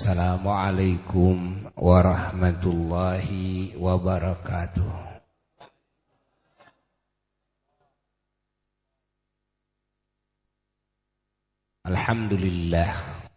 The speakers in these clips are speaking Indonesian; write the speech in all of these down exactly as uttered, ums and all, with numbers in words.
Assalamualaikum warahmatullahi wabarakatuh. Alhamdulillah.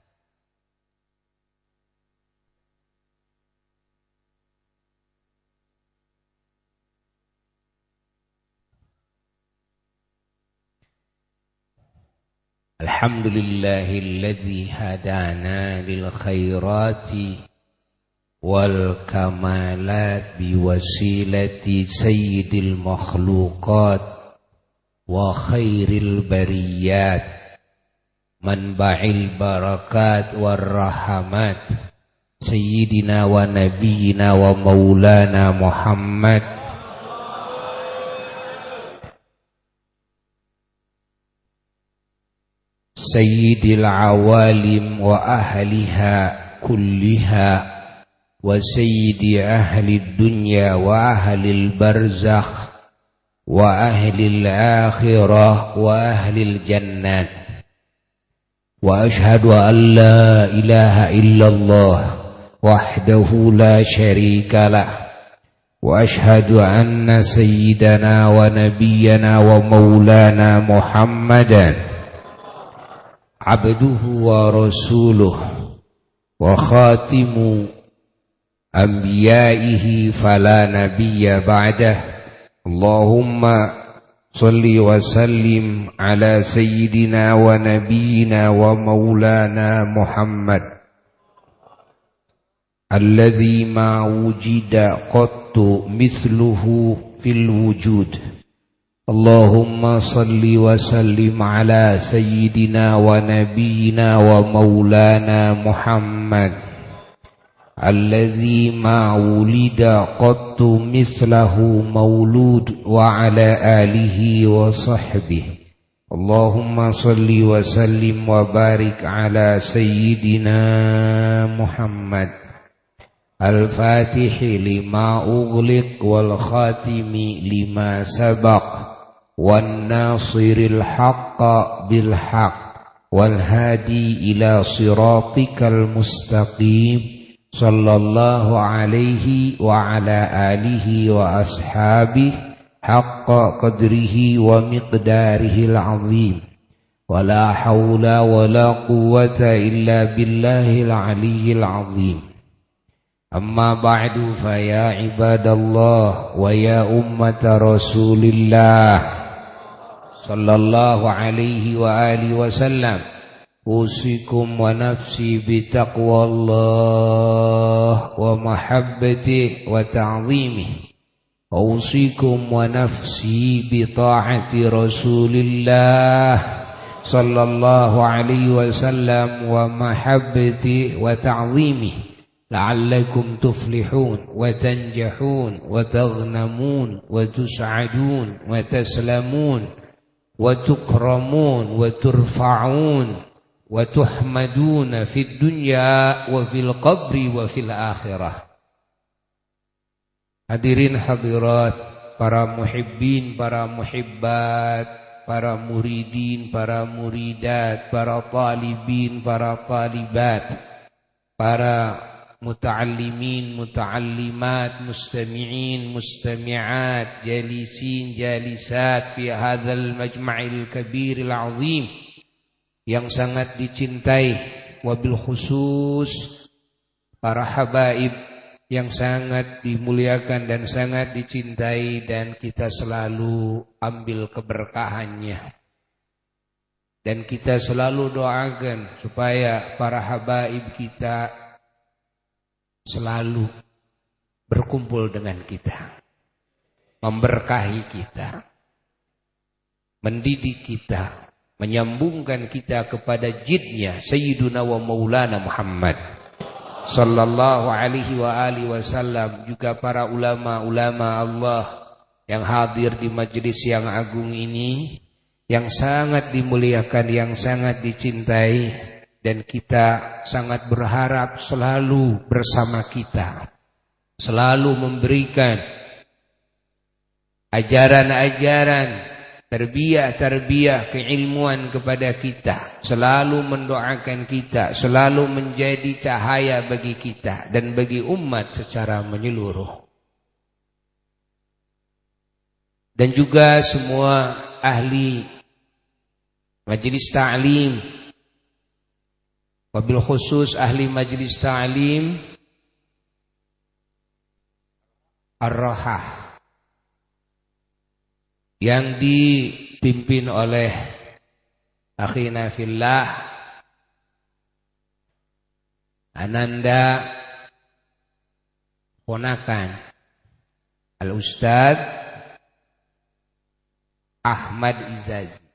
Alhamdulillahilladzi hadana lil khairati wal kamalat biwasilati sayyidil makhluqat wa khairil bariyat manba'il barakat war rahmat sayyidina wa nabiyyina wa maulana Muhammad sayyidil awalim wa ahliha kulliha wa sayyidi ahli dunya wa ahli barzakh wa ahli akhirah wa ahli jannat wa ashhadu an la ilaha illallah wahdahu la syarika lah wa ashhadu anna sayyidana wa nabiyyana wa maulana Muhammadan abduhu wa rasuluh wa khatimu anbiya'ihi fala nabiyya ba'dah. Allahumma salli wa sallim ala sayyidina wa nabiyyina wa maulana Muhammad alladhi ma wujida qattu mithluhu fil wujud. Allahumma salli wa sallim ala sayyidina wa nabiyyina wa maulana Muhammad alladzi ma wulida qattu mithlahu maulud wa ala alihi wa sahbihi. Allahumma salli wa sallim wa barik ala sayyidina Muhammad al-fatihi lima ughliq wal khatimi lima sabaq wan nasiril haqqa bil haqq wal hadi ila siratikal mustaqim sallallahu alaihi wa ala alihi wa ashabihi haqqa qadrihi wa miqdarihil azim wa la hawla wa la quwwata illa billahil aliyyil azim. Amma ba'du fa ya ibadallah wa ya ummata rasulillah sallallahu alaihi wa alihi wa sallam usikum wa nafsi bitaqwallah wa mahabbatihi wa ta'zimihi usikum wa nafsi bita'ati rasulillah sallallahu alaihi wa sallam wa mahabbatihi wa ta'zimihi la'allakum tuflihun wa tanjahun wa taghnamun wa tus'adun wa taslamun wa tukramun wa turfa'un wa tuhmaduna fid dunya wa fil qabri wa fil akhirah. Hadirin hadirat, para muhibbin, para muhibbat, para muridin, para muridat, para talibin, para talibat, para muta'allimin, muta'allimat, mustami'in, mustami'at, jalisin, jalisat fi hadzal majma'il kabiril azim yang sangat dicintai, wabil khusus para habaib yang sangat dimuliakan dan sangat dicintai dan kita selalu ambil keberkahannya. Dan kita selalu doakan supaya para habaib kita selalu berkumpul dengan kita, memberkahi kita, mendidik kita, menyambungkan kita kepada jidnya Sayyiduna wa Maulana Muhammad sallallahu alaihi wa alihi wasallam. Juga para ulama-ulama Allah yang hadir di majelis yang agung ini, yang sangat dimuliakan, yang sangat dicintai, dan kita sangat berharap selalu bersama kita, selalu memberikan ajaran-ajaran tarbiyah-tarbiyah keilmuan kepada kita, selalu mendoakan kita, selalu menjadi cahaya bagi kita dan bagi umat secara menyeluruh. Dan juga semua ahli majelis ta'lim, wabil khusus ahli majelis ta'lim Ar-Rahah yang dipimpin oleh akhina fillah Ananda ponakan Al-Ustaz Ahmad Izazi.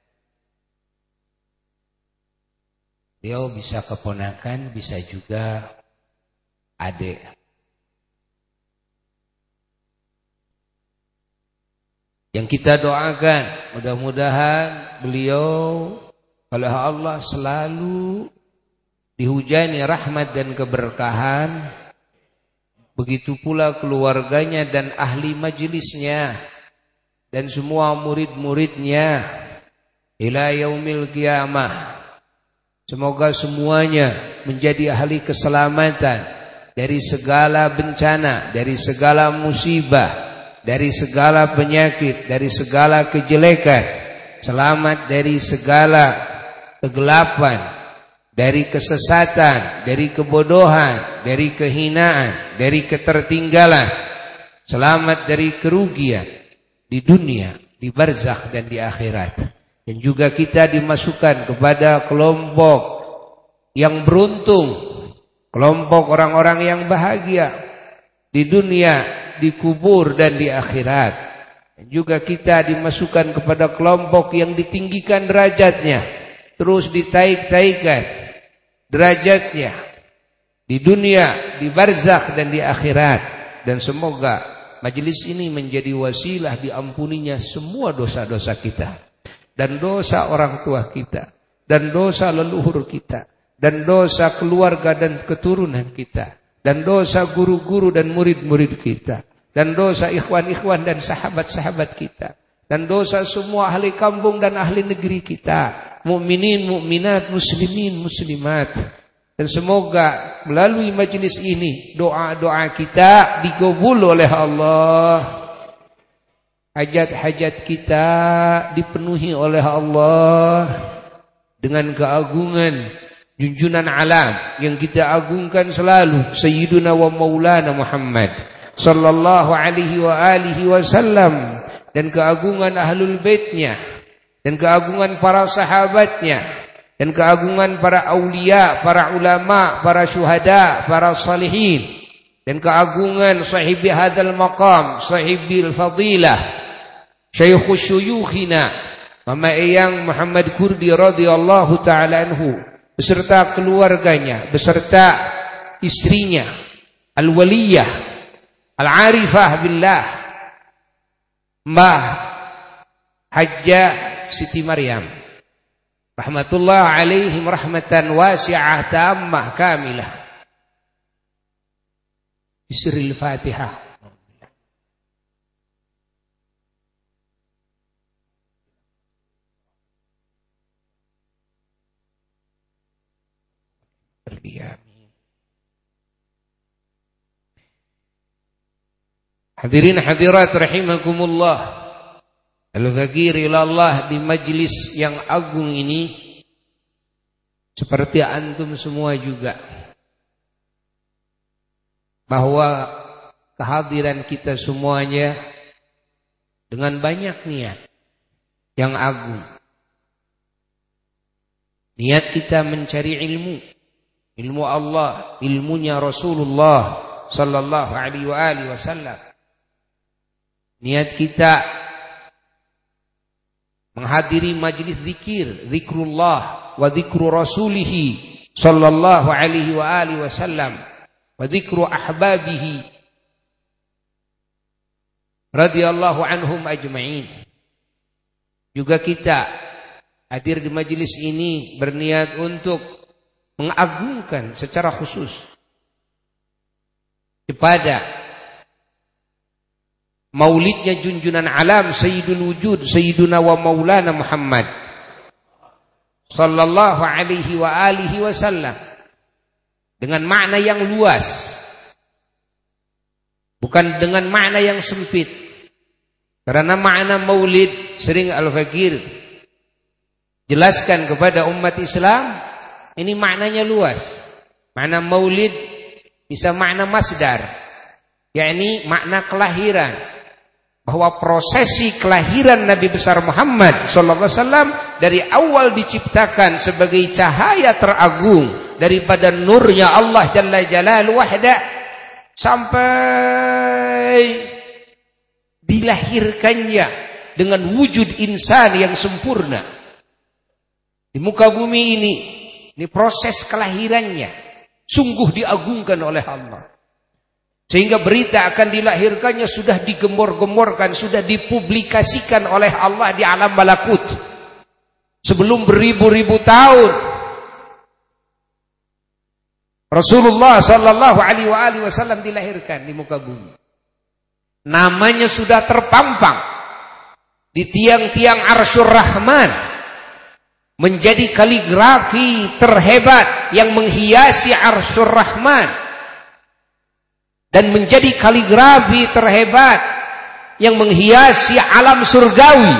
Dia bisa keponakan, bisa juga adik. Yang kita doakan, mudah-mudahan beliau oleh Allah selalu dihujani rahmat dan keberkahan. Begitu pula keluarganya dan ahli majelisnya dan semua murid-muridnya ila yaumil qiyamah. Semoga semuanya menjadi ahli keselamatan dari segala bencana, dari segala musibah, dari segala penyakit, dari segala kejelekan, selamat dari segala kegelapan, dari kesesatan, dari kebodohan, dari kehinaan, dari ketertinggalan, selamat dari kerugian di dunia, di barzakh dan di akhirat. Dan juga kita dimasukkan kepada kelompok yang beruntung, kelompok orang-orang yang bahagia di dunia, di kubur dan di akhirat. Dan juga kita dimasukkan kepada kelompok yang ditinggikan derajatnya, terus ditaik-taikan derajatnya di dunia, di barzakh dan di akhirat. Dan semoga majelis ini menjadi wasilah diampuninya semua dosa-dosa kita, dan dosa orang tua kita, dan dosa leluhur kita, dan dosa keluarga dan keturunan kita, dan dosa guru-guru dan murid-murid kita, dan dosa ikhwan-ikhwan dan sahabat-sahabat kita, dan dosa semua ahli kampung dan ahli negeri kita, mukminin, mukminat, muslimin, muslimat. Dan semoga melalui majelis ini doa-doa kita dikabul oleh Allah. Hajat-hajat kita dipenuhi oleh Allah dengan keagungan junjungan alam yang kita agungkan selalu, Sayyiduna wa Maulana Muhammad sallallahu alaihi wa alihi wasallam, dan keagungan ahlul baitnya, dan keagungan para sahabatnya, dan keagungan para aulia, para ulama, para syuhada, para salihin, dan keagungan sahibi hadzal maqam, sahibil fadilah, Syaikhus syuyukhina Mama Eyang Muhammad Kurdi radhiyallahu taala anhu, beserta keluarganya, beserta istrinya al-waliyah al-arifah billah Mbah Hajjah Siti Maryam rahmatullah alaihim rahmatan wasi'ah tammah kamilah. Bisril Fatihah. Hadirin hadirat rahimakumullah, al-fakir ila Allah di majlis yang agung ini, seperti antum semua juga, bahwa kehadiran kita semuanya dengan banyak niat yang agung. Niat kita mencari ilmu, ilmu Allah, ilmunya Rasulullah sallallahu alaihi wa alihi wasallam. Niat kita menghadiri majlis zikir, zikrullah wa zikru rasulih sallallahu alaihi wa alihi wasallam, wa zikru ahbabihi radhiyallahu anhum ajma'in. Juga kita hadir di majlis ini berniat untuk mengagungkan secara khusus kepada maulidnya junjunan alam Sayyidul Wujud Sayyiduna wa Maulana Muhammad sallallahu alaihi wa alihi wasallam dengan makna yang luas, bukan dengan makna yang sempit. Karena makna maulid sering Al-Fakir jelaskan kepada umat Islam, ini maknanya luas. Makna maulid bisa makna masdar, yakni makna kelahiran, bahwa prosesi kelahiran Nabi besar Muhammad sallallahu alaihi wasallam dari awal diciptakan sebagai cahaya teragung daripada nurnya Allah Jalla Jalaluhu wahda, sampai dilahirkannya dengan wujud insan yang sempurna di muka bumi ini. Ini proses kelahirannya sungguh diagungkan oleh Allah, sehingga berita akan dilahirkannya sudah digembor-gemborkan, sudah dipublikasikan oleh Allah di alam malakut sebelum beribu-ribu tahun. Rasulullah sallallahu alaihi wasallam dilahirkan di muka bumi. Namanya sudah terpampang di tiang-tiang Arsyur Rahman, menjadi kaligrafi terhebat yang menghiasi Arsyur Rahman, dan menjadi kaligrafi terhebat yang menghiasi alam surgawi,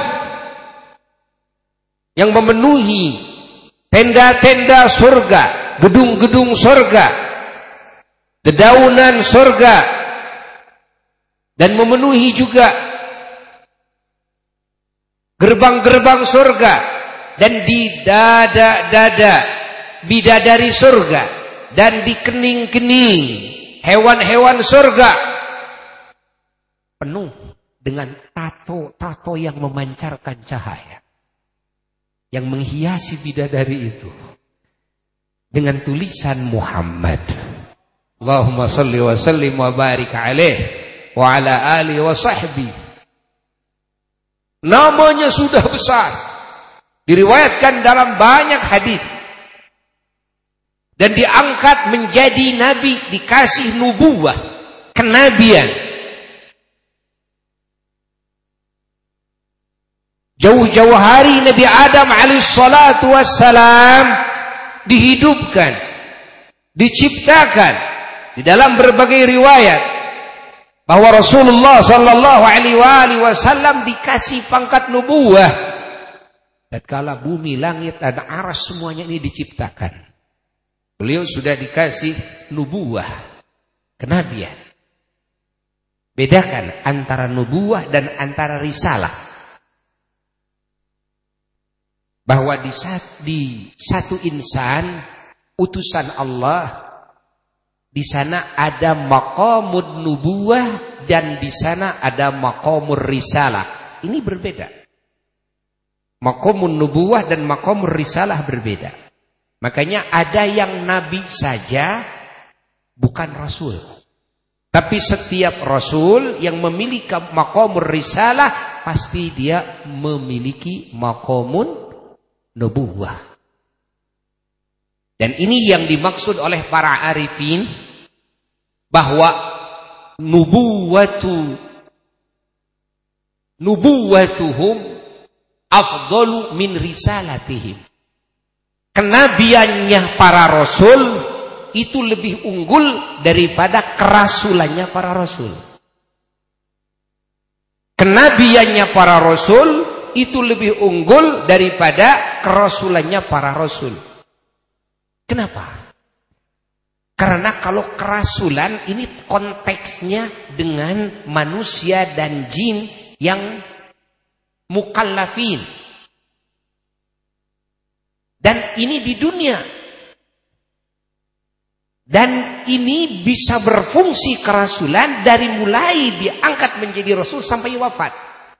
yang memenuhi tenda-tenda surga, gedung-gedung surga, dedaunan surga, dan memenuhi juga gerbang-gerbang surga, dan di dada-dada bidadari surga, dan di kening-kening hewan-hewan surga penuh dengan tato-tato yang memancarkan cahaya, yang menghiasi bidadari itu dengan tulisan Muhammad. Allahumma salli wa sallim wa barik alaih wa ala alihi wa sahbihi. Namanya sudah besar, diriwayatkan dalam banyak hadis, dan diangkat menjadi nabi, dikasih nubuwah, kenabian. Jauh-jauh hari Nabi Adam alaihi salatu wassalam dihidupkan, diciptakan. Di dalam berbagai riwayat bahwa Rasulullah sallallahu alaihi wasallam dikasih pangkat nubuwah tatkala bumi, langit dan aras semuanya ini diciptakan. Beliau sudah dikasih nubuwah, kenabian. Bedakan antara nubuwah dan antara risalah. Bahwa di satu, di satu insan utusan Allah, di sana ada maqamud nubuwah dan di sana ada maqamur risalah. Ini berbeda. Maqamun nubuwah dan maqamur risalah berbeda. Makanya ada yang nabi saja, bukan rasul. Tapi setiap rasul yang memiliki maqamur risalah, pasti dia memiliki maqamun nubuwah. Dan ini yang dimaksud oleh para arifin, bahwa nubuwatu nubuwatuhum afdalu min risalatihim. Kenabiannya para rasul itu lebih unggul daripada kerasulannya para rasul. Kenabiannya para rasul itu lebih unggul daripada kerasulannya para rasul. Kenapa? Karena kalau kerasulan ini konteksnya dengan manusia dan jin yang mukallafin. Dan ini di dunia. Dan ini bisa berfungsi kerasulan dari mulai diangkat menjadi rasul sampai wafat.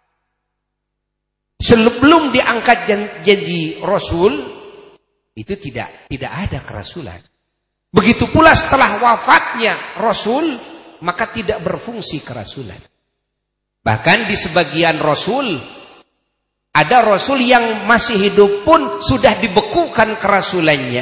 Sebelum diangkat jadi rasul, itu tidak tidak ada kerasulan. Begitu pula setelah wafatnya rasul, maka tidak berfungsi kerasulan. Bahkan di sebagian rasul, ada rasul yang masih hidup pun sudah dibekukan kerasulannya.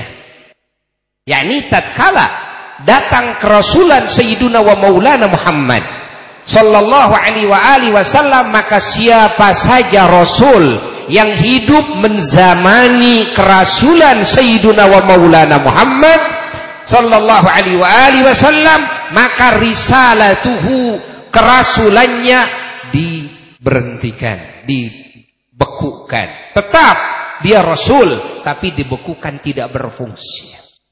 Yakni tatkala datang kerasulan Sayyiduna wa Maulana Muhammad sallallahu alaihi wa alihi wasallam, maka siapa saja rasul yang hidup menzamani kerasulan Sayyiduna wa Maulana Muhammad sallallahu alaihi wa alihi wasallam, maka risalatuhu, kerasulannya diberhentikan, dibekukan. Tetap dia rasul, tapi dibekukan, tidak berfungsi.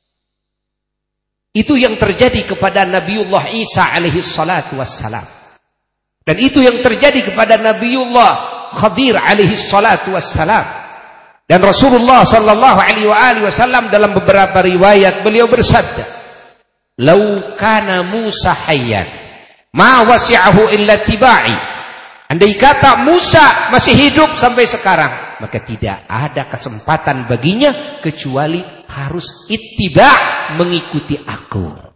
Itu yang terjadi kepada Nabiullah Isa alaihi salatu wassalam. Dan itu yang terjadi kepada Nabiullah Khadir alaihi salatu wassalam. Dan Rasulullah sallallahu alaihi wasallam dalam beberapa riwayat beliau bersabda, "Lau kana Musa hayyan, ma wasi'ahu illa tibai." Andai kata Musa masih hidup sampai sekarang, maka tidak ada kesempatan baginya kecuali harus ittiba', mengikuti aku.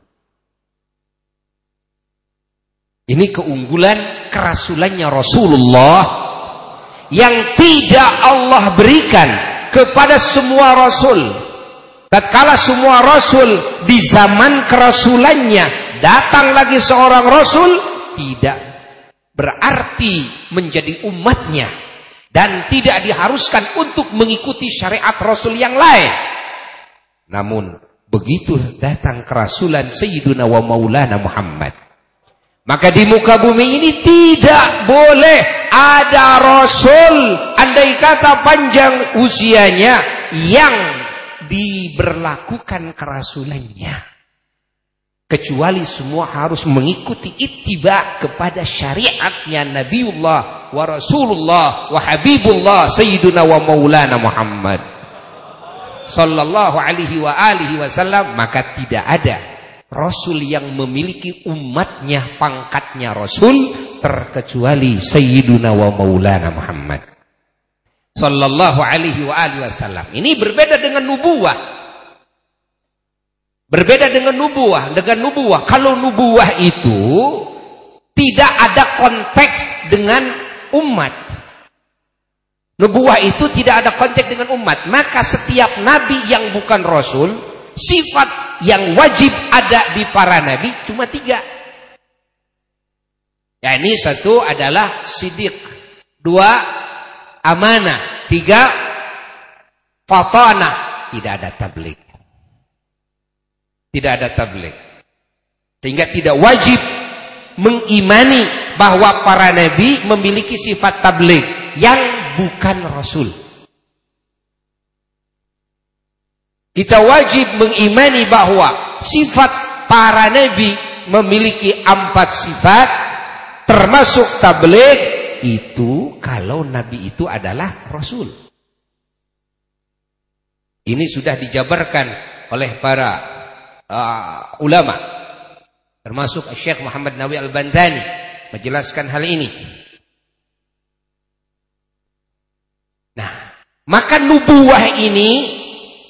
Ini keunggulan kerasulannya Rasulullah yang tidak Allah berikan kepada semua rasul. Tatkala semua rasul di zaman kerasulannya datang lagi seorang rasul, tidak berarti menjadi umatnya dan tidak diharuskan untuk mengikuti syariat rasul yang lain. Namun begitu datang kerasulan Sayyiduna wa Maulana Muhammad, maka di muka bumi ini tidak boleh ada rasul, andai kata panjang usianya, yang diberlakukan kerasulannya, kecuali semua harus mengikuti ittiba kepada syariatnya Nabiullah wa Rasulullah wa Habibullah Sayyiduna wa Maulana Muhammad sallallahu alaihi wa alihi wasallam. Maka tidak ada rasul yang memiliki umatnya pangkatnya rasul terkecuali Sayyiduna wa Maulana Muhammad sallallahu alaihi wa alihi wasallam. Ini berbeda dengan nubuwah. Berbeda dengan nubuwah. Dengan nubuwah, kalau nubuwah itu tidak ada konteks dengan umat. Nubuwah itu tidak ada konteks dengan umat. Maka setiap nabi yang bukan rasul, sifat yang wajib ada di para nabi cuma tiga. Ya, ini satu adalah sidiq, dua amanah, tiga fatanah. Tidak ada tabligh. Tidak ada tabligh. Sehingga tidak wajib mengimani bahwa para nabi memiliki sifat tabligh yang bukan rasul. Kita wajib mengimani bahwa sifat para nabi memiliki empat sifat, termasuk tabligh, itu kalau nabi itu adalah rasul. Ini sudah dijabarkan oleh para uh, ulama, termasuk Syekh Muhammad Nawawi Al-Bandani menjelaskan hal ini. Nah, maka nubuwah ini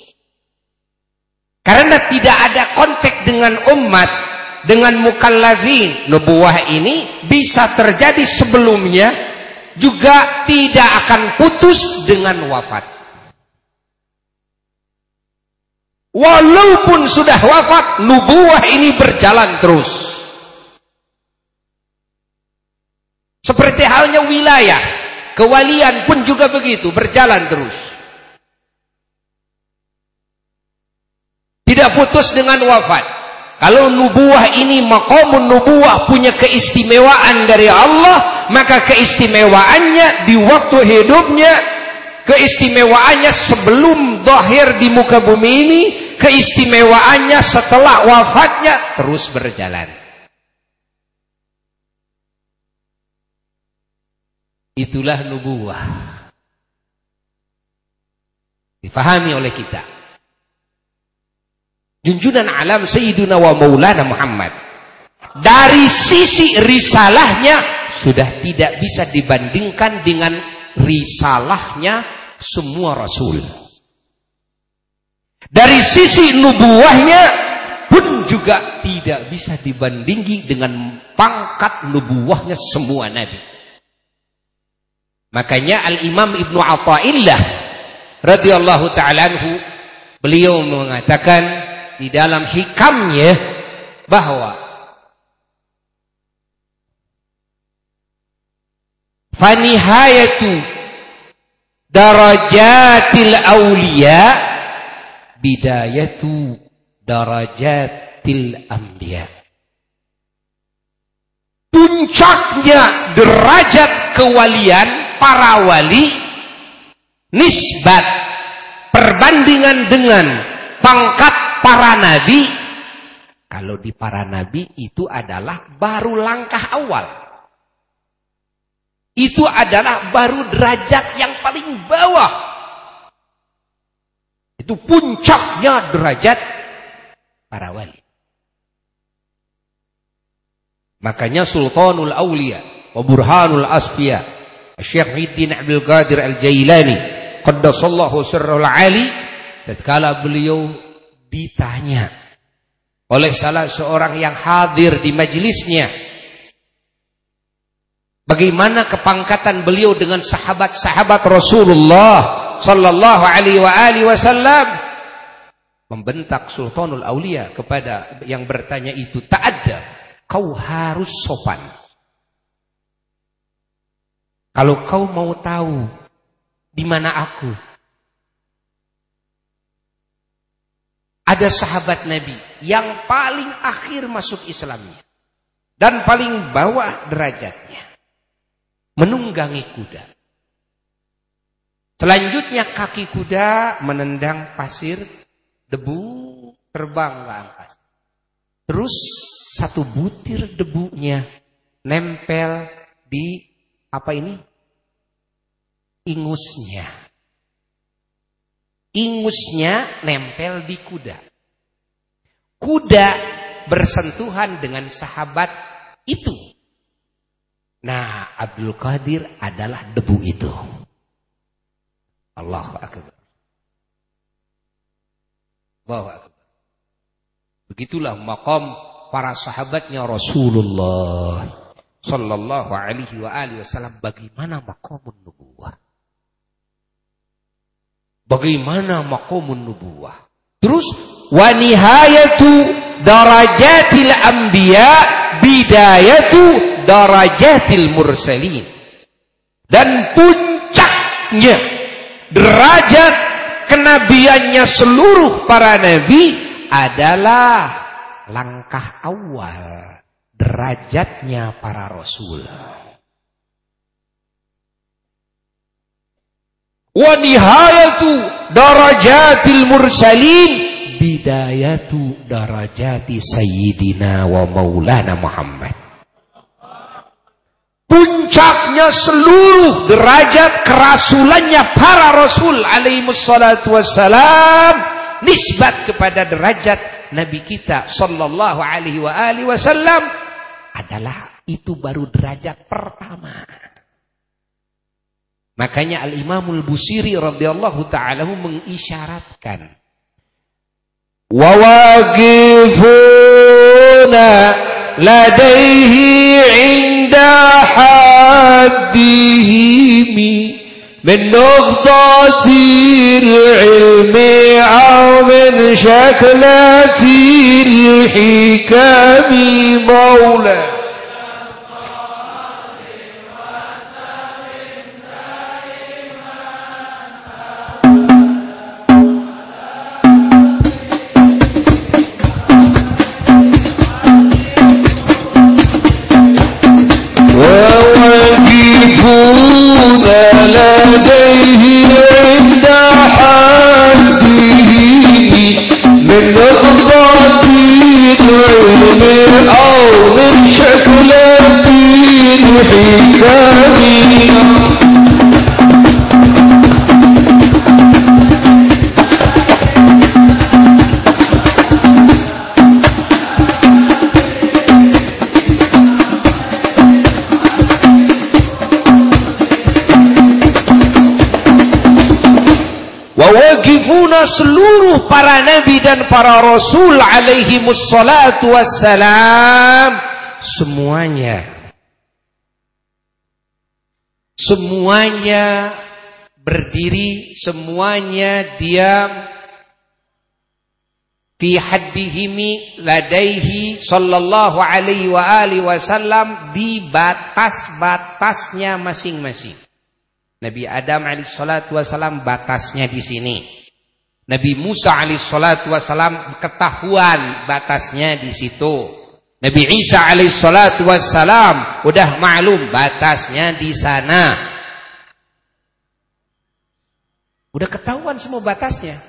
karena tidak ada konteks dengan umat, dengan mukallafin, nubuwah ini bisa terjadi sebelumnya, juga tidak akan putus dengan wafat. Walaupun sudah wafat, nubuwah ini berjalan terus. Seperti halnya wilayah, kewalian pun juga begitu, berjalan terus. Tidak putus dengan wafat. Kalau nubuwah ini maqamun nubuwah, punya keistimewaan dari Allah, maka keistimewaannya di waktu hidupnya, keistimewaannya sebelum zahir di muka bumi ini, keistimewaannya setelah wafatnya terus berjalan. Itulah nubuwah. Difahami oleh kita. Junjunan alam Sayyiduna wa Maulana Muhammad. Dari sisi risalahnya sudah tidak bisa dibandingkan dengan risalahnya semua rasul. Dari sisi nubuwahnya pun juga tidak bisa dibandingi dengan pangkat nubuwahnya semua nabi. Makanya Al-Imam Ibnu Athaillah radhiyallahu ta'ala anhu, beliau mengatakan di dalam hikamnya bahwa fanihayatu darajatil auliya bidayatu darajatil anbiya. Puncaknya derajat kewalian para wali, nisbat perbandingan dengan pangkat para nabi. Kalau di para nabi itu adalah baru langkah awal. Itu adalah baru derajat yang paling bawah. Itu puncaknya derajat para wali. Makanya Sultanul Auliya wa Burhanul Asfiya Syekh Muhyiddin Abdul Qadir Al-Jailani qaddasallahu sirrul ali, tatkala beliau ditanya oleh salah seorang yang hadir di majelisnya, bagaimana kepangkatan beliau dengan sahabat-sahabat Rasulullah sallallahu alaihi wa alihi wasallam, membentak Sultanul Auliya kepada yang bertanya itu, tak ada, kau harus sopan. Kalau kau mau tahu di mana aku, ada sahabat Nabi yang paling akhir masuk Islamnya dan paling bawah derajatnya, menunggangi kuda. Selanjutnya kaki kuda menendang pasir, debu terbang ke angkasa. Terus satu butir debunya nempel di apa ini? Ingusnya. Ingusnya nempel di kuda. Kuda bersentuhan dengan sahabat itu. Nah, Abdul Qadir adalah debu itu. Allahu Akbar. Allahu Akbar. Begitulah maqam para sahabatnya Rasulullah sallallahu alaihi wa alihi wasallam. Bagaimana maqamun nubuwah? Bagaimana maqamun nubuwah? Terus wa nihayatu darajatil anbiya bidayatu darajatil mursalin. Dan puncaknya derajat kenabiannya seluruh para nabi adalah langkah awal derajatnya para rasul. Wa nihayatu darajatil mursalin bidayatu darajati sayyidina wa maulana Muhammad. Puncaknya seluruh derajat kerasulannya para rasul alaihi wassalatu wassalam nisbat kepada derajat Nabi kita sallallahu alaihi wa alihi wasallam adalah itu baru derajat pertama. Makanya Al-Imamul Busiri radhiyallahu ta'ala mengisyaratkan wa waqifuna ladaihi inda haddihimi من نقطة العلم أو من شكلة الحكم مولى seluruh para nabi dan para rasul alaihi wassalatu wassalam semuanya semuanya berdiri, semuanya diam fi haddihimi ladaihi sallallahu alaihi wa alihi wasallam, di batas-batasnya masing-masing. Nabi Adam alaihi salatu wasallam batasnya di sini. Nabi Musa alaihi salatu wasallam ketahuan batasnya di situ. Nabi Isa alaihi salatu wasallam udah maklum batasnya di sana. Udah ketahuan semua batasnya.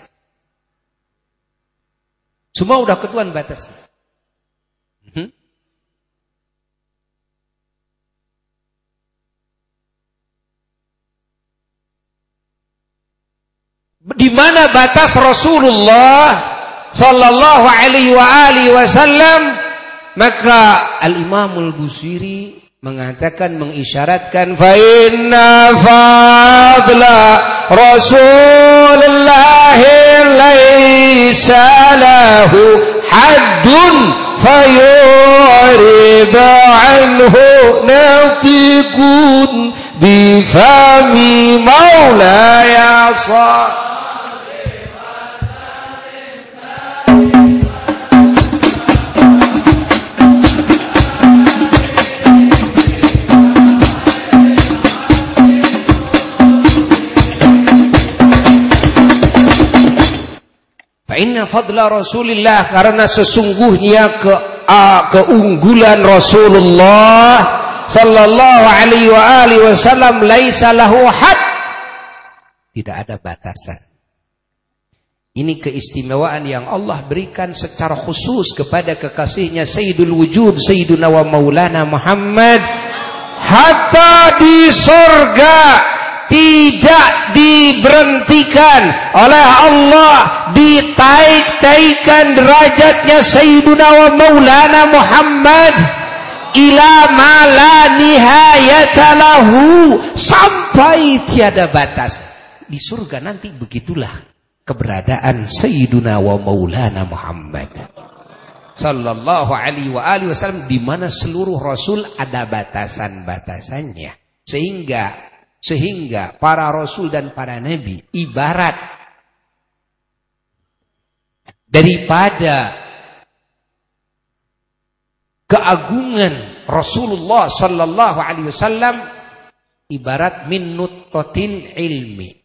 Semua udah ketahuan batasnya. Hmm? Di mana batas Rasulullah sallallahu alaihi wa alihi wasallam? Maka Al-Imam Al-Busiri mengatakan, mengisyaratkan, fa inna fadla Rasulullah laisa lahu haddun fayurib anhu natiqun bifami maulaya sa. Inna fadla Rasulillah, karena sesungguhnya ke, uh, keunggulan Rasulullah sallallahu alaihi wa alihi wasallam laisa lahu had, tidak ada batasan. Ini keistimewaan yang Allah berikan secara khusus kepada kekasihnya Sayyidul Wujud, Sayyiduna wa Maulana Muhammad. Hatta di surga tidak diberhentikan oleh Allah, ditaik-taikan derajatnya Sayyiduna wa Maulana Muhammad ila ma la nihayata lahu, sampai tiada batas. Di surga nanti begitulah keberadaan Sayyiduna wa Maulana Muhammad sallallahu alaihi wa alihi wasallam, di mana seluruh rasul ada batasan-batasannya, sehingga Sehingga para rasul dan para nabi ibarat daripada keagungan Rasulullah sallallahu alaihi wasallam, ibarat min nutfatin ilmi,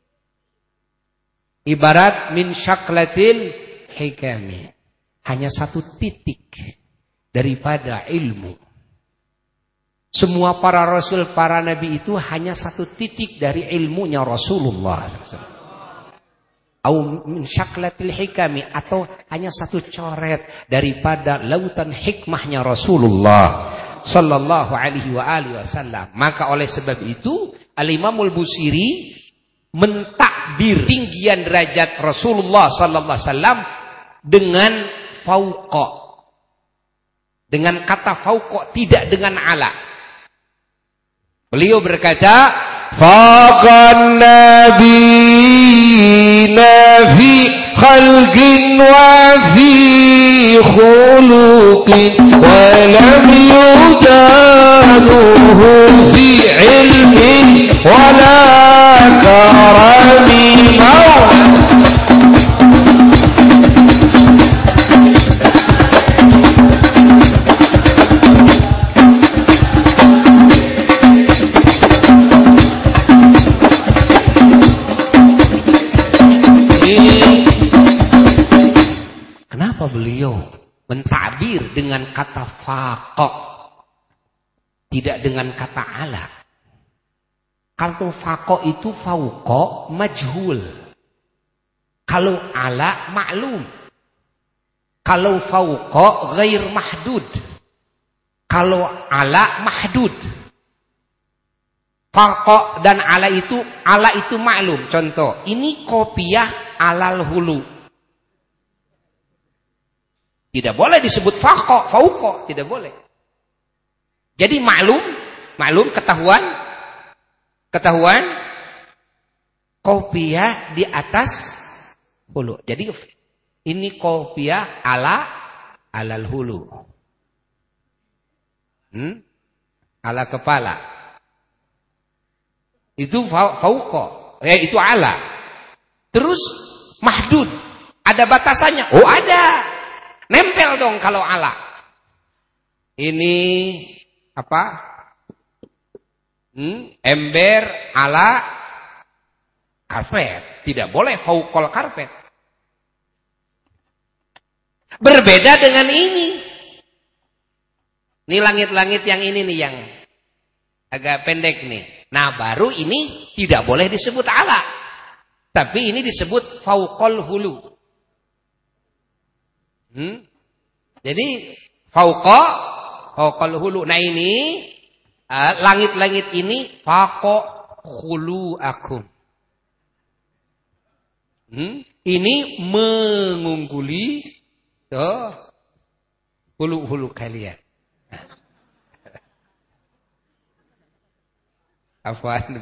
ibarat min syaklatil hikami, hanya satu titik daripada ilmu. Semua para rasul, para nabi itu hanya satu titik dari ilmunya Rasulullah. Au min syaklatil hikami, atau hanya satu coret daripada lautan hikmahnya Rasulullah sallallahu alaihi wa alihi wasallam. Maka oleh sebab itu Al-Imam Al-Busiri mentakbir tinggian derajat Rasulullah sallallahu alaihi wasallam dengan fauqa. Dengan kata fauqa, tidak dengan ala. Beliau berkata, faqan nabiyina fi khalqin wa fi khuluqin wa lam yudanuhu fi ilmin wa la karami mawla. Beliau mentakbir dengan kata faqo, tidak dengan kata ala. Kalau faqo itu fauqo majhul, kalau ala maklum, kalau fauqo ghair mahdud, kalau ala mahdud. Faqo dan ala itu, ala itu maklum. Contoh, ini kopiah alal hulu. Tidak boleh disebut faqo, fauqo, tidak boleh. Jadi maklum, maklum ketahuan, ketahuan kopiah di atas hulu. Jadi ini kopiah ala alal hulu. Hmm? Ala kepala. Itu fauqo, eh itu ala. Terus mahdud. Ada ada batasannya? Oh ada. Nempel dong kalau ala. Ini apa? Hmm, ember ala karpet. Tidak boleh fauqal karpet. Berbeda dengan ini. Ini langit-langit yang ini nih yang agak pendek nih. Nah baru ini tidak boleh disebut ala. Tapi ini disebut fauqal hulu. Hmm? Jadi fauqa, fauqal hulu. Nah ini langit-langit uh, ini faqo hulu akum. Hmm? Ini mengungguli tuh hulu-hulu kalian. Afwan.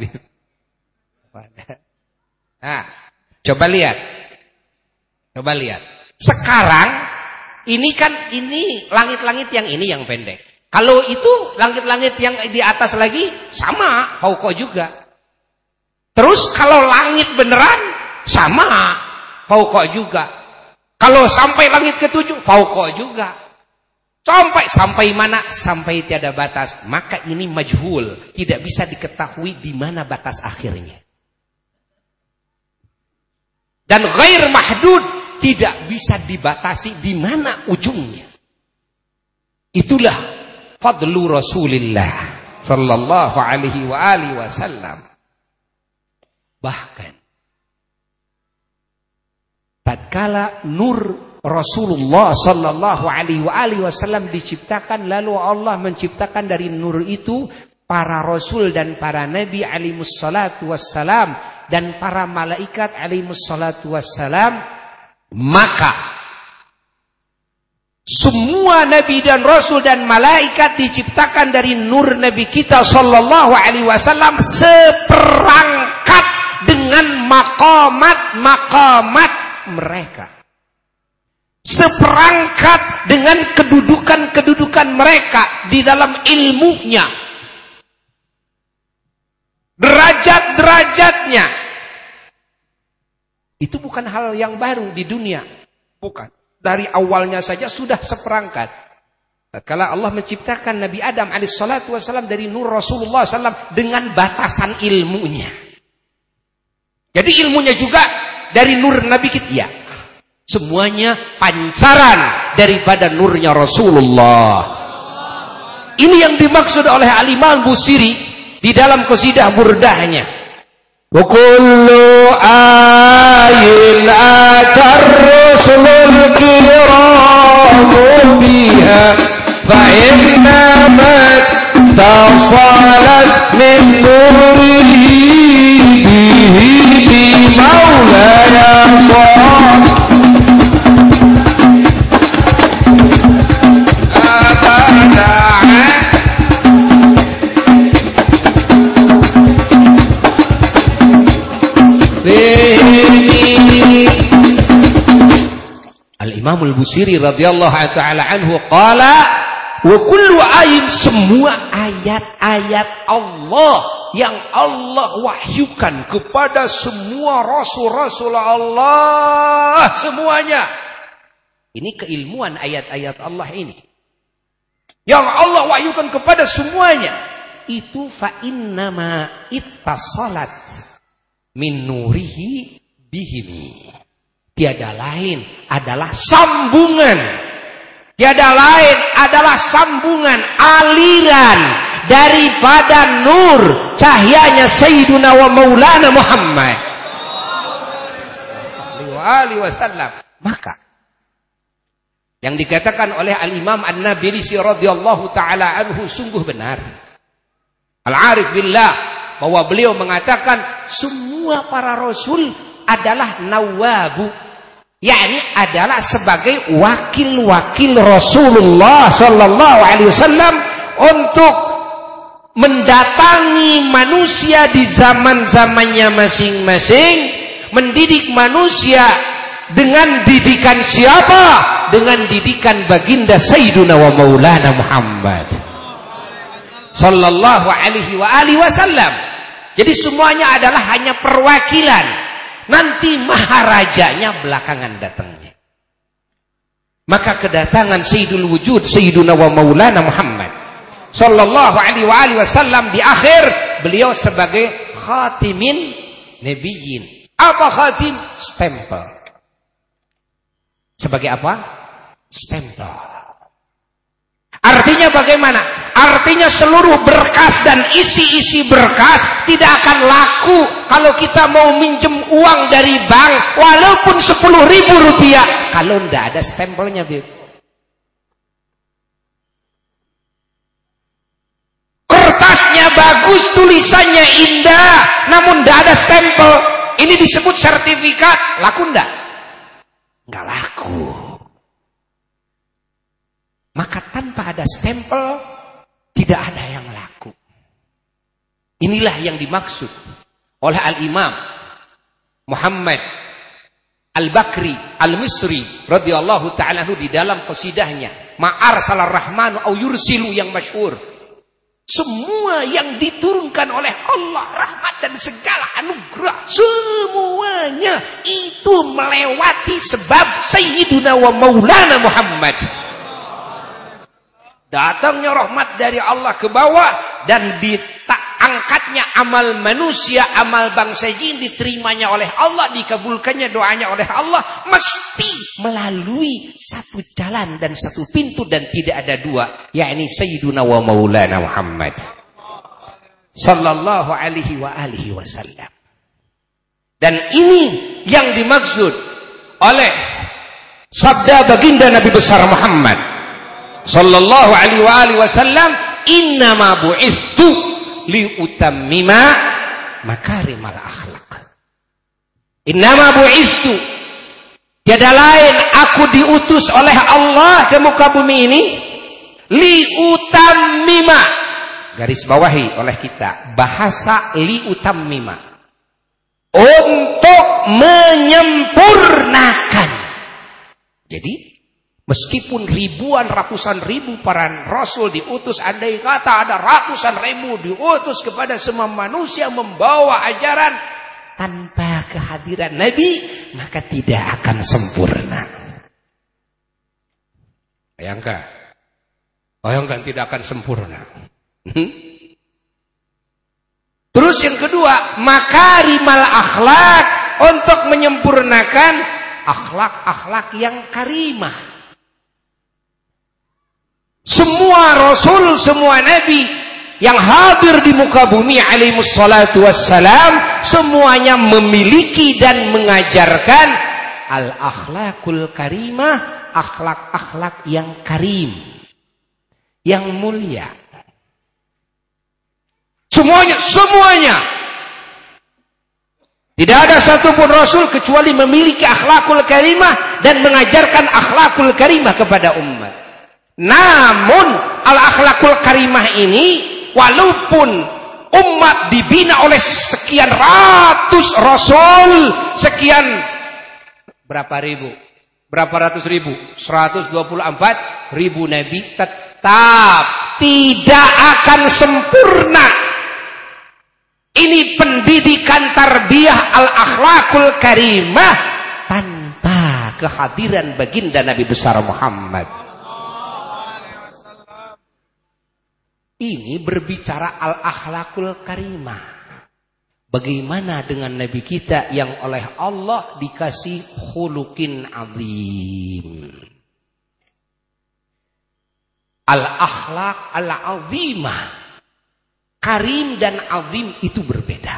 Nah, coba lihat. Coba lihat. Sekarang ini kan ini langit-langit yang ini yang pendek. Kalau itu langit-langit yang di atas lagi sama, fauqa juga. Terus kalau langit beneran sama, fauqa juga. Kalau sampai langit ketujuh, fauqa juga. Sampai sampai mana? Sampai tiada batas. Maka ini majhul, tidak bisa diketahui di mana batas akhirnya. Dan ghair mahdud, tidak bisa dibatasi di mana ujungnya. Itulah fadlu Rasulillah sallallahu alaihi wa alihi wasallam. Bahkan tatkala nur Rasulullah sallallahu alaihi wasallam diciptakan, lalu Allah menciptakan dari nur itu para rasul dan para nabi alaihi wassalatu wassalam dan para malaikat alaihi wassalatu wassalam. Maka semua nabi dan rasul dan malaikat diciptakan dari nur nabi kita sallallahu alaihi wasallam seperangkat dengan maqamat-maqamat mereka. Seperangkat dengan kedudukan-kedudukan mereka di dalam ilmunya, derajat-derajatnya. Itu bukan hal yang baru di dunia, bukan. Dari awalnya saja sudah seperangkat. Kalau Allah menciptakan Nabi Adam alaihissalatu wassalam dari nur Rasulullah sallallahu alaihi wasallam dengan batasan ilmunya. Jadi ilmunya juga dari nur Nabi kita, ya. Semuanya pancaran daripada nurnya Rasulullah. Ini yang dimaksud oleh Al-Imam Busiri di dalam qasidah burdahnya. Wa kullu ayin atar rusulul kiramu biha fa inna mat tasalat min nurihi bihi bi maulaya sallallahu. Al-Imam Al-Busiri radhiyallahu ta'ala anhu qala wa kullu ayin, semua ayat-ayat Allah yang Allah wahyukan kepada semua rasul-rasul Allah semuanya. Ini keilmuan ayat-ayat Allah ini. Yang Allah wahyukan kepada semuanya itu fa innama ittasalat min nurihi bihimi. Tiada lain adalah sambungan. Tiada lain adalah sambungan, aliran daripada nur cahayanya Sayyiduna wa Maulana Muhammad alaihi wasallam. Maka yang dikatakan oleh Al-Imam An-Nabilisi radhiyallahu taala anhu sungguh benar. Al-Arif billah, bahwa beliau mengatakan semua para rasul adalah nawabu, yakni adalah sebagai wakil-wakil Rasulullah sallallahu alaihi wasallam untuk mendatangi manusia di zaman-zamannya masing-masing, mendidik manusia dengan didikan siapa? Dengan didikan baginda Sayyiduna wa Maulana Muhammad sallallahu alaihi wa alihi wasallam. Jadi semuanya adalah hanya perwakilan. Nanti maharajanya belakangan datangnya. Maka kedatangan Sayyidul Wujud Sayyiduna wa Maulana Muhammad sallallahu alaihi wa alihi wasallam di akhir, beliau sebagai khatimin nabiyyin. Apa khatim? Stempel. Sebagai apa? Stempel. Artinya bagaimana? Artinya seluruh berkas dan isi-isi berkas tidak akan laku kalau kita mau minjem uang dari bank walaupun sepuluh ribu rupiah kalau tidak ada stempelnya, Bib. Kertasnya bagus, tulisannya indah, namun tidak ada stempel. Ini disebut sertifikat, laku enggak? Enggak laku. Maka tanpa ada stempel tidak ada yang laku. Inilah yang dimaksud oleh Al-Imam Muhammad Al-Bakri Al-Misri radhiyallahu ta'ala anhu di dalam qasidahnya Ma'arsalar Rahmanu au yursilu yang masyhur. Semua yang diturunkan oleh Allah, rahmat dan segala anugerah, semuanya itu melewati sebab Sayyiduna wa Maulana Muhammad. Datangnya rahmat dari Allah ke bawah dan diangkatnya amal manusia, amal bangsa jin, diterimanya oleh Allah, dikabulkannya doanya oleh Allah, mesti melalui satu jalan dan satu pintu dan tidak ada dua, yakni Sayyiduna wa Maulana Muhammad sallallahu alaihi wa alihi wasallam. Dan ini yang dimaksud oleh sabda baginda Nabi besar Muhammad sallallahu alaihi wa alihi wasallam, innama bu'ithu liutammima makarimal akhlak. Innama bu'ithu, tiada lain aku diutus oleh Allah ke muka bumi ini liutammima, garis bawahi oleh kita bahasa liutammima, untuk menyempurnakan. Jadi meskipun ribuan, ratusan ribu para rasul diutus, andai kata ada ratusan ribu diutus kepada semua manusia membawa ajaran, tanpa kehadiran Nabi maka tidak akan sempurna. Bayangkan, bayangkan tidak akan sempurna. Hmm? Terus yang kedua, makarimal akhlak, untuk menyempurnakan akhlak-akhlak yang karimah. Semua rasul, semua nabi yang hadir di muka bumi alaihi wassalatu wassalam, semuanya memiliki dan mengajarkan al-akhlakul karimah, akhlak-akhlak yang karim, yang mulia. Semuanya, semuanya. Tidak ada satupun rasul kecuali memiliki akhlakul karimah dan mengajarkan akhlakul karimah kepada umat. Namun al-akhlakul karimah ini, walaupun umat dibina oleh sekian ratus rasul, sekian berapa ribu, berapa ratus ribu, seratus dua puluh empat ribu nabi, tetap tidak akan sempurna. Ini pendidikan tarbiyah al-akhlakul karimah tanpa kehadiran baginda Nabi besar Muhammad. Ini berbicara al-akhlakul karimah. Bagaimana dengan Nabi kita yang oleh Allah dikasih khuluqin azim. Al-akhlak al-azimah. Karim dan azim itu berbeda.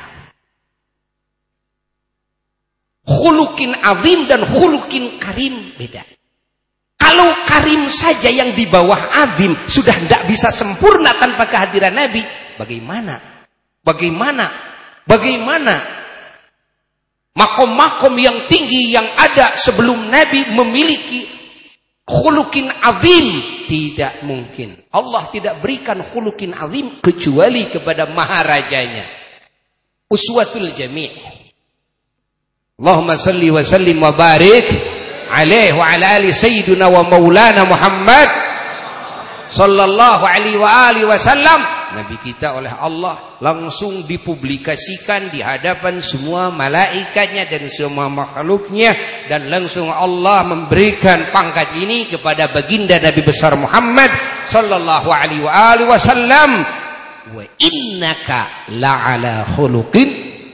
Khuluqin azim dan khuluqin karim beda. Kalau karim saja yang di bawah azim sudah tidak bisa sempurna tanpa kehadiran Nabi, bagaimana? Bagaimana? Bagaimana? Makom-makom yang tinggi yang ada sebelum Nabi memiliki khuluqin azim, tidak mungkin. Allah tidak berikan khuluqin azim kecuali kepada maharajanya. Uswatul jami'. Allahumma salli wa sallim wa barik alaihi wa ala ali sayyidina wa maulana Muhammad sallallahu alaihi wa alihi wasallam. Nabi kita oleh Allah langsung dipublikasikan di hadapan semua malaikatnya dan semua makhluknya, dan langsung Allah memberikan pangkat ini kepada baginda Nabi besar Muhammad sallallahu alaihi wasallam. Wa innaka la'ala khuluqin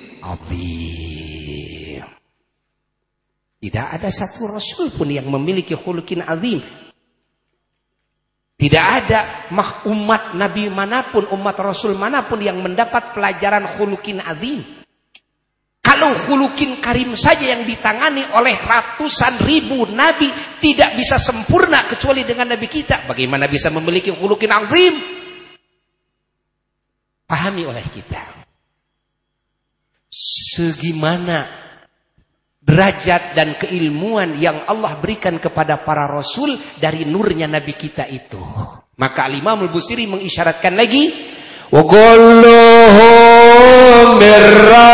azim. Tidak ada satu rasul pun yang memiliki khuluqin azim. Tidak ada umat Nabi manapun, umat Rasul manapun yang mendapat pelajaran khuluqin azim. Kalau khuluqin karim saja yang ditangani oleh ratusan ribu Nabi tidak bisa sempurna kecuali dengan Nabi kita, bagaimana bisa memiliki khuluqin azim? Pahami oleh kita. Segimana derajat dan keilmuan yang Allah berikan kepada para rasul dari nurnya Nabi kita itu. Maka Imam Al-Busiri mengisyaratkan lagi, wa kulluhum bir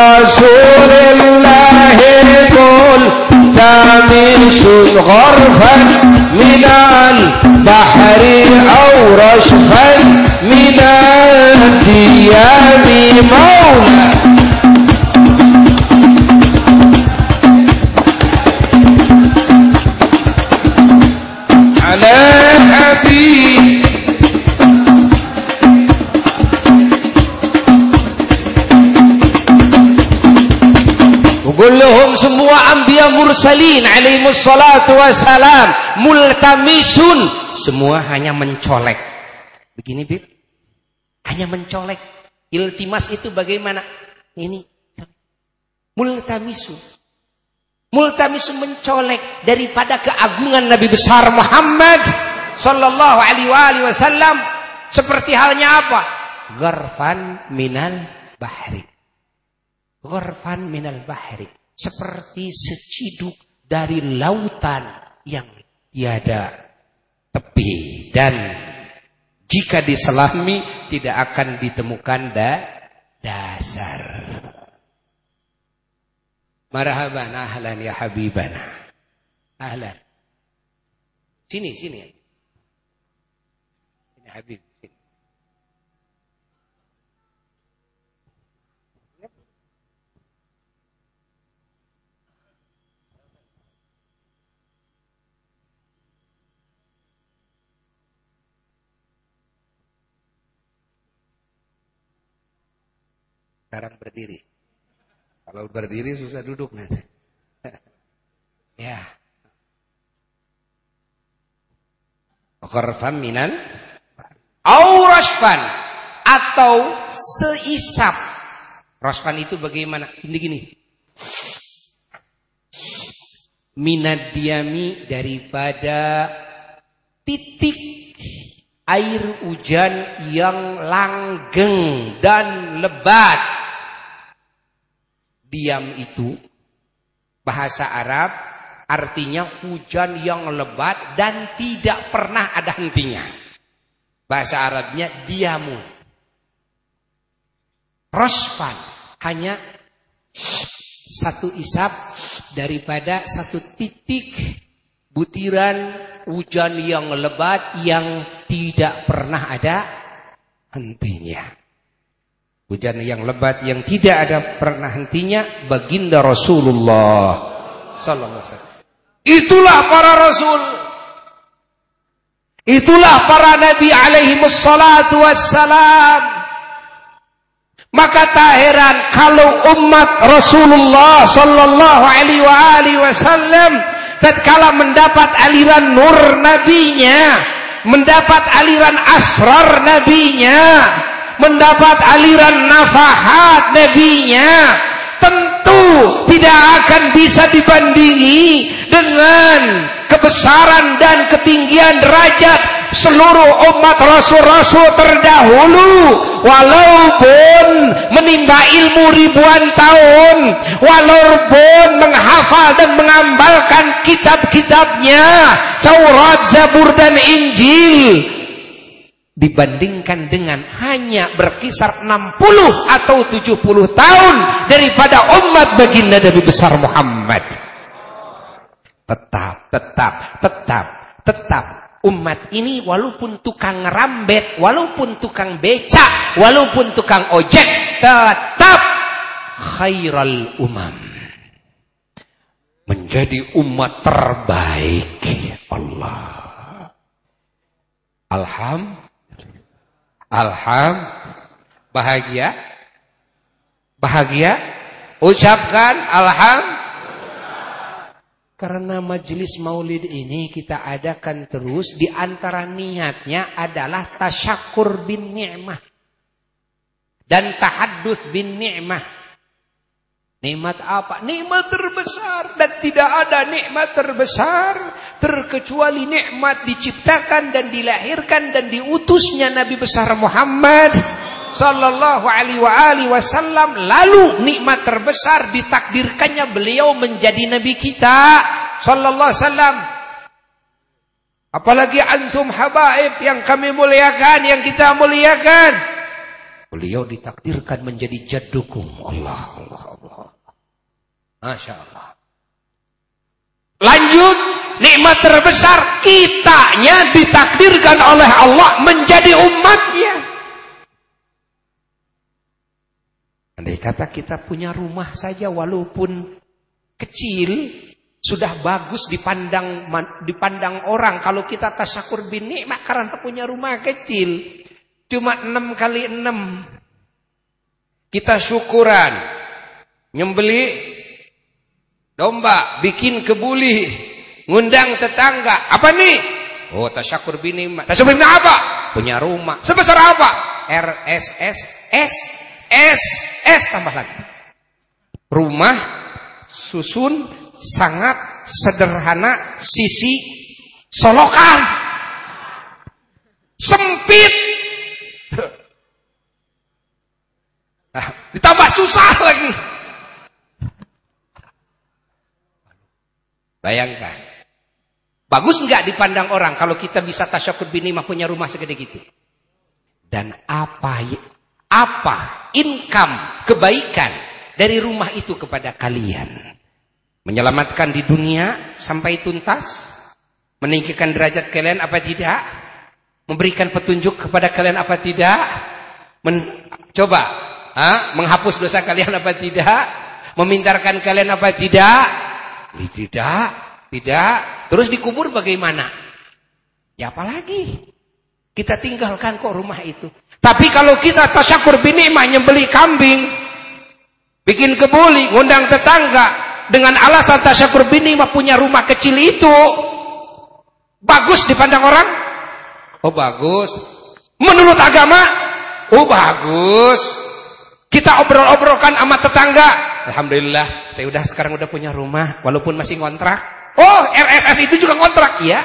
rasulillahi qul tamisun gharfan minal bahri aw rashfan minal diyami maula. Kulluhum semua anbiya mursalin alaihimus salatu wassalam multamisun, semua hanya mencolek. Begini Bib, hanya mencolek. Iltimas itu bagaimana? Ini multamisun. Multamisun mencolek daripada keagungan Nabi besar Muhammad sallallahu alaihi wasallam. Seperti halnya apa? Gharfan minal bahri. Gharfan minal bahri, seperti seciduk dari lautan yang tiada tepi, dan jika diselami tidak akan ditemukan da dasar. Marhaban, ahlan ya habibana. Ahlan. Sini, sini. Sini Habib. Sekarang berdiri. Kalau berdiri susah duduk nanti. Ya. Gharfan minal au rashfan, atau seisap. Rashfan itu bagaimana? Ini gini. Minad diami, daripada titik air hujan yang langgeng dan lebat. Diam itu bahasa Arab artinya hujan yang lebat dan tidak pernah ada hentinya. Bahasa Arabnya diamun. Rashfan hanya satu isap daripada satu titik butiran hujan yang lebat yang tidak pernah ada hentinya. Hujan yang lebat yang tidak ada pernah hentinya, baginda Rasulullah sallallahu alaihi wasallam. Itulah para rasul. Itulah para nabi alaihi wassalatu wassalam. Maka tak heran kalau umat Rasulullah sallallahu alaihi wasallam tatkala mendapat aliran nur nabinya, mendapat aliran asrar nabinya, mendapat aliran nafahat nabinya, tentu tidak akan bisa dibandingi dengan kebesaran dan ketinggian derajat seluruh umat rasul-rasul terdahulu. Walaupun menimba ilmu ribuan tahun, walaupun menghafal dan mengamalkan kitab-kitabnya Taurat, Zabur dan Injil, dibandingkan dengan hanya berkisar enam puluh atau tujuh puluh tahun daripada umat baginda Nabi besar Muhammad. Tetap, tetap, tetap, tetap umat ini walaupun tukang rambet, walaupun tukang becak, walaupun tukang ojek, tetap khairal umam. Menjadi umat terbaik Allah. Alham, alham, bahagia, bahagia. Ucapkan alham. Karena majelis maulid ini kita adakan terus, di antara niatnya adalah tasyakur bin ni'mah dan tahadduts bin ni'mah. Nikmat apa? Nikmat terbesar, dan tidak ada nikmat terbesar terkecuali nikmat diciptakan dan dilahirkan dan diutusnya Nabi besar Muhammad sallallahu alaihi wa alihi wasallam. Lalu nikmat terbesar ditakdirkannya beliau menjadi nabi kita sallallahu alaihi wasallam. Apalagi antum habaib yang kami muliakan, yang kita muliakan. Beliau ditakdirkan menjadi jaddukum. Allah, Allah, Allah. Masya Allah. Lanjut, nikmat terbesar kitanya ditakdirkan oleh Allah menjadi umatnya. Andai kata kita punya rumah saja walaupun kecil, sudah bagus dipandang dipandang orang. Kalau kita tasyakur bin nikmah karena punya rumah kecil, cuma enam kali enam. Kita syukuran, nyembeli domba, bikin kebuli, ngundang tetangga. Apa nih? Oh, tasyakur bin nikmah. Tasyakur bin nikmah apa? Punya rumah. Sebesar apa? R S S S S S tambah lagi. Rumah susun sangat sederhana, sisi solokan, sempit, nah, ditambah susah lagi. Bayangkan, bagus nggak dipandang orang kalau kita bisa tasyakur bin nikmah punya rumah segede gitu? Dan apa apa income kebaikan dari rumah itu kepada kalian? Menyelamatkan di dunia sampai tuntas, meninggikan derajat kalian apa tidak? Memberikan petunjuk kepada kalian apa tidak? Men coba, ha? Menghapus dosa kalian apa tidak? Memintarkan kalian apa tidak? Tidak, tidak. Terus dikubur bagaimana? Ya apalagi? Kita tinggalkan kok rumah itu. Tapi kalau kita tasyakur bin nikmah, nyembeli kambing, bikin kebuli, ngundang tetangga, dengan alasan tasyakur bin nikmah punya rumah kecil itu, bagus dipandang orang? Oh bagus. Menurut agama? Oh bagus. Kita obrol-obrolkan sama tetangga, alhamdulillah, saya udah sekarang udah punya rumah, walaupun masih ngontrak. Oh, R S S itu juga ngontrak, ya.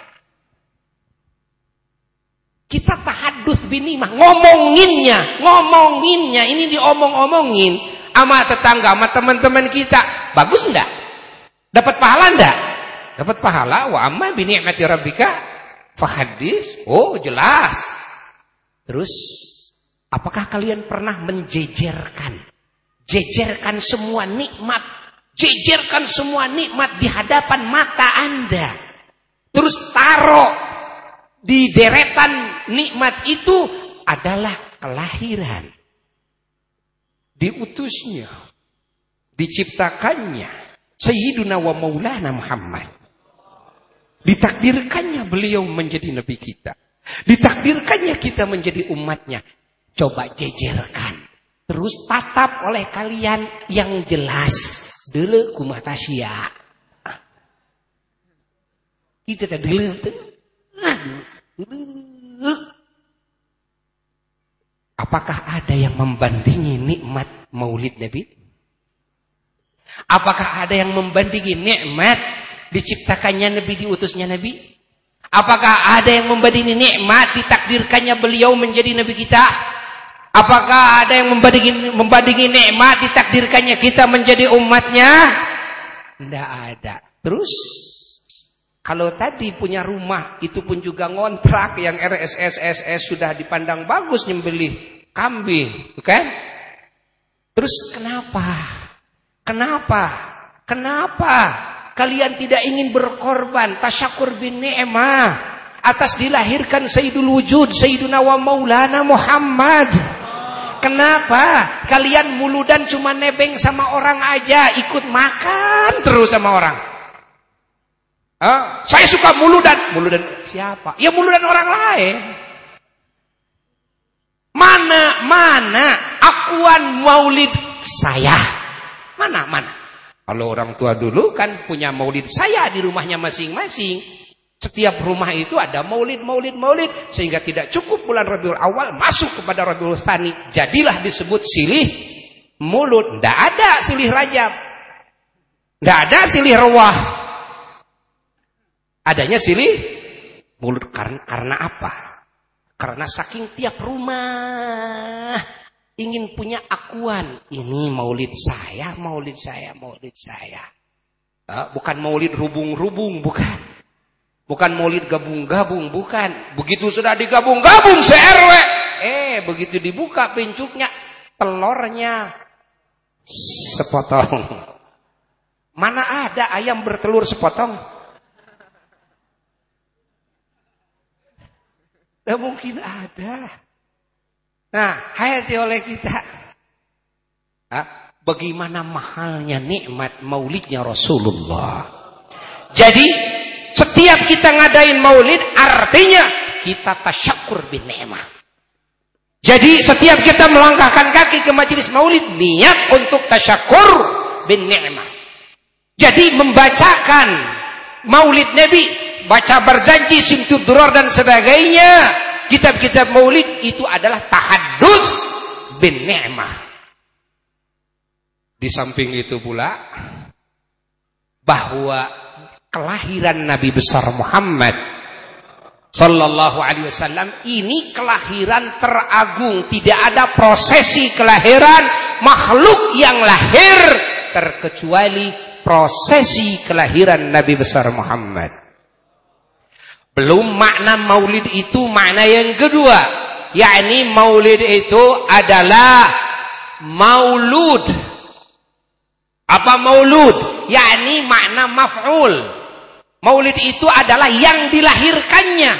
Kita tahadduts bin nikmah, ngomonginnya, ngomonginnya, ini diomong-omongin sama tetangga, sama teman-teman kita. Bagus enggak? Dapat pahala enggak? Dapat pahala. Wa amma bi ni'mati rabbika fahaddits. Oh, jelas. Terus, apakah kalian pernah menjejerkan, jejerkan semua nikmat, jejerkan semua nikmat di hadapan mata Anda, terus taruh di deretan nikmat itu adalah kelahiran, diutusnya, diciptakannya Sayyiduna wa Maulana Muhammad, ditakdirkannya beliau menjadi nabi kita, ditakdirkannya kita menjadi umatnya. Coba jejerkan, terus tatap oleh kalian yang jelas. Dulu kumata sia. Kita tak dulu. Apakah ada yang membandingi nikmat maulid Nabi? Apakah ada yang membandingi nikmat diciptakannya Nabi, diutusnya Nabi? Apakah ada yang membandingi nikmat ditakdirkannya beliau menjadi Nabi kita? Apakah ada yang membandingi, membandingi nikmat ditakdirkannya kita menjadi umatnya? Tidak ada. Terus kalau tadi punya rumah itu pun juga ngontrak, yang R S S S S sudah dipandang bagus nyembelih kambing, kan? Terus kenapa? Kenapa? Kenapa kalian tidak ingin berkorban tasyakur bin ni'mah? atas dilahirkan Sayyidul Wujud, Sayyiduna wa Maulana Muhammad. Kenapa? Kalian muludan cuma nebeng sama orang aja, ikut makan terus sama orang. Hah? Saya suka muludan. Muludan siapa? Ya muludan orang lain. Mana, mana akuan maulid saya? Mana, mana? Kalau orang tua dulu kan punya maulid saya di rumahnya masing-masing. Setiap rumah itu ada maulid, maulid, maulid. Sehingga tidak cukup bulan Rabiul Awal masuk kepada Rabiul Tsani. Jadilah disebut silih mulut. Tidak ada silih Rajab. Tidak ada silih Rawah. Adanya silih mulut. Karena, karena apa? Karena saking tiap rumah ingin punya akuan. Ini maulid saya, maulid saya, maulid saya. Bukan maulid rubung-rubung, bukan. Bukan maulid gabung-gabung, bukan. Begitu sudah digabung-gabung se-R W. Eh, begitu dibuka pincuknya, telurnya sepotong. Mana ada ayam bertelur sepotong? Tidak mungkin ada. Nah, hayati oleh kita. Hah? Bagaimana mahalnya nikmat maulidnya Rasulullah. Jadi, setiap kita ngadain maulid artinya kita tasyakur bin ni'mah. Jadi setiap kita melangkahkan kaki ke majelis maulid niat untuk tasyakur bin ni'mah. Jadi membacakan maulid Nabi, baca berjanji, simtud duror dan sebagainya, kitab-kitab maulid itu adalah tahaddus bin ni'mah. Di samping itu pula bahwa kelahiran Nabi besar Muhammad sallallahu alaihi wasallam ini kelahiran teragung. Tidak ada prosesi kelahiran makhluk yang lahir terkecuali prosesi kelahiran Nabi besar Muhammad. Belum makna maulid itu makna yang kedua, yakni maulid itu adalah maulud. Apa maulud? Yakni makna maf'ul. Maulid itu adalah yang dilahirkannya.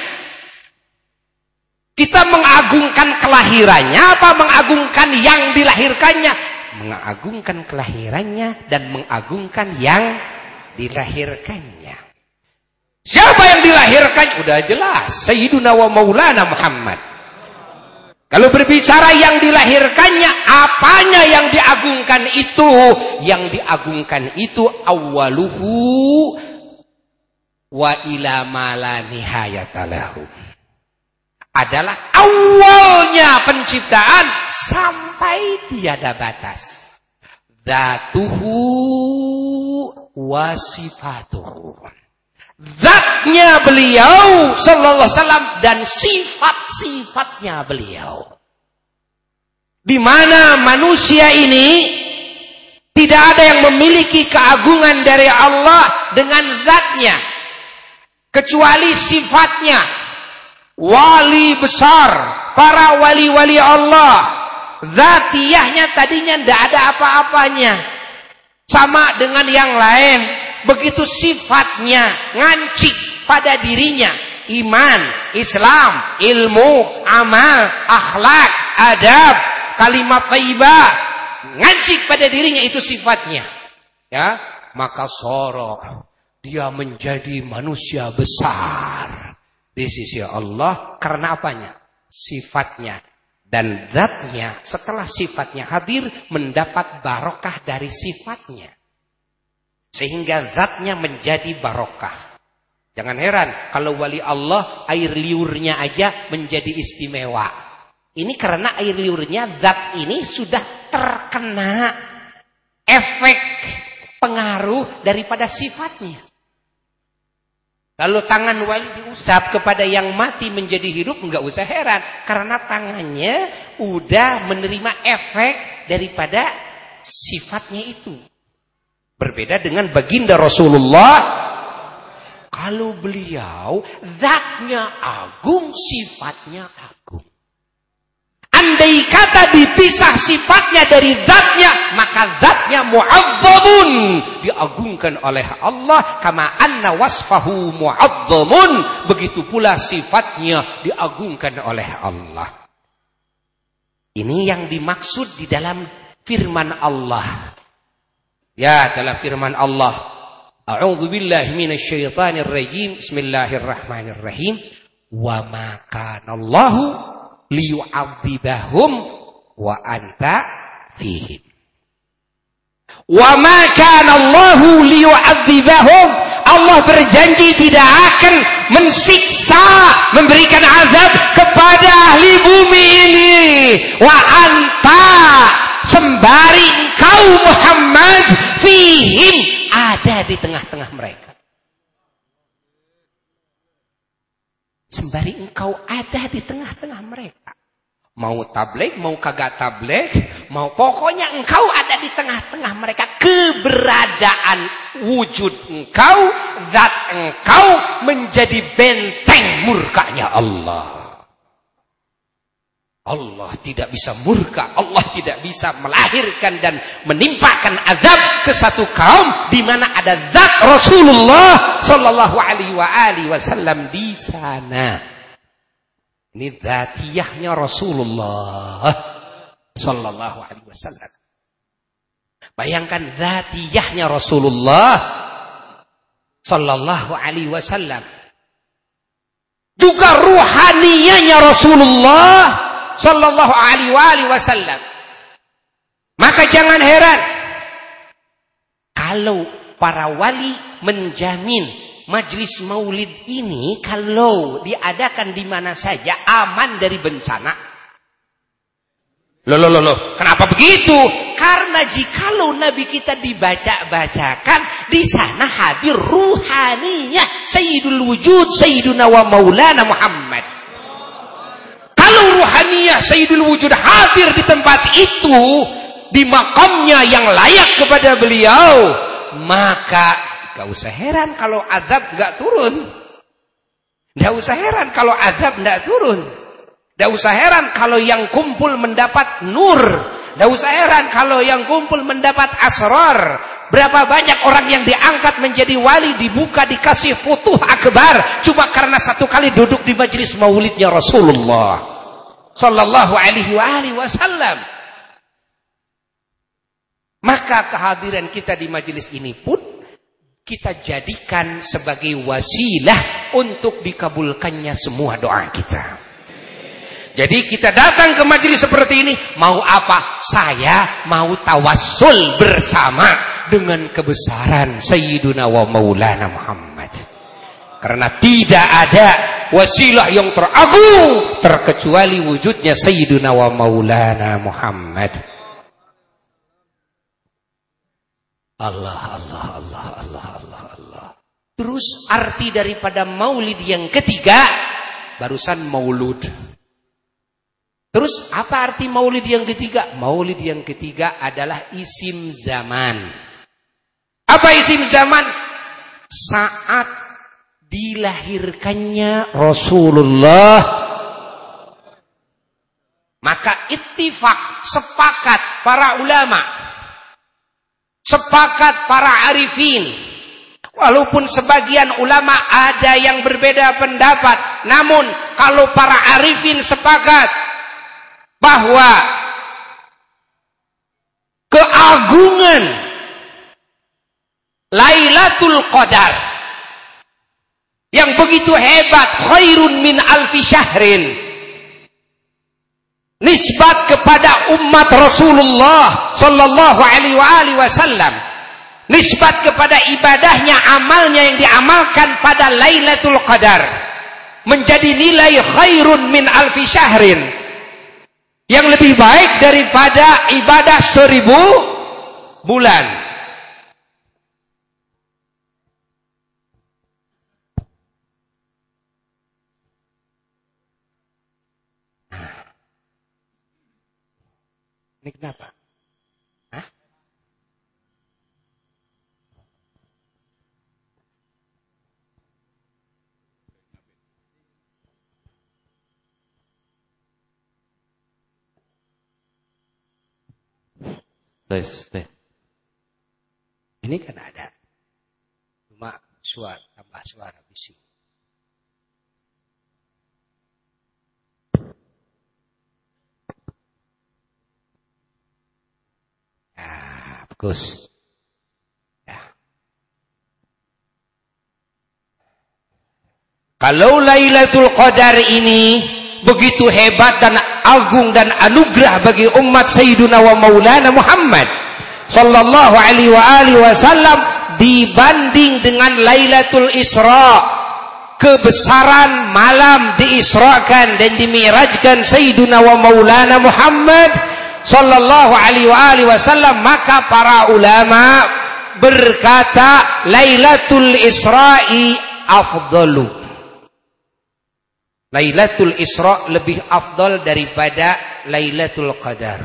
Kita mengagungkan kelahirannya apa mengagungkan yang dilahirkannya? Mengagungkan kelahirannya dan mengagungkan yang dilahirkannya. Siapa yang dilahirkan? Udah jelas, Sayyiduna wa Maulana Muhammad. Kalau berbicara yang dilahirkannya, apanya yang diagungkan itu? Yang diagungkan itu awaluhu wa ila ma la nihayatalahu. Adalah awalnya penciptaan sampai tiada batas. Dzatuhu wa sifatuhu. Zatnya beliau sallallahu alaihi wasallam dan sifat-sifatnya beliau. Di mana manusia ini tidak ada yang memiliki keagungan dari Allah dengan zatnya kecuali sifatnya. Wali besar, para wali-wali Allah, zatiyahnya tadinya tidak ada apa-apanya, sama dengan yang lain. Begitu sifatnya ngancik pada dirinya, iman, Islam, ilmu, amal, akhlak, adab, kalimat thayyibah, ngancik pada dirinya itu sifatnya. Ya, maka soro dia menjadi manusia besar di sisi Allah karena apanya? Sifatnya dan zatnya. Setelah sifatnya hadir mendapat barokah dari sifatnya. Sehingga zatnya menjadi barokah. Jangan heran kalau wali Allah air liurnya aja menjadi istimewa. Ini karena air liurnya zat ini sudah terkena efek pengaruh daripada sifatnya. Kalau tangan wali diusap kepada yang mati menjadi hidup, enggak usah heran. Karena tangannya udah menerima efek daripada sifatnya itu. Berbeda dengan baginda Rasulullah. Kalau beliau zatnya agung, sifatnya agung. andai kata dipisah sifatnya dari zatnya, maka zatnya mu'azzamun, diagungkan oleh Allah. Kama anna wasfahu mu'azzamun, begitu pula sifatnya diagungkan oleh Allah. Ini yang dimaksud di dalam firman Allah. Ya, dalam firman Allah, a'udzu billahi minasyaitonir rajim, bismillahirrahmanirrahim, wa ma kana Allahu liyu'adzibahum wa anta fihim. Wa ma kana Allahu liyu'adzibahum, Allah berjanji tidak akan mensiksa, memberikan azab kepada ahli bumi ini. Wa anta, sembari engkau Muhammad, fihim, ada di tengah-tengah mereka. Sembari engkau ada di tengah-tengah mereka. Mau tabligh, mau kagak tabligh, mau pokoknya engkau ada di tengah-tengah mereka. Keberadaan wujud engkau, zat engkau menjadi benteng murkanya Allah. Allah tidak bisa murka, Allah tidak bisa melahirkan dan menimpakan azab ke satu kaum di mana ada zat Rasulullah sallallahu alaihi wa alihi wasallam di sana. Ini zatiyahnya Rasulullah sallallahu alaihi wasallam. Bayangkan zatiyahnya Rasulullah sallallahu alaihi wasallam. Juga ruhaniyahnya Rasulullah sallallahu alaihi wasallam. Maka jangan heran kalau para wali menjamin majlis maulid ini kalau diadakan di mana saja aman dari bencana. Loh, loh, loh, loh. Kenapa begitu? Karena jikalau Nabi kita dibaca-bacakan, di sana hadir ruhaniyah Sayyidul Wujud, Sayyiduna wa Maulana Muhammad. Kalau ruhaniyah Sayyidul Wujud hadir di tempat itu, di makamnya yang layak kepada beliau, maka gak usah heran kalau azab gak turun. Gak usah heran kalau azab gak turun. Gak usah heran kalau yang kumpul mendapat nur. Gak usah heran kalau yang kumpul mendapat asrar. Berapa banyak orang yang diangkat menjadi wali, dibuka, dikasih futuh akbar, cuma karena satu kali duduk di majlis maulidnya Rasulullah sallallahu alaihi wa alihi wasallam. Maka kehadiran kita di majlis ini pun kita jadikan sebagai wasilah untuk dikabulkannya semua doa kita. Jadi kita datang ke majelis seperti ini, mau apa? Saya mau tawassul bersama dengan kebesaran Sayyiduna wa Maulana Muhammad. Karena tidak ada wasilah yang teragung terkecuali wujudnya Sayyiduna wa Maulana Muhammad. Allah, Allah, Allah, Allah, Allah, Allah. Terus arti daripada maulid yang ketiga, barusan maulud. Terus apa arti maulid yang ketiga? Maulid yang ketiga adalah isim zaman. Apa isim zaman? Saat dilahirkannya Rasulullah. Maka ittifaq, sepakat para ulama, sepakat para arifin. Walaupun sebagian ulama ada yang berbeda pendapat, namun kalau para arifin sepakat bahwa keagungan Lailatul Qadar yang begitu hebat, khairun min alfi syahrin, nisbat kepada umat Rasulullah sallallahu alaihi wasallam, nisbat kepada ibadahnya, amalnya yang diamalkan pada Lailatul Qadar, menjadi nilai khairun min alfi syahrin, yang lebih baik daripada ibadah seribu bulan. Nah, ini kenapa? Hah? Tes, tes. Ini kan ada. Cuma suara, tambah suara bising. Nah, bagus. Ya. Kalau Lailatul Qadar ini begitu hebat dan agung dan anugerah bagi umat Sayyiduna wa Maulana Muhammad sallallahu alaihi wa alihi wasallam dibanding dengan Lailatul Isra, kebesaran malam diisrakan dan dimirajkan Sayyiduna wa Maulana Muhammad sallallahu alaihi wa alihi wasallam, maka para ulama berkata Lailatul Isra'i afdalu. Lailatul Isra lebih afdal daripada Lailatul Qadar.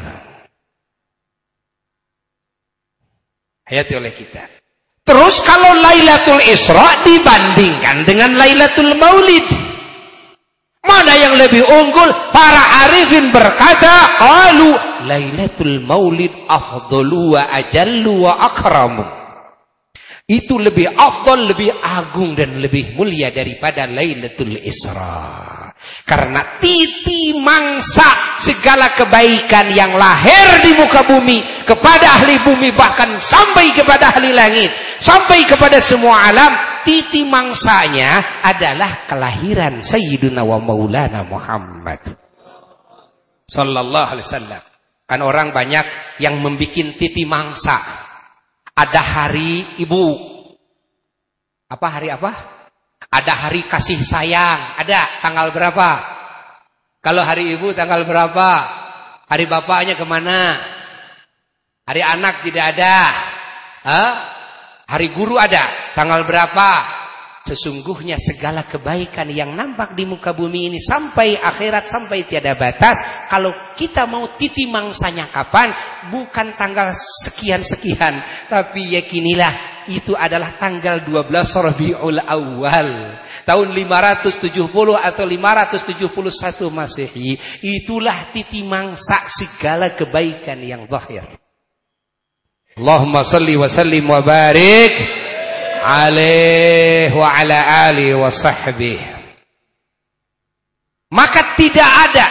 Hayati oleh kita. Terus kalau Lailatul Isra dibandingkan dengan Lailatul Maulid, mana yang lebih unggul? Para arifin berkata, qalu Lailatul Maulid afdalu wa ajallu wa akramu. Itu lebih afdal, lebih agung dan lebih mulia daripada Lailatul Isra. Karena titi mangsa segala kebaikan yang lahir di muka bumi kepada ahli bumi, bahkan sampai kepada ahli langit, sampai kepada semua alam, titi mangsanya adalah kelahiran Sayyiduna wa Maulana Muhammad sallallahu alaihi wasallam. Kan orang banyak yang membikin titi mangsa. Ada hari ibu. Apa hari apa? Ada hari kasih sayang. Ada tanggal berapa? Kalau hari ibu tanggal berapa? Hari bapaknya kemana? Hari anak tidak ada. Hah? Hari guru ada. Tanggal berapa? Sesungguhnya segala kebaikan yang nampak di muka bumi ini sampai akhirat, sampai tiada batas, kalau kita mau titi mangsanya kapan, bukan tanggal sekian-sekian, tapi yakinilah itu adalah tanggal dua belas Rabiul Awal tahun lima ratus tujuh puluh atau lima ratus tujuh puluh satu Masehi. Itulah titi mangsa segala kebaikan yang zahir. Allahumma salli wa sallim wa barik alaihi wa ala alihi wa sahbihi. Maka tidak ada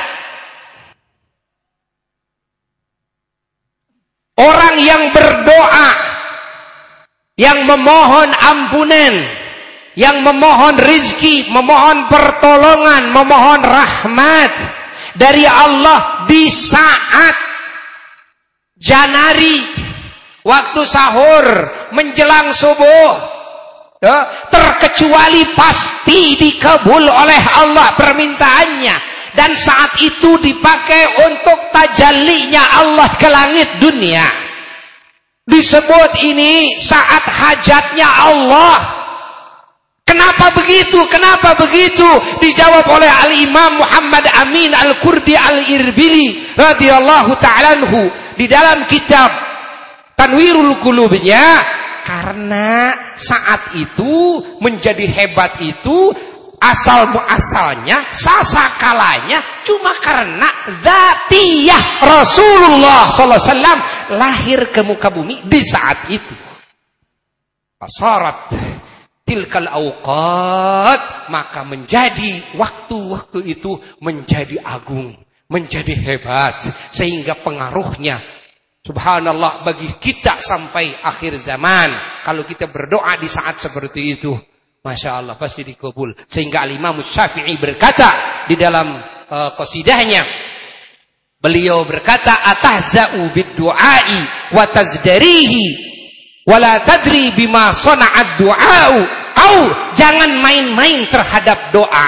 orang yang berdoa, yang memohon ampunan, yang memohon rizki, memohon pertolongan, memohon rahmat dari Allah di saat Janari, waktu sahur menjelang subuh, ya, terkecuali pasti dikabul oleh Allah permintaannya, dan saat itu dipakai untuk tajallinya Allah ke langit dunia. Disebut ini saat hajatnya Allah. Kenapa begitu? Kenapa begitu? Dijawab oleh Al-Imam Muhammad Amin Al-Kurdi Al-Irbili radhiyallahu ta'ala anhu di dalam kitab Tanwirul Qulubnya, karena saat itu menjadi hebat itu asal muasalnya, sasakalanya cuma karena zatiyah Rasulullah sallallahu alaihi wasallam lahir ke muka bumi di saat itu. Fasarat tilkal awqat, maka menjadi waktu-waktu itu menjadi agung, menjadi hebat, sehingga pengaruhnya subhanallah bagi kita sampai akhir zaman. Kalau kita berdoa di saat seperti itu, masya Allah pasti dikabul. Sehingga Al-Imam Syafi'i berkata di dalam uh, qasidahnya, beliau berkata, atahza'u bid-du'ai wa tazdarihi wa la tadri bima sana'ad du'a'u. Kau jangan main-main terhadap doa.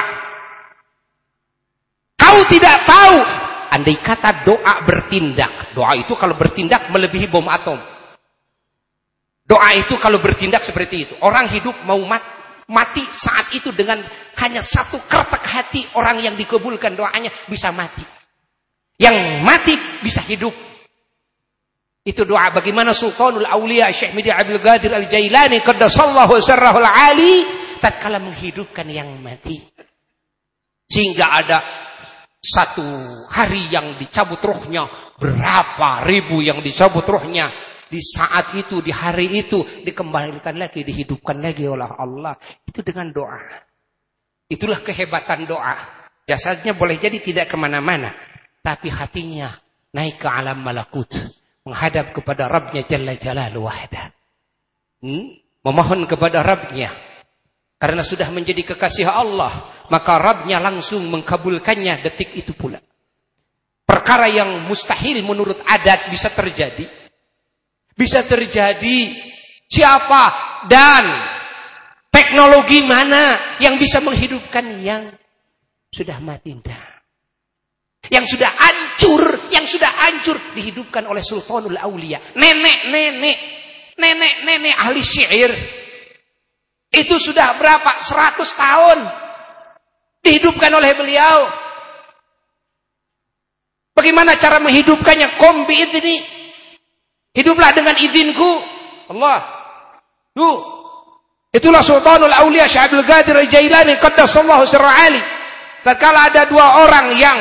Kau tidak tahu, andai kata doa bertindak. Doa itu kalau bertindak melebihi bom atom. Doa itu kalau bertindak seperti itu. Orang hidup mau mati, mati saat itu dengan hanya satu kertek hati, orang yang dikabulkan doanya bisa mati. Yang mati bisa hidup. Itu doa. Bagaimana Sultanul Auliya Syekh Midi Abdul Qadir Al-Jailani qaddasallahu sirrahul ali tatkala menghidupkan yang mati. Sehingga ada satu hari yang dicabut rohnya berapa ribu yang dicabut ruhnya di saat itu, di hari itu, dikembalikan lagi, dihidupkan lagi oleh Allah. Itu dengan doa. Itulah kehebatan doa. Jasadnya boleh jadi tidak kemana-mana, tapi hatinya naik ke alam malakut, menghadap kepada Rabbnya Jalla Jalaluhu wahda. Hmm? Memohon kepada Rabbnya. Karena sudah menjadi kekasih Allah, maka Rabbnya langsung mengkabulkannya detik itu pula. Perkara yang mustahil menurut adat bisa terjadi. Bisa terjadi. Siapa dan teknologi mana yang bisa menghidupkan yang sudah mati? Yang sudah hancur, yang sudah hancur dihidupkan oleh Sultanul Aulia. Nenek-nenek, nenek-nenek ahli syair. Itu sudah berapa? Seratus tahun. Dihidupkan oleh beliau. Bagaimana cara menghidupkannya? Qum bi'idni. Hiduplah dengan izinku. Allah. Tuh. Itulah Sultanul Aulia Syekh Abdul Qadir Al-Jailani qaddasallahu sirra ali. Tatkala ada dua orang yang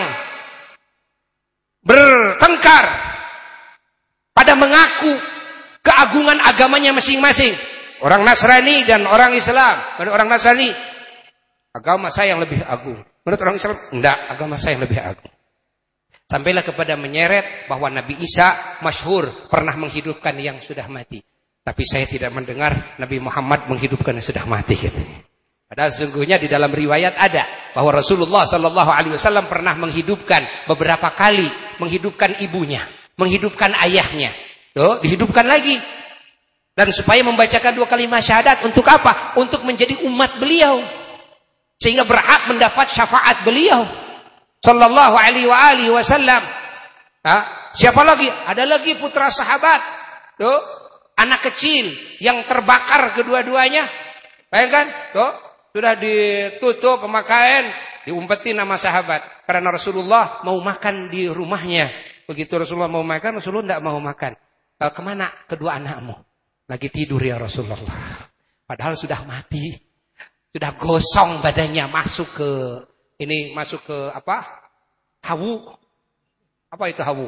bertengkar pada mengaku keagungan agamanya masing-masing. Orang Nasrani dan orang Islam. Menurut orang Nasrani, agama saya yang lebih agung. Menurut orang Islam, enggak, agama saya yang lebih agung. Sampailah kepada menyeret bahwa Nabi Isa masyhur pernah menghidupkan yang sudah mati. Tapi saya tidak mendengar Nabi Muhammad menghidupkan yang sudah mati. Gitu. Padahal sesungguhnya di dalam riwayat ada bahwa Rasulullah Sallallahu Alaihi Wasallam pernah menghidupkan beberapa kali, menghidupkan ibunya, menghidupkan ayahnya. Tuh, dihidupkan lagi. Dan supaya membacakan dua kalimat syahadat untuk apa? Untuk menjadi umat beliau. Sehingga berhak mendapat syafaat beliau. Sallallahu alaihi wa alihi wasallam. Ha? Siapa lagi? Ada lagi putra sahabat. Tuh, anak kecil yang terbakar kedua-duanya. Bayangkan, tuh, sudah ditutup pemakaian, diumpetin sama sahabat. Karena Rasulullah mau makan di rumahnya. Begitu Rasulullah mau makan, Rasulullah tidak mau makan. Kemana kedua anakmu? Lagi tidur ya Rasulullah. Padahal sudah mati. Sudah gosong badannya, masuk ke ini masuk ke apa? Hawu. Apa itu hawu?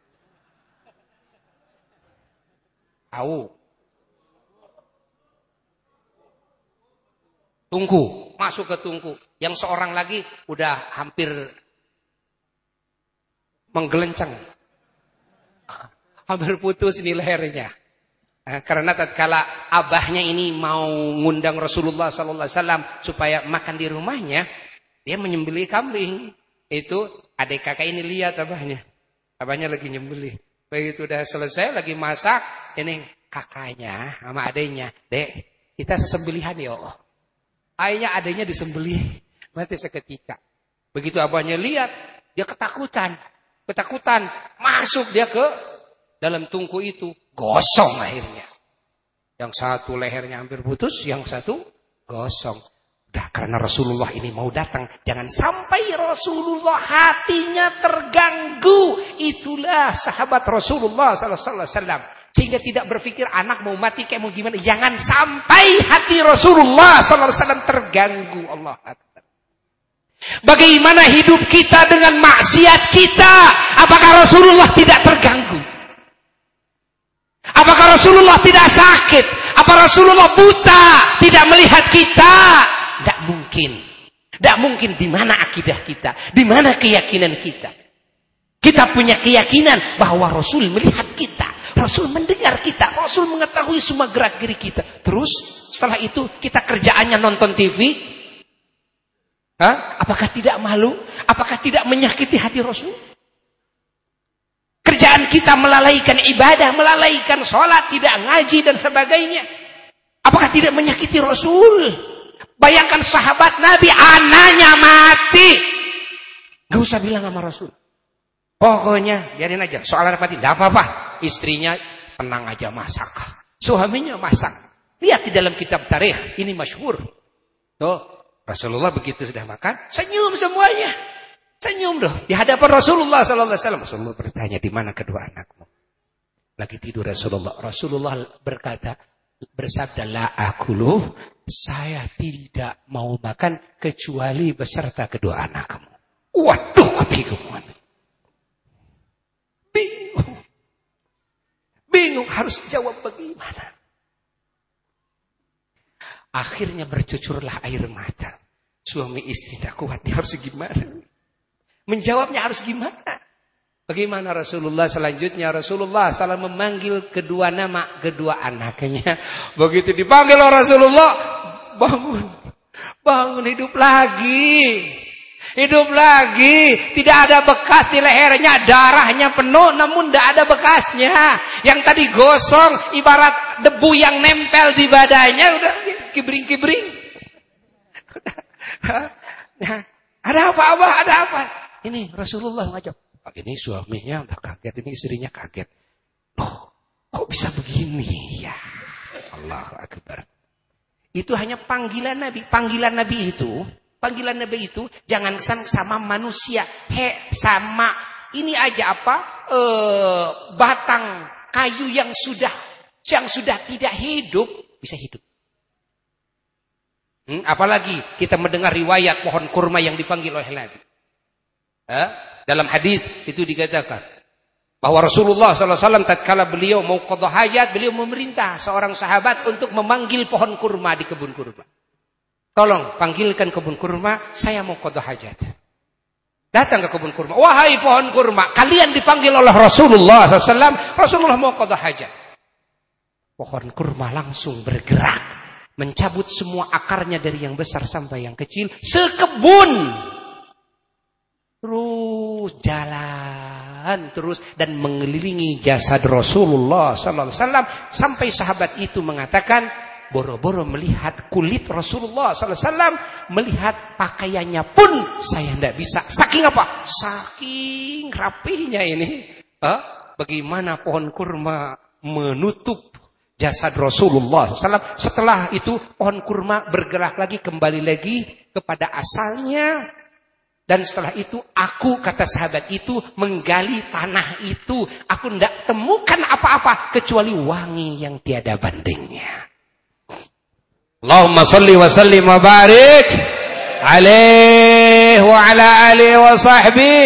Hawu. Tungku, masuk ke tungku. Yang seorang lagi udah hampir menggelencang. Hampir putus ini lehernya. Karena tatkala abahnya ini mau ngundang Rasulullah Sallallahu Alaihi Wasallam supaya makan di rumahnya, dia menyembelih kambing. Itu adik kakak ini lihat abahnya, abahnya lagi nyembelih. Begitu udah selesai lagi masak, ini kakaknya sama adiknya, dek kita sesembelihan ya. Akhirnya adiknya disembelih, mati seketika. Begitu abahnya lihat, dia ketakutan, ketakutan masuk dia ke dalam tungku itu. Gosong akhirnya. Yang satu lehernya hampir putus, yang satu gosong. Udah karena Rasulullah ini mau datang, jangan sampai Rasulullah hatinya terganggu. Itulah sahabat Rasulullah Sallallahu Alaihi Wasallam. Sehingga tidak berpikir anak mau mati kayak mau gimana. Jangan sampai hati Rasulullah Sallallahu Alaihi Wasallam terganggu. Allah Akbar. Bagaimana hidup kita dengan maksiat kita? Apakah Rasulullah tidak terganggu? Apakah Rasulullah tidak sakit? Apa Rasulullah buta? Tidak melihat kita? Tidak mungkin. Tidak mungkin. Di mana akidah kita? Di mana keyakinan kita? Kita punya keyakinan bahwa Rasul melihat kita. Rasul mendengar kita. Rasul mengetahui semua gerak geri kita. Terus setelah itu kita kerjaannya nonton T V. Hah? Apakah tidak malu? Apakah tidak menyakiti hati Rasul? Kerjaan kita melalaikan ibadah, melalaikan sholat, tidak ngaji dan sebagainya. Apakah tidak menyakiti Rasul? Bayangkan sahabat Nabi, anaknya mati. Gak usah bilang sama Rasul. Pokoknya, biarin aja. Soal mati, tidak apa-apa. Istrinya tenang aja masak. Suaminya masak. Lihat di dalam kitab tarikh, ini masyhur. Tuh, Rasulullah begitu sudah makan, senyum semuanya. Senyum doh di hadapan Rasulullah Sallallahu Alaihi Wasallam. Rasulullah bertanya, di mana kedua anakmu? Lagi tidur Rasulullah. Rasulullah berkata, bersabda, la akulu, saya tidak mau makan kecuali beserta kedua anakmu. Waduh, bingung. Bingung. harus jawab bagaimana. Akhirnya bercucurlah air mata. Suami istri tidak kuat, dia harus gimana? Menjawabnya harus gimana? Bagaimana Rasulullah selanjutnya? Rasulullah salah memanggil kedua nama kedua anaknya. Begitu dipanggil oleh Rasulullah, bangun, bangun, hidup lagi, hidup lagi. Tidak ada bekas di lehernya, darahnya penuh, namun tidak ada bekasnya. Yang tadi gosong, ibarat debu yang nempel di badannya, udah kibring-kibring. Nah, ada apa, Abah? Ada apa? Ini Rasulullah ngajak. Oh, ini suaminya udah kaget, ini istrinya kaget. Loh, kok bisa begini? Ya, Allahu Akbar. Itu hanya panggilan Nabi. Panggilan Nabi itu, panggilan Nabi itu jangan sama manusia. He, sama ini aja apa? E, batang kayu yang sudah yang sudah tidak hidup bisa hidup. Hmm, apalagi kita mendengar riwayat pohon kurma yang dipanggil oleh Nabi. Eh? Dalam hadis itu dikatakan bahwa Rasulullah sallallahu alaihi wasallam tatkala beliau mau qada hajat, beliau memerintah seorang sahabat untuk memanggil pohon kurma di kebun kurma. Tolong panggilkan kebun kurma, saya mau qada hajat. Datang ke kebun kurma. Wahai pohon kurma, kalian dipanggil oleh Rasulullah sallallahu alaihi wasallam. Rasulullah mau qada hajat. Pohon kurma langsung bergerak, mencabut semua akarnya dari yang besar sampai yang kecil, sekebun. Terus jalan terus dan mengelilingi jasad Rasulullah sallallahu alaihi wasallam sampai sahabat itu mengatakan, boro-boro melihat kulit Rasulullah sallallahu alaihi wasallam, melihat pakaiannya pun saya tidak bisa. Saking apa? Saking rapihnya ini. Hah? Bagaimana pohon kurma menutup jasad Rasulullah sallallahu alaihi wasallam. Setelah itu pohon kurma bergerak lagi, kembali lagi kepada asalnya. Dan setelah itu aku, kata sahabat itu, menggali tanah itu. Aku tidak temukan apa-apa kecuali wangi yang tiada bandingnya. Allahumma salli wa sallim wa barik alaihi wa ala alihi wa sahbihi.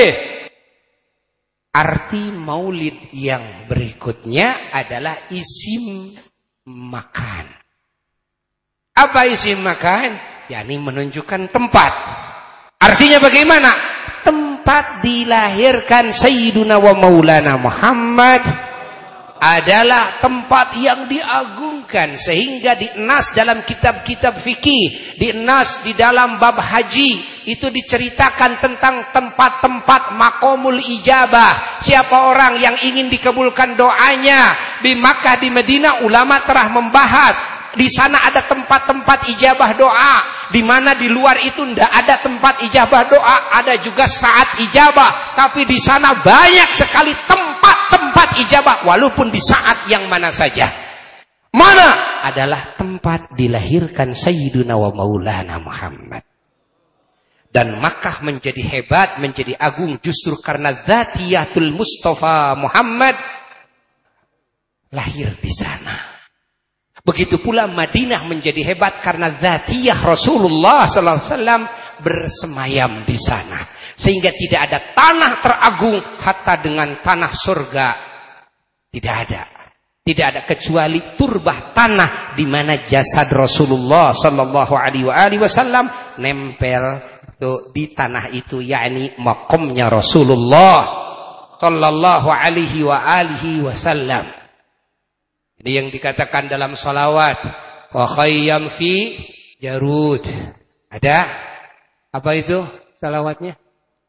Arti maulid yang berikutnya adalah isim makan. Apa isim makan? yakni menunjukkan tempat. Artinya bagaimana? Tempat dilahirkan Sayyiduna wa Maulana Muhammad adalah tempat yang diagungkan, sehingga dienas dalam kitab-kitab fikih, dienas di dalam bab haji, itu diceritakan tentang tempat-tempat maqamul ijabah. Siapa orang yang ingin dikabulkan doanya di Makkah, di Madinah, ulama telah membahas di sana ada tempat-tempat ijabah doa, di mana di luar itu tidak ada tempat ijabah doa, ada juga saat ijabah, tapi di sana banyak sekali tempat-tempat ijabah, walaupun di saat yang mana saja. Mana adalah tempat dilahirkan Sayyiduna wa Maulana Muhammad. Dan Makkah menjadi hebat, menjadi agung justru karena Dzatiyatul Mustafa Muhammad lahir di sana. Begitu pula Madinah menjadi hebat karena Dzatiyah Rasulullah sallallahu alaihi wasallam bersemayam di sana. Sehingga tidak ada tanah teragung hatta dengan tanah surga. Tidak ada. Tidak ada kecuali turbah tanah di mana jasad Rasulullah sallallahu alaihi wasallam nempel tuh di tanah itu, yakni makomnya Rasulullah sallallahu alaihi wa alihi wasallam. Ini yang dikatakan dalam salawat, wa khayyam fi jarud. Ada apa itu salawatnya?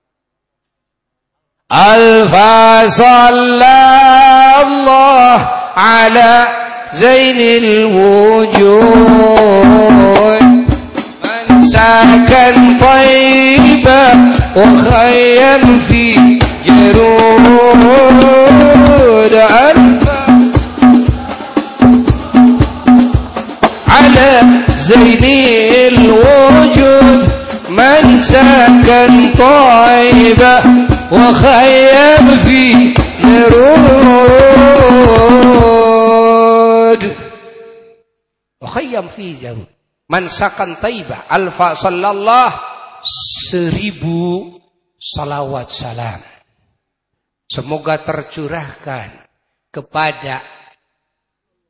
Alfa sallallahu ala zainil wujud man sakan tayyiba wa khayyam fi jarud. Alfa على زين الوجود من سكن طيبة وخيم في جرود وخيم في جرود من سكن طيبة alfa sallallahu seribu salawat salam semoga tercurahkan kepada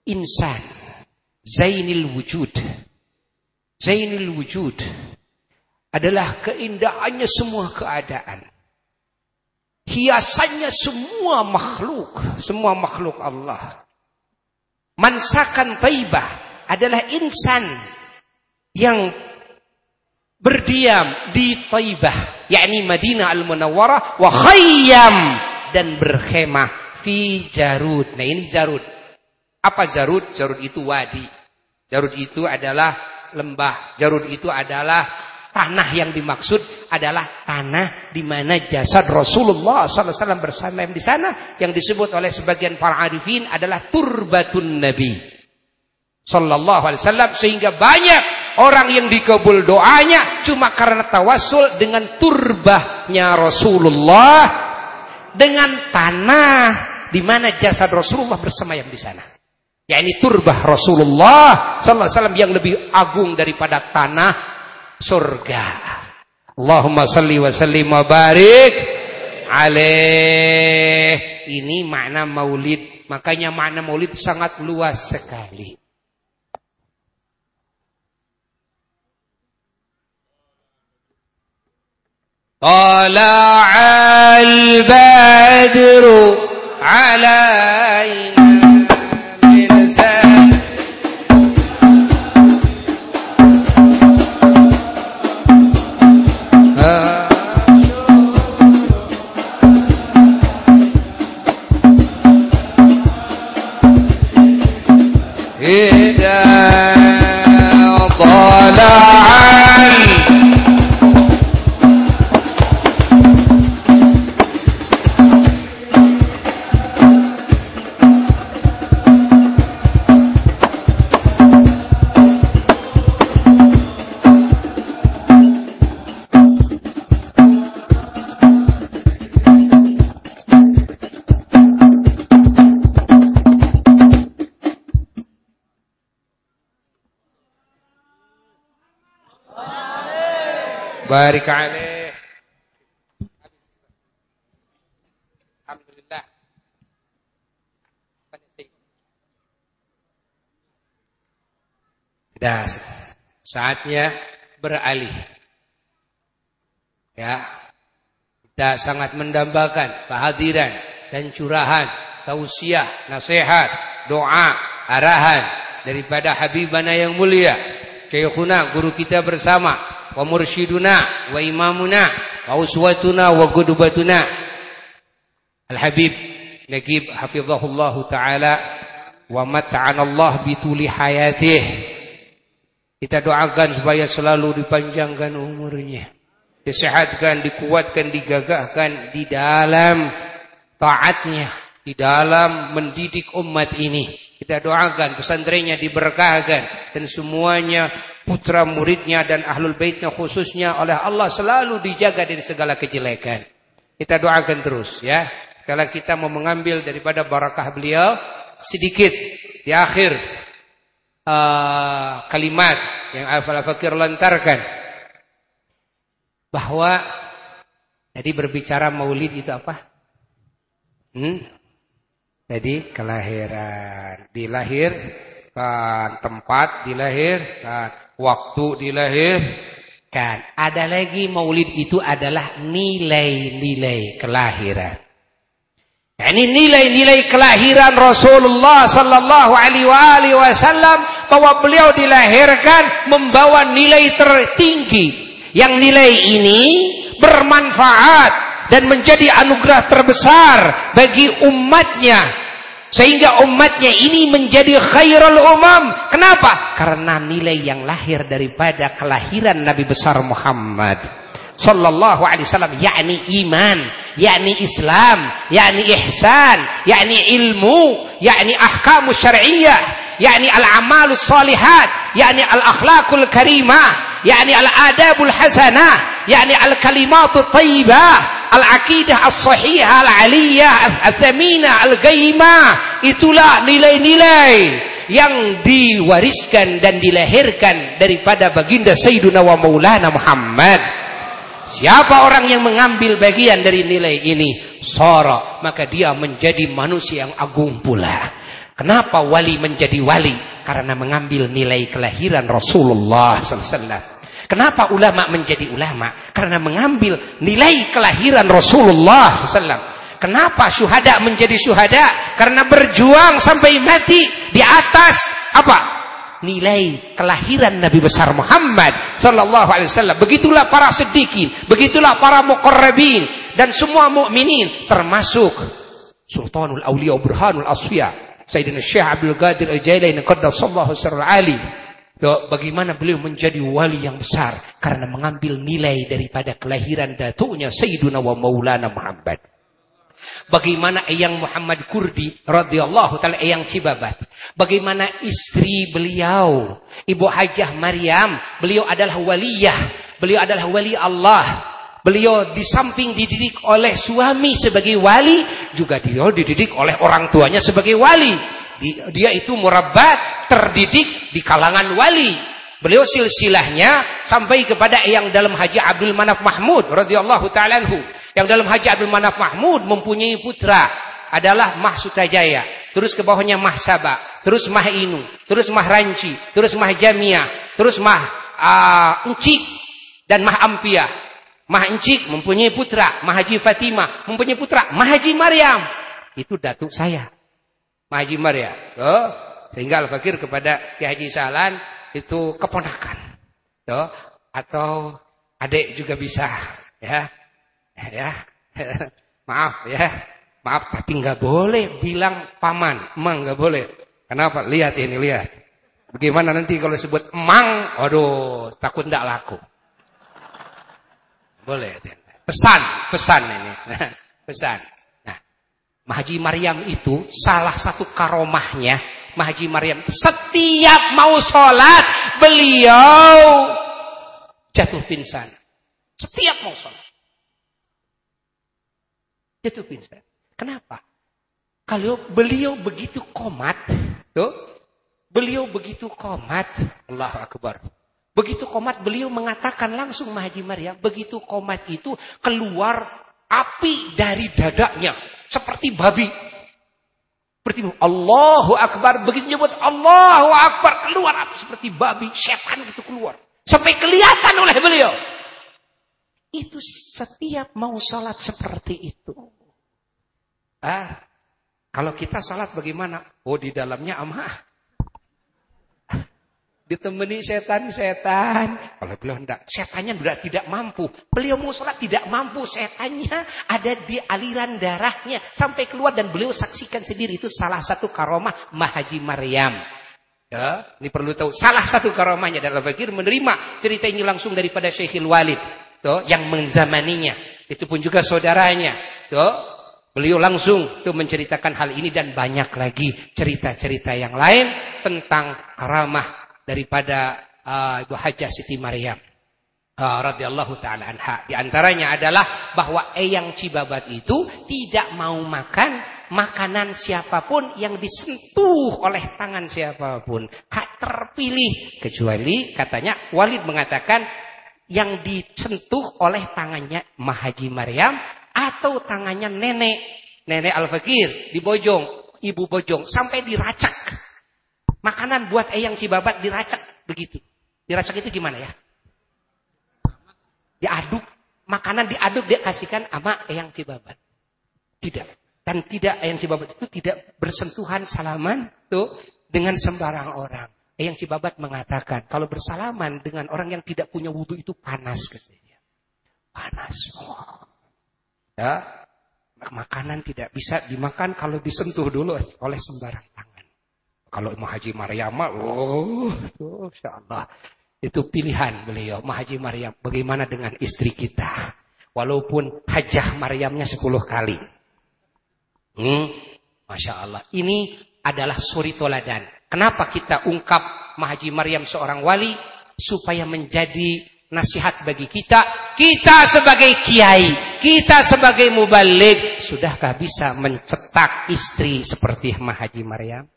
insan, zainil wujud. Zainil wujud adalah keindahannya semua keadaan. Hiasannya semua makhluk, semua makhluk Allah. Mansakan taibah adalah insan yang berdiam di Taibah, yakni Madinah Al-Munawwarah, wa khayyam, dan berkhemah fi Jarud. Nah, ini Jarud. Apa Jarud? Jarud itu wadi. Jarud itu adalah lembah. Jarud itu adalah tanah, yang dimaksud adalah tanah di mana jasad Rasulullah sallallahu alaihi wasallam bersandar di sana, yang disebut oleh sebagian para arifin adalah turbatun Nabi sallallahu alaihi wasallam, sehingga banyak orang yang dikabul doanya cuma karena tawassul dengan turbahnya Rasulullah, dengan tanah di mana jasad Rasulullah bersemayam di sana. Yakni turbah Rasulullah sallallahu alaihi wasallam yang lebih agung daripada tanah surga. Allahumma salli wa sallim wa barik alaih. Ini makna maulid. Makanya makna maulid sangat luas sekali. Tala'al badru alaina min zan. Ida tala'al barik alaih. Alhamdulillah. Sudah saatnya beralih. Ya. Kita sangat mendambakan kehadiran dan curahan, tausiah, nasihat, doa, arahan daripada Habibana yang mulia, Syekhuna, guru kita bersama, wa mursyiduna wa imamuna wa uswatuna wa qudubatuna Al-Habib Nagib hafizahullahu ta'ala wa mat'anallah bituli hayatih. Kita doakan supaya selalu dipanjangkan umurnya, disehatkan, dikuatkan, digagahkan di dalam taatnya, di dalam mendidik umat ini. Kita doakan pesantrennya diberkahkan dan semuanya putra muridnya dan ahlul baitnya khususnya oleh Allah selalu dijaga dari segala kejelekan. Kita doakan terus ya. Kalau kita mau mengambil daripada barakah beliau sedikit di akhir uh, kalimat yang Al-Fakir lontarkan, bahwa tadi berbicara maulid itu apa? Hmm? Jadi kelahiran, dilahirkan, tempat dilahirkan, waktu dilahirkan. Ada lagi maulid itu adalah nilai-nilai kelahiran. Ini nilai-nilai kelahiran Rasulullah sallallahu alaihi wasallam, bahwa beliau dilahirkan membawa nilai tertinggi. Yang nilai ini bermanfaat dan menjadi anugerah terbesar bagi umatnya, sehingga umatnya ini menjadi khairul umam. Kenapa? Karena nilai yang lahir daripada kelahiran Nabi besar Muhammad sallallahu alaihi wasallam, yakni iman, yakni Islam, yakni ihsan, yakni ilmu, yakni ahkamus syar'iyyah, yakni al-amalus shalihat, yakni al-akhlaqul karimah, yakni al-adabul hasanah, yakni al-kalimatut thayyibah, al-aqidah as-sahihah, al-aliyah, al-thaminah, al-ghaimah. Itulah nilai-nilai yang diwariskan dan dilahirkan daripada baginda Sayyiduna wa Maulana Muhammad. Siapa orang yang mengambil bagian dari nilai ini, sara, maka dia menjadi manusia yang agung pula. Kenapa wali menjadi wali? Karena mengambil nilai kelahiran Rasulullah sallallahu alaihi wasallam. Kenapa ulama menjadi ulama? Karena mengambil nilai kelahiran Rasulullah sallallahu alaihi wasallam. Kenapa syuhada menjadi syuhada? Karena berjuang sampai mati di atas apa? Nilai kelahiran Nabi besar Muhammad sallallahu alaihi wasallam. Begitulah para siddiqin, begitulah para muqarrabin dan semua mukminin, termasuk Sultanul Auliya Burhanul Asfiya Sayyidina Syekh Abdul Qadir Al-Jailani qaddasallahu sirral ali. Bagaimana beliau menjadi wali yang besar karena mengambil nilai daripada kelahiran datuknya Sayyiduna wa Maulana Muhammad. Bagaimana Eyang Muhammad Kurdi radhiyallahu taala Eyang Cibabat. Bagaimana istri beliau Ibu Hajah Maryam, beliau adalah waliyah, beliau adalah wali Allah. Beliau di samping dididik oleh suami sebagai wali, juga dia dididik oleh orang tuanya sebagai wali. Dia itu murabbat, terdidik di kalangan wali. Beliau silsilahnya sampai kepada yang dalam Haji Abdul Manaf Mahmud radhiyallahu taala anhu. Yang dalam Haji Abdul Manaf Mahmud mempunyai putra adalah Mah Sutajaya, terus ke bawahnya Mah Saba, terus Mah Inu, terus Mah Ranci, terus Mah Jamia, terus Mah uh, Encik dan Mah Ampia. Mah Encik mempunyai putra, Mah Haji Fatimah mempunyai putra, Mah Haji Maryam. Itu datuk saya, Mah Haji Maryam. Tuh. Sehingga Al-Fakir kepada Ki Haji Sahlan itu keponakan. Tuh. Atau adik juga bisa. Ya, ya. Maaf ya. Maaf tapi nggak boleh bilang paman, emang nggak boleh. Kenapa? Lihat ini, lihat. Bagaimana nanti kalau sebut emang, aduh, takut ndak laku. Boleh. Pesan, pesan ini. Pesan. Nah, Mah Haji Maryam itu salah satu karomahnya, Mah Haji Maryam setiap mau sholat beliau jatuh pingsan. Setiap mau sholat jatuh pingsan. Kenapa? Kalau beliau begitu komat, tuh, beliau begitu komat, Allahu Akbar. Begitu komat beliau mengatakan langsung Mah Haji Maryam, begitu komat itu keluar api dari dadanya seperti babi. Seperti Allahu Akbar, begitu nyebut Allahu Akbar keluar api seperti babi, setan itu keluar. Sampai kelihatan oleh beliau. Itu setiap mau salat seperti itu. Ah, kalau kita salat bagaimana? Oh, di dalamnya amah. Ditemani setan-setan. Kalau beliau enggak, setannya sudah tidak mampu. Beliau mau sholat tidak mampu. Setannya ada di aliran darahnya. Sampai keluar dan beliau saksikan sendiri. Itu salah satu karomah Mah Haji Maryam. Ya, ini perlu tahu. Salah satu karomahnya. Dan Al-Fakir menerima cerita ini langsung daripada Syekhil Walid. Tuh, yang menzamaninya. Itu pun juga saudaranya. Tuh, beliau langsung tuh menceritakan hal ini. Dan banyak lagi cerita-cerita yang lain tentang karamah daripada uh, Ibu Hajah Siti Maryam uh, radhiyallahu taala anha. Di antaranya adalah bahwa Eyang Cibabat itu tidak mau makan makanan siapapun yang disentuh oleh tangan siapapun. Hak terpilih kecuali katanya Walid mengatakan yang disentuh oleh tangannya Mah Haji Maryam atau tangannya nenek nenek Al-Fakir di Bojong, Ibu Bojong sampai diracak. Makanan buat Eyang Cibabat diracak begitu. Diracak itu gimana ya? Diaduk. Makanan diaduk dia kasihkan sama Eyang Cibabat. Tidak. Dan tidak Eyang Cibabat itu tidak bersentuhan salaman tuh dengan sembarang orang. Eyang Cibabat mengatakan kalau bersalaman dengan orang yang tidak punya wudu itu panas katanya. Panas. Oh. Ya. Makanan tidak bisa dimakan kalau disentuh dulu oleh sembarang tangan. Kalau Mah Haji Maryam, oh, oh insyaallah. Itu pilihan beliau, Mah Haji Maryam. Bagaimana dengan istri kita? Walaupun Hajah Maryamnya sepuluh kali. Hmm, Masya Allah. Ini adalah suri toladan. Kenapa kita ungkap Mah Haji Maryam seorang wali? Supaya menjadi nasihat bagi kita. Kita sebagai kiai, kita sebagai mubaligh, sudahkah bisa mencetak istri seperti Mah Haji Maryam?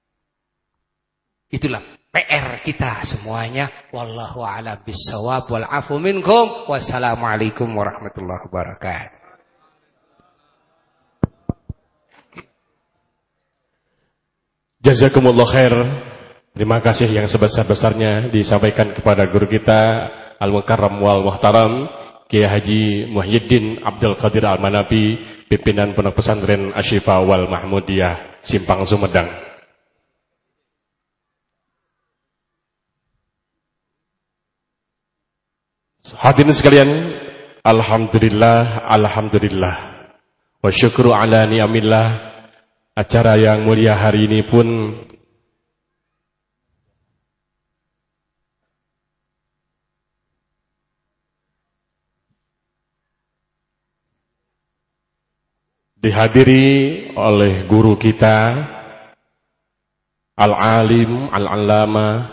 Itulah P R kita semuanya. Wallahu a'lam bishawab wal afu minkum. Wassalamualaikum warahmatullahi wabarakatuh. Jazakumullah khair. Terima kasih yang sebesar-besarnya disampaikan kepada guru kita Al-Mukarram wal Muhtaram Kiai Haji Muhyiddin Abdul Qadir Al-Manabi, pimpinan Pondok Pesantren Asy-Syifa wal Mahmudiyah Simpang Sumedang. Hadirin sekalian, alhamdulillah, alhamdulillah. Wa syukru ala ni'amillah. Acara yang mulia hari ini pun dihadiri oleh guru kita Al-Alim, Al-Allama,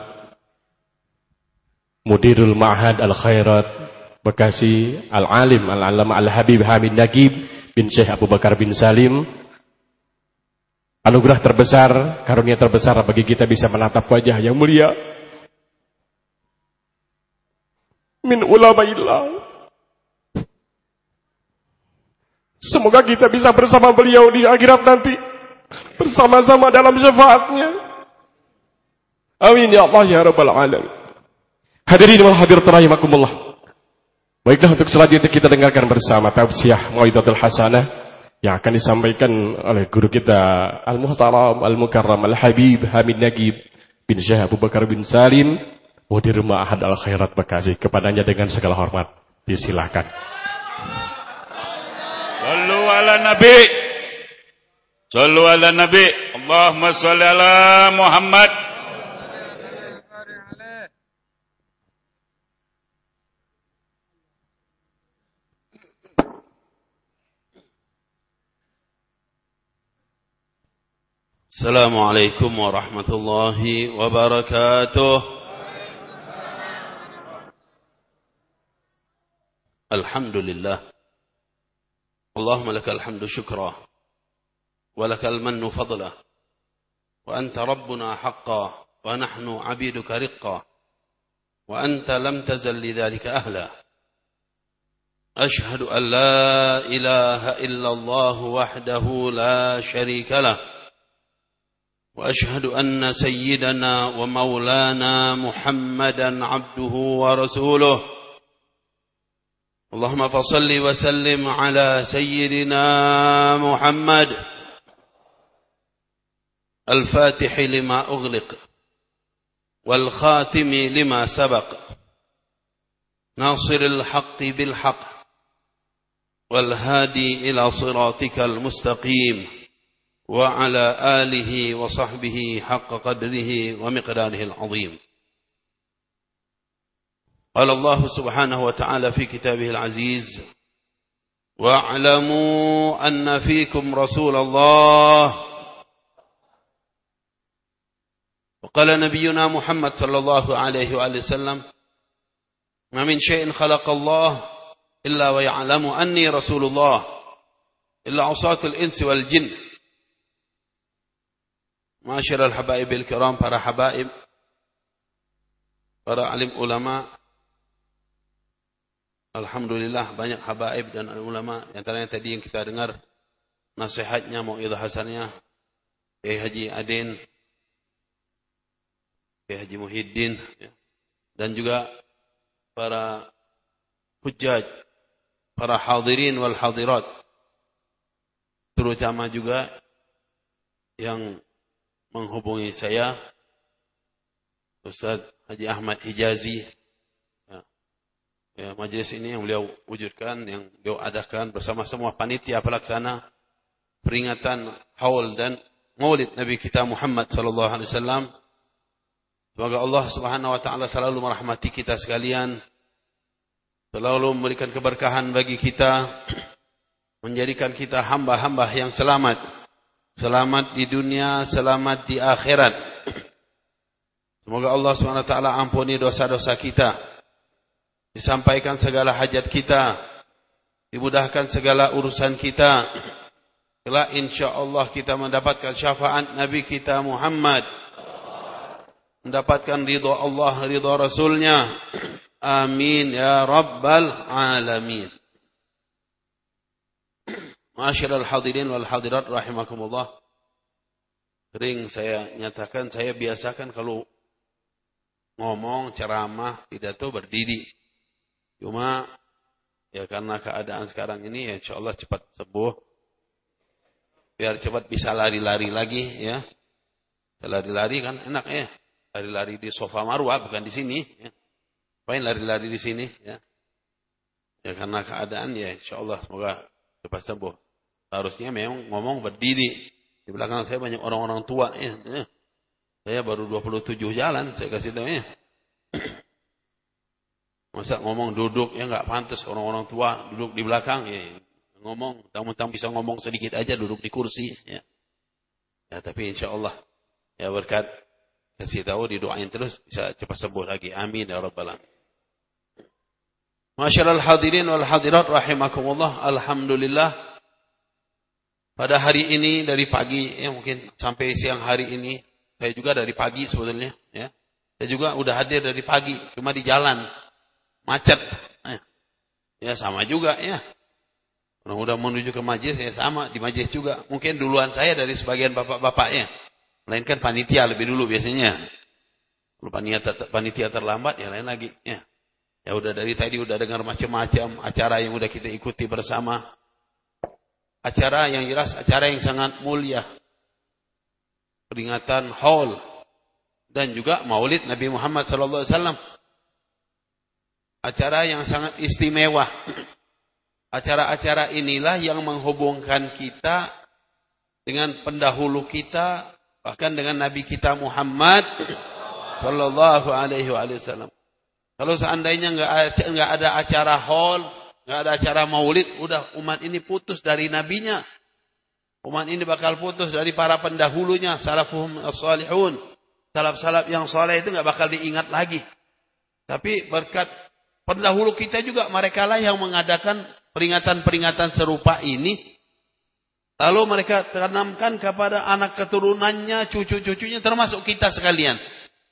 Mudirul Ma'had Al-Khairat Bekasi, Al-Alim, Al-Allama Al-Habib Hamid Nagib bin Syekh Abu Bakar bin Salim. Anugerah terbesar, karunia terbesar bagi kita bisa menatap wajah yang mulia min ulamaillah. Semoga kita bisa bersama beliau di akhirat nanti, bersama-sama dalam syafaatnya. Amin ya Allah ya Rabbal Alamin. Hadirin wal hadirat rahimakumullah. Baiklah, untuk selanjutnya kita dengarkan bersama tausiah Mau'izatul Hasanah yang akan disampaikan oleh guru kita Al-Muhtaram Al-Mukarram Al-Habib Hamid Nagib bin Syekh Abu Bakar bin Salim, Mudir Ma'had Al-Khairat Bekasi. Kepadanya dengan segala hormat disilahkan. Sallu ala Nabi. Sallu ala Nabi. Allahumma salli ala Muhammad. Assalamualaikum warahmatullahi wabarakatuh. Alhamdulillah. اللهم لك الحمد شكرا ولك المن فضلا وأنت ربنا حقا ونحن عبيدك رقا وأنت لم تزل لذلك أهلا. أشهد أن لا إله إلا الله وحده لا شريك له وأشهد أن سيدنا ومولانا محمدا عبده ورسوله. اللهم فصل وسلم على سيدنا محمد الفاتح لما أغلق والخاتم لما سبق ناصر الحق بالحق والهادي إلى صراطك المستقيم وعلى آله وصحبه حق قدره ومقداره العظيم. قال الله سبحانه وتعالى في كتابه العزيز: واعلموا أن فيكم رسول الله. وقال نبينا محمد صلى الله عليه وآله وسلم: ما من شيء خلق الله إلا ويعلم أني رسول الله إلا عصاة الإنس والجن. معاشر الحبائب الكرام, para habaib, para alim ulama. Alhamdulillah banyak habaib dan ulama. Yang antaranya tadi yang kita dengar nasihatnya, mau'izah hasannya Kiai Haji Adin, Kiai Haji Muhyiddin, ya. Dan juga para hujjaj, para hadirin wal hadirat, terutama juga yang menghubungi saya, Ustaz Haji Ahmad Hijazi. Ya, majelis ini yang beliau wujudkan, yang beliau adakan bersama semua panitia pelaksana peringatan haul dan maulid Nabi kita Muhammad sallallahu alaihi wasallam. Semoga Allah Subhanahu wa taala selalu merahmati kita sekalian, selalu memberikan keberkahan bagi kita, menjadikan kita hamba-hamba yang selamat, selamat di dunia, selamat di akhirat. Semoga Allah Subhanahu wa taala ampuni dosa-dosa kita, disampaikan segala hajat kita, dimudahkan segala urusan kita. Kelak insyaallah kita mendapatkan syafaat Nabi kita Muhammad, mendapatkan ridha Allah, ridha Rasulnya. Amin ya Rabbal Alamin. Ma'asyiral hadirin wal hadirat rahimakumullah. Sering saya nyatakan, saya biasakan kalau ngomong, ceramah, pidato berdiri. Cuma ya karena keadaan sekarang ini ya insyaallah cepat sembuh. Biar cepat bisa lari-lari lagi ya. Lari-lari kan enak ya. Lari-lari di sofa Marwah bukan di sini ya. Paling lari-lari di sini ya. Ya karena keadaan ya insyaallah semoga cepat sembuh. Harusnya memang ngomong berdiri. Di belakang saya banyak orang-orang tua ya. ya. Saya baru dua puluh tujuh jalan saya kasih tahu ya. Masa ngomong duduk ya enggak pantas orang-orang tua duduk di belakang ya. Ngomong tamu-tamu bisa ngomong sedikit aja duduk di kursi ya. Ya tapi insyaallah ya berkat kasih tahu didoain terus bisa cepat sembuh lagi. Amin ya rabbal alamin. Masyaallah hadirin wal hadirat rahimakumullah. Alhamdulillah pada hari ini dari pagi ya mungkin sampai siang hari ini saya juga dari pagi sebetulnya ya. Saya juga udah hadir dari pagi cuma di jalan macet. Ya, ya sama juga ya. Orang udah menuju ke majlis ya sama di majlis juga. Mungkin duluan saya dari sebagian bapak-bapaknya. Melainkan panitia lebih dulu biasanya. Kalau panitia, panitia terlambat ya lain lagi ya. Ya udah dari tadi udah dengar macam-macam acara yang udah kita ikuti bersama. Acara yang jelas acara yang sangat mulia. Peringatan haul dan juga Maulid Nabi Muhammad sallallahu alaihi wasallam. Acara yang sangat istimewa. Acara-acara inilah yang menghubungkan kita dengan pendahulu kita, bahkan dengan Nabi kita Muhammad sallallahu alaihi wasallam. Kalau seandainya enggak enggak ada acara haul, enggak ada acara Maulid, udah umat ini putus dari nabinya. Umat ini bakal putus dari para pendahulunya, salafuhum as-salihun. Salaf-salaf yang saleh itu enggak bakal diingat lagi. Tapi berkat pendahulu kita juga mereka lah yang mengadakan peringatan-peringatan serupa ini. Lalu mereka tanamkan kepada anak keturunannya, cucu-cucunya termasuk kita sekalian.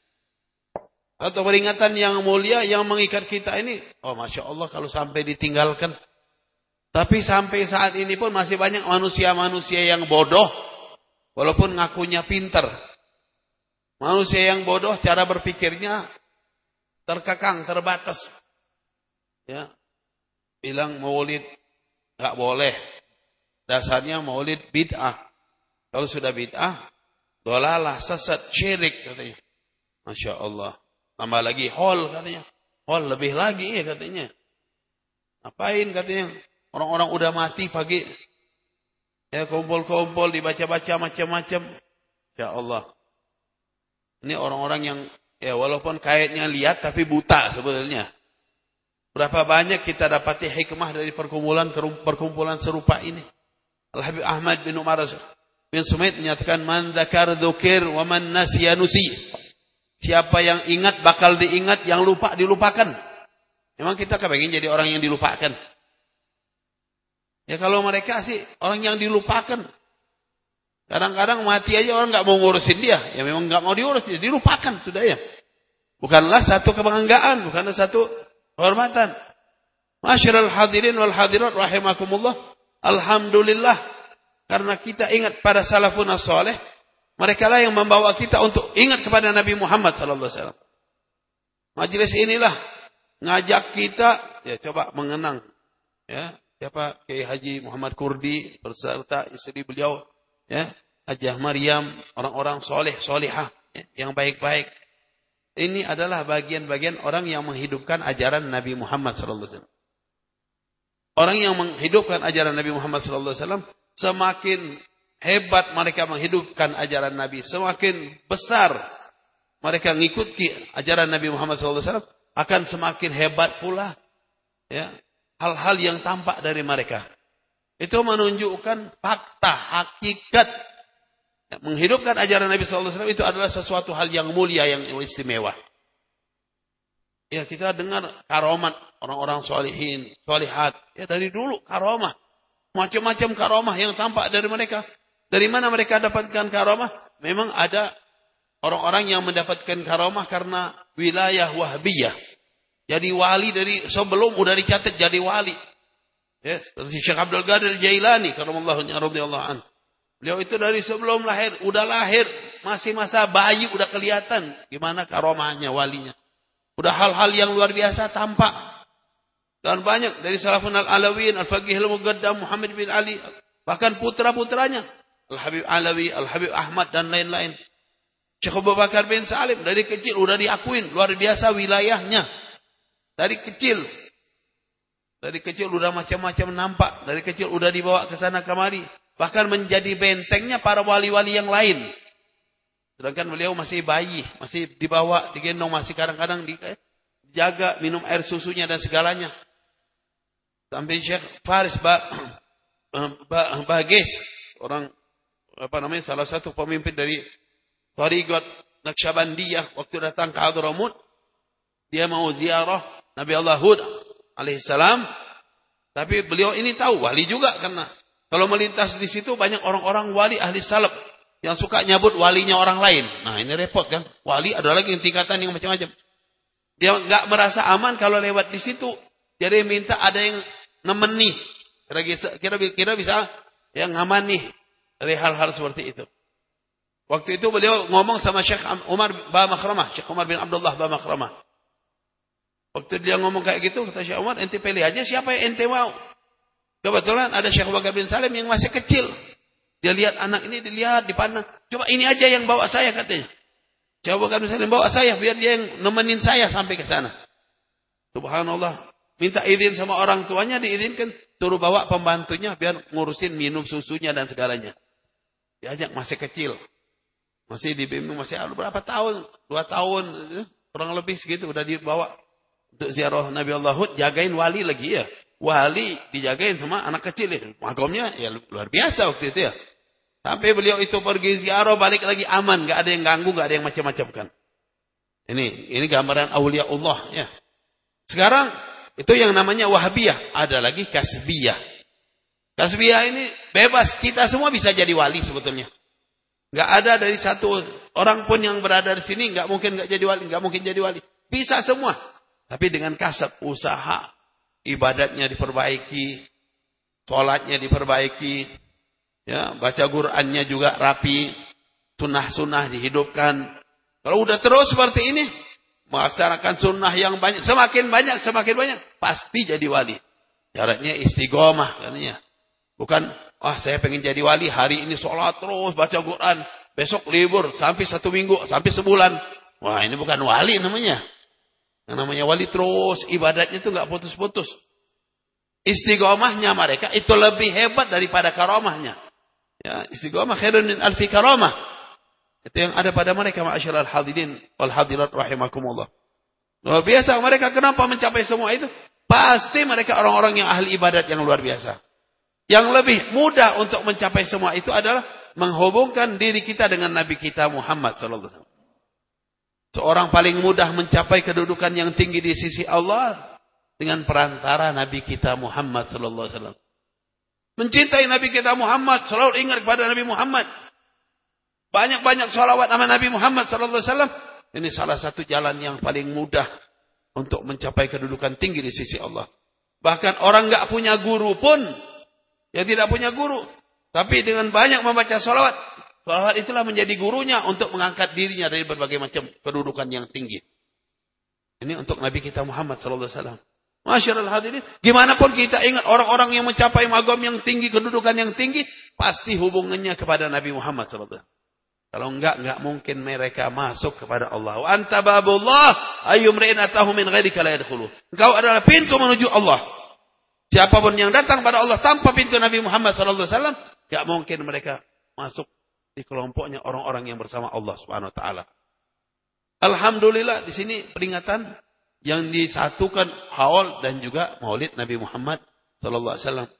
Atau peringatan yang mulia yang mengikat kita ini. Oh Masya Allah kalau sampai ditinggalkan. Tapi sampai saat ini pun masih banyak manusia-manusia yang bodoh. Walaupun ngakunya pinter. Manusia yang bodoh cara berpikirnya terkekang, terbatas. Ya, bilang maulid enggak boleh. Dasarnya maulid bid'ah. Kalau sudah bid'ah, dolalah, sesat, syirik katanya. Masya Allah. Tambah lagi hol katanya. Hol lebih lagi ya katanya. Ngapain katanya? Orang-orang udah mati pagi. Ya kumpul-kumpul dibaca-baca macam-macam. Ya Allah. Ini orang-orang yang ya walaupun kayaknya lihat tapi buta sebetulnya. Berapa banyak kita dapati hikmah dari perkumpulan perkumpulan serupa ini. Al-Habib Ahmad bin Umar bin Sumait menyatakan man dzakar dzukir wa man nasiya nusi. Siapa yang ingat bakal diingat, yang lupa dilupakan. Memang kita kepengen jadi orang yang dilupakan. Ya kalau mereka sih orang yang dilupakan. Kadang-kadang mati aja orang enggak mau ngurusin dia. Ya memang enggak mau diurus, dia dilupakan sudah ya. Bukanlah satu kebanggaan, bukanlah satu hormatan. Masyarul hadirin wal hadirat rahimakumullah. Alhamdulillah karena kita ingat pada salafun as-salih, mereka lah yang membawa kita untuk ingat kepada Nabi Muhammad sallallahu alaihi wasallam. Majelis inilah ngajak kita ya coba mengenang ya siapa Kiai Haji Muhammad Kurdi beserta istri beliau ya Hajjah Maryam, orang-orang soleh solihah ya, yang baik-baik. Ini adalah bagian-bagian orang yang menghidupkan ajaran Nabi Muhammad sallallahu alaihi wasallam. Orang yang menghidupkan ajaran Nabi Muhammad sallallahu alaihi wasallam semakin hebat mereka menghidupkan ajaran Nabi, semakin besar mereka mengikuti ajaran Nabi Muhammad sallallahu alaihi wasallam, akan semakin hebat pula ya hal-hal yang tampak dari mereka. Itu menunjukkan fakta, hakikat. Menghidupkan ajaran Nabi sallallahu alaihi wasallam itu adalah sesuatu hal yang mulia, yang istimewa. Ya kita dengar karomat orang-orang solihin, solihat. Ya dari dulu karomah. Macam-macam karomah yang tampak dari mereka. Dari mana mereka dapatkan karomah? Memang ada orang-orang yang mendapatkan karomah karena wilayah wahbiyah. Jadi wali dari sebelum udah dicatat jadi wali. Ya, seperti Syekh Abdul Qadir Jailani karamallahu radhiyallahu anhu. Beliau itu dari sebelum lahir, udah lahir, masih masa bayi udah kelihatan gimana karomahnya, walinya. Udah hal-hal yang luar biasa tampak. Dan banyak dari salafun al-Alawiyin, Al-Faqih al-Muqaddam, Muhammad bin Ali, bahkan putra-putranya, Al-Habib Alawi, Al-Habib Ahmad dan lain-lain. Syekh Abu Bakar bin Salim dari kecil udah diakuin luar biasa wilayahnya. Dari kecil. Dari kecil udah macam-macam nampak, dari kecil udah dibawa ke sana kemari. Bahkan menjadi bentengnya para wali-wali yang lain. Sedangkan beliau masih bayi, masih dibawa, digendong, masih kadang-kadang dijaga, minum air susunya dan segalanya. Sampai Syekh Faris ba, ba, Bagis, orang apa namanya, salah satu pemimpin dari Thariqat Naqsyabandiyah, waktu datang ke Hadramut, dia mau ziarah Nabi Allah Hud alaihissalam, tapi beliau ini tahu wali juga karena kalau melintas di situ banyak orang-orang wali ahli salaf yang suka nyabut walinya orang lain. Nah ini repot kan. Wali ada lagi yang tingkatan yang macam-macam. Dia nggak merasa aman kalau lewat di situ. Jadi minta ada yang nemeni. Kira-kira bisa yang ngamani dari hal-hal seperti itu. Waktu itu beliau ngomong sama Syekh Umar Ba Makhramah, Syekh Umar bin Abdullah Ba Makhramah. Waktu dia ngomong kayak gitu, kata Syekh Umar, ente pilih aja siapa yang ente mau. Kebetulan ada Syekh Abu Bakar bin Salim yang masih kecil. Dia lihat anak ini, dilihat, dipandang. Coba ini aja yang bawa saya katanya. Syekh Abu Bakar bin Salim bawa saya, biar dia yang nemenin saya sampai ke sana. Subhanallah. Minta izin sama orang tuanya, diizinkan. Suruh bawa pembantunya, biar ngurusin minum susunya dan segalanya. Diajak masih kecil. Masih dibimbing, masih berapa tahun? Dua tahun. Kurang lebih segitu, udah dibawa. Untuk ziarah Nabi Allah Hud, jagain wali lagi ya. Wali dijagain sama anak kecil ya. Makomnya ya luar biasa waktu itu ya. Sampai beliau itu pergi ziarah balik lagi aman, enggak ada yang ganggu, enggak ada yang macam-macam kan. Ini ini gambaran aulia Allah ya. Sekarang itu yang namanya Wahabiyah, ada lagi Kasbiyah. Kasbiyah ini bebas, kita semua bisa jadi wali sebetulnya. Enggak ada dari satu orang pun yang berada di sini enggak mungkin enggak jadi wali, enggak mungkin jadi wali. Bisa semua. Tapi dengan kasab, usaha, ibadatnya diperbaiki, sholatnya diperbaiki, ya, baca Qur'annya juga rapi, sunnah-sunnah dihidupkan. Kalau udah terus seperti ini, melaksanakan sunnah yang banyak, semakin banyak, semakin banyak, pasti jadi wali. Syaratnya istiqomah, katanya. Bukan, ah saya pengen jadi wali, hari ini sholat terus, baca Qur'an, besok libur, sampai satu minggu, sampai sebulan. Wah ini bukan wali namanya. Yang namanya wali terus, ibadatnya itu enggak putus-putus. Istiqomahnya mereka itu lebih hebat daripada karomahnya. Ya, istiqomah khairun min alfi karamah. Itu yang ada pada mereka, ma'asyiral hadirin wal hadirat rahimakumullah. Luar biasa mereka, kenapa mencapai semua itu? Pasti mereka orang-orang yang ahli ibadat yang luar biasa. Yang lebih mudah untuk mencapai semua itu adalah menghubungkan diri kita dengan Nabi kita Muhammad sallallahu alaihi wasallam. Seorang paling mudah mencapai kedudukan yang tinggi di sisi Allah dengan perantara Nabi kita Muhammad sallallahu alaihi wasallam. Mencintai Nabi kita Muhammad, selalu ingat kepada Nabi Muhammad. Banyak-banyak sholawat sama Nabi Muhammad sallallahu alaihi wasallam. Ini salah satu jalan yang paling mudah untuk mencapai kedudukan tinggi di sisi Allah. Bahkan orang enggak punya guru pun, ya tidak punya guru, tapi dengan banyak membaca sholawat, sholawat itulah menjadi gurunya untuk mengangkat dirinya dari berbagai macam kedudukan yang tinggi. Ini untuk Nabi kita Muhammad sallallahu alaihi wasallam. Masyarul hadirin, gimana pun kita ingat orang-orang yang mencapai magam yang tinggi, kedudukan yang tinggi, pasti hubungannya kepada Nabi Muhammad sallallahu alaihi wasallam. Kalau enggak, enggak mungkin mereka masuk kepada Allah. Wa anta babullah ayyumri'in atahu min ghairika la yadkhulu. Engkau adalah pintu menuju Allah. Siapapun yang datang pada Allah tanpa pintu Nabi Muhammad sallallahu alaihi wasallam, enggak mungkin mereka masuk di kelompoknya orang-orang yang bersama Allah Subhanahu wa taala. Alhamdulillah di sini peringatan yang disatukan haul dan juga Maulid Nabi Muhammad sallallahu alaihi wasallam.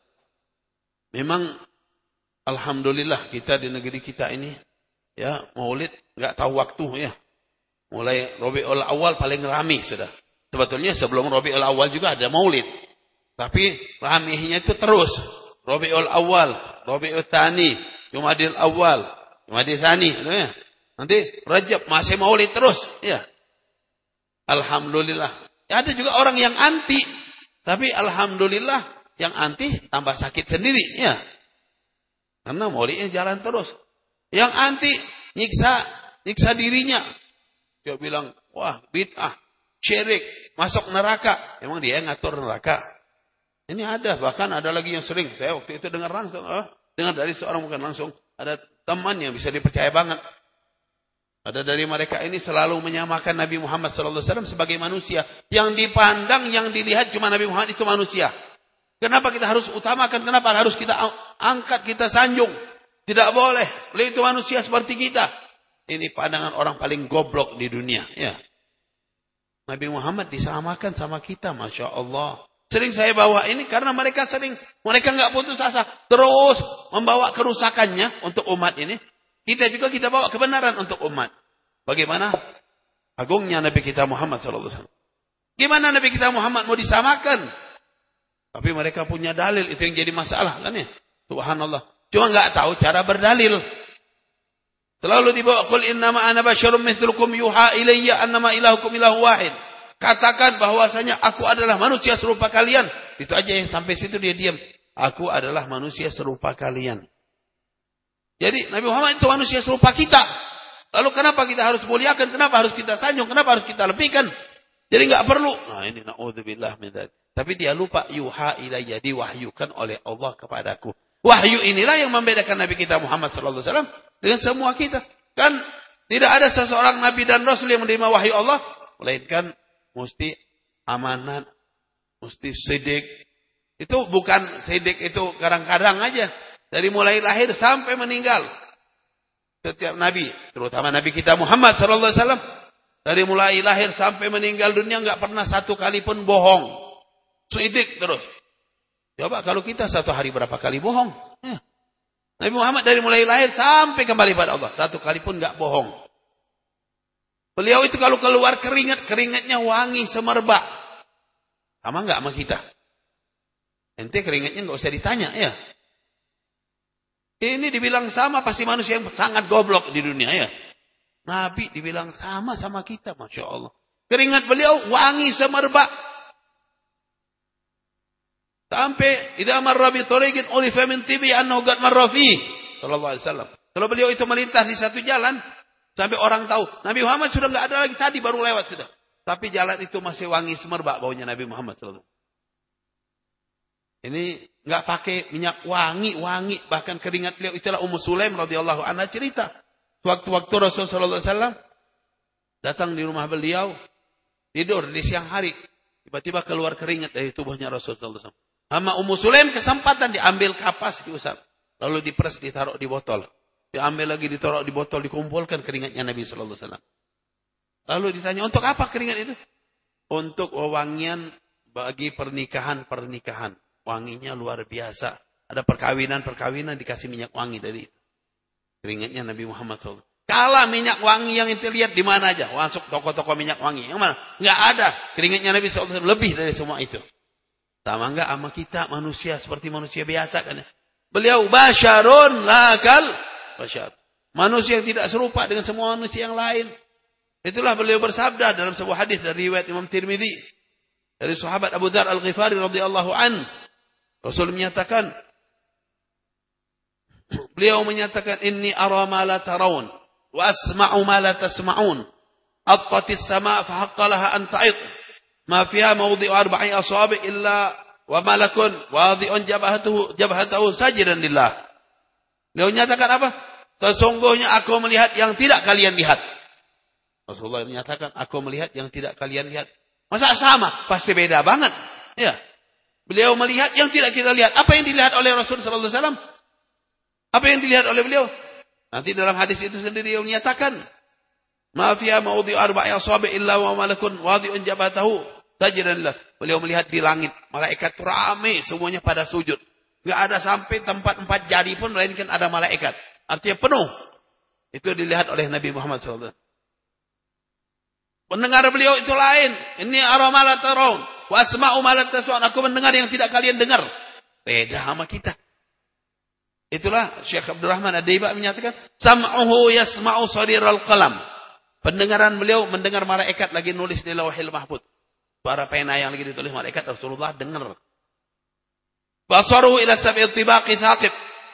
Memang alhamdulillah kita di negeri kita ini ya Maulid enggak tahu waktu ya. Mulai Rabiul Awal paling ramai sudah. Sebetulnya sebelum Rabiul Awal juga ada Maulid. Tapi ramainya itu terus. Rabiul Awal, Rabiul Tsani, Jumadil Awal, Jumadil Tsani, ya. Nanti Rajab masih Maulid terus, ya. Alhamdulillah. Ya, ada juga orang yang anti, tapi alhamdulillah yang anti tambah sakit sendiri, ya. Karena maulidnya jalan terus. Yang anti nyiksa nyiksa dirinya. Dia bilang, wah bid'ah, syirik, masuk neraka. Emang dia yang ngatur neraka? Ini ada, bahkan ada lagi yang sering. Saya waktu itu dengar langsung, oh, dengar dari seorang bukan langsung. Ada teman yang bisa dipercaya banget. Ada dari mereka ini selalu menyamakan Nabi Muhammad shallallahu alaihi wasallam sebagai manusia. Yang dipandang, yang dilihat cuma Nabi Muhammad itu manusia. Kenapa kita harus utamakan? Kenapa harus kita angkat, kita sanjung? Tidak boleh. Beliau itu manusia seperti kita. Ini pandangan orang paling goblok di dunia. Ya. Nabi Muhammad disamakan sama kita, Masya Allah. Sering saya bawa ini karena mereka sering, mereka nggak putus asa. Terus membawa kerusakannya untuk umat ini. Kita juga kita bawa kebenaran untuk umat. Bagaimana agungnya Nabi kita Muhammad shallallahu alaihi wasallam. Gimana Nabi kita Muhammad mau disamakan? Tapi mereka punya dalil, itu yang jadi masalah kan ya. Subhanallah. Cuma nggak tahu cara berdalil. Selalu dibawa, qul innama ana basyarum mithlukum yuha ilayya annama ilahukum ilahu wahid. Katakan bahwasanya aku adalah manusia serupa kalian. Itu aja yang sampai situ dia diam. Aku adalah manusia serupa kalian. Jadi Nabi Muhammad itu manusia serupa kita. Lalu kenapa kita harus muliakan? Kenapa harus kita sanjung? Kenapa harus kita lebihkan? Jadi nggak perlu. Nah ini na'udzubillah min dzalik. Tapi dia lupa yuha ilayya, diwahyukan oleh Allah kepadaku. Wahyu inilah yang membedakan Nabi kita Muhammad shallallahu alaihi wasallam dengan semua kita. Kan tidak ada seseorang Nabi dan Rasul yang menerima wahyu Allah, melainkan mesti amanat, mesti sidik. Itu bukan sidik itu kadang-kadang aja. Dari mulai lahir sampai meninggal. Setiap Nabi, terutama Nabi kita Muhammad shallallahu alaihi wasallam, dari mulai lahir sampai meninggal dunia nggak pernah satu kali pun bohong. Sidik terus. Coba kalau kita satu hari berapa kali bohong? Ya. Nabi Muhammad dari mulai lahir sampai kembali pada Allah, satu kali pun nggak bohong. Beliau itu kalau keluar keringat, keringatnya wangi semerbak. Sama nggak sama kita? Ente keringatnya nggak usah ditanya ya. Ini dibilang sama, pasti manusia yang sangat goblok di dunia ya. Nabi dibilang sama sama kita, Masya Allah. Keringat beliau wangi semerbak. Sampai idza marra bi tariqin urifa min tibi annahu qad marra fi sallallahu alaihi wasallam. Kalau beliau itu melintas di satu jalan sampai orang tahu Nabi Muhammad sudah enggak ada lagi, tadi baru lewat sudah. Tapi jalan itu masih wangi semerbak baunya Nabi Muhammad sallallahu alaihi wasallam. Ini enggak pakai minyak wangi-wangi, bahkan keringat beliau. Itulah Ummu Sulaim radhiyallahu anha cerita. Waktu-waktu Rasul sallallahu alaihi wasallam datang di rumah beliau, tidur di siang hari, tiba-tiba keluar keringat dari tubuhnya Rasul sallallahu alaihi wasallam. Sama Ummu Sulaim kesempatan diambil kapas, diusap. Lalu diperes, ditaruh di botol. Diambil lagi, ditaruh di botol, dikumpulkan keringatnya Nabi sallallahu alaihi wasallam. Lalu ditanya, untuk apa keringat itu? Untuk wewangian bagi pernikahan-pernikahan. Wanginya luar biasa. Ada perkawinan-perkawinan dikasih minyak wangi dari itu. Keringatnya Nabi Muhammad sallallahu alaihi wasallam. Kalah minyak wangi yang itu lihat di mana aja. Masuk toko-toko minyak wangi. Yang mana? Enggak ada. Keringatnya Nabi sallallahu alaihi wasallam lebih dari semua itu. Sama enggak sama kita, manusia seperti manusia biasa kan. Beliau basyarun lakal basyar. Manusia yang tidak serupa dengan semua manusia yang lain. Itulah beliau bersabda dalam sebuah hadis dari riwayat Imam Tirmidzi dari sahabat Abu Dzar Al-Ghifari radhiyallahu an. Rasul menyatakan, beliau menyatakan, inni ara ma la tarawun wa asma'u ma la tasma'un. Attatis sama' fa haqqa laha an ta'id. Ma fiha mawdi'u arba'i asabi' illa wa malakun wadi'un jabhatahu jabhatahu sajidan lillah. Beliau menyatakan apa? Sesungguhnya aku melihat yang tidak kalian lihat. Rasulullah menyatakan, aku melihat yang tidak kalian lihat. Masa sama? Pasti beda banget. Ya. Beliau melihat yang tidak kita lihat. Apa yang dilihat oleh Rasul sallallahu alaihi wasallam? Apa yang dilihat oleh beliau? Nanti dalam hadis itu sendiri beliau menyatakan, ma fiha mawdi'u arba'i asabi' illa wa malakun wadi'un jabhatahu sajidan lillah. Beliau melihat di langit, malaikat ramai semuanya pada sujud. Enggak ada sampai tempat empat jari pun melainkan ada malaikat. Artinya penuh. Itu dilihat oleh Nabi Muhammad sallallahu alaihi wasallam. Mendengar beliau itu lain. Ini ara ma la tarawun wa asma'u ma la tasma'un. Aku mendengar yang tidak kalian dengar. Beda sama kita. Itulah Syekh Abdul Rahman Ad-Daiba menyatakan, sam'uhu yasma'u sariral qalam. Pendengaran beliau mendengar malaikat lagi nulis di Lauhil Mahfuz. Suara pena yang lagi ditulis malaikat Rasulullah dengar. Basaruhu ila sab'i tibaqi thaqib.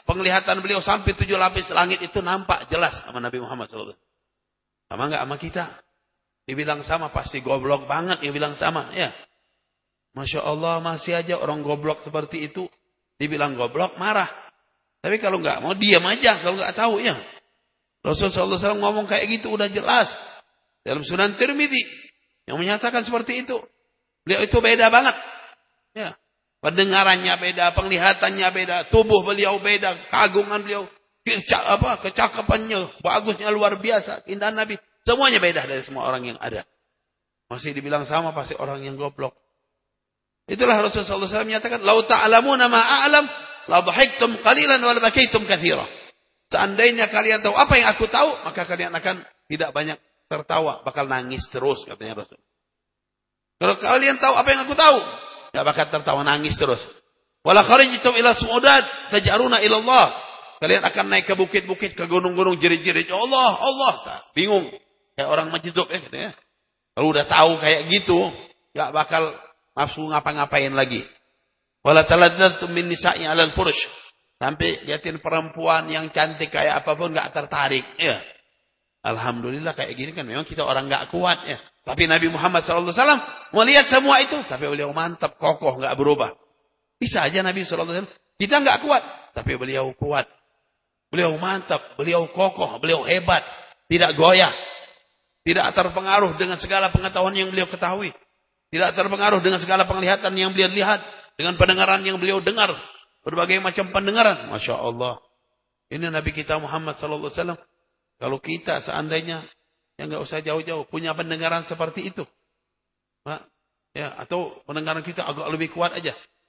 penglihatan beliau sampai tujuh lapis langit itu nampak jelas sama Nabi Muhammad shallallahu alaihi wasallam. Sama enggak sama kita? Dibilang sama pasti goblok banget yang bilang sama, ya. Masya Allah, masih aja orang goblok seperti itu dibilang goblok marah. Tapi kalau enggak mau diam aja, kalau enggak tahu ya. Rasulullah shallallahu alaihi wasallam ngomong kayak gitu udah jelas dalam Sunan Tirmidzi yang menyatakan seperti itu. Beliau itu beda banget. Ya. Pendengarannya beda, penglihatannya beda, tubuh beliau beda, keagungan beliau, kecak, apa, kecakapannya, bagusnya luar biasa, keindahan Nabi, semuanya beda dari semua orang yang ada. Masih dibilang sama pasti orang yang goblok. Itulah Rasulullah shallallahu alaihi wasallam menyatakan, "Lau ta'lamuna ma a'lam, la dhahiktum qalilan wa la bakaitum katsira." Seandainya kalian tahu apa yang aku tahu, maka kalian akan tidak banyak tertawa, bakal nangis terus, katanya Rasul. Kalau kalian tahu apa yang aku tahu, enggak bakal tertawa, nangis terus. Wala kharajtum ila su'udat taj'aruna ila Allah. Kalian akan naik ke bukit-bukit, ke gunung-gunung, jerit-jerit, "Ya Allah, Allah." Bingung. Kayak orang majiduk ya, katanya. Kalau udah tahu kayak gitu, enggak bakal nafsu ngapa-ngapain lagi. Wala taladzzatum min nisa'i 'alal furush. Sampai liatin perempuan yang cantik kayak apapun enggak tertarik, ya. Alhamdulillah kayak gini kan memang kita orang enggak kuat, ya. Tapi Nabi Muhammad shallallahu alaihi wasallam melihat semua itu, tapi beliau mantap, kokoh, enggak berubah. Bisa aja Nabi shallallahu alaihi wasallam kita enggak kuat, tapi beliau kuat. Beliau mantap, beliau kokoh, beliau hebat, tidak goyah. Tidak terpengaruh dengan segala pengetahuan yang beliau ketahui. Tidak terpengaruh dengan segala penglihatan yang beliau lihat. Dengan pendengaran yang beliau dengar. Berbagai macam pendengaran. Masya Allah. Ini Nabi kita Muhammad shallallahu alaihi wasallam. Kalau kita seandainya, ya nggak usah jauh-jauh, punya pendengaran seperti itu. Nah, ya, atau pendengaran kita agak lebih kuat aja.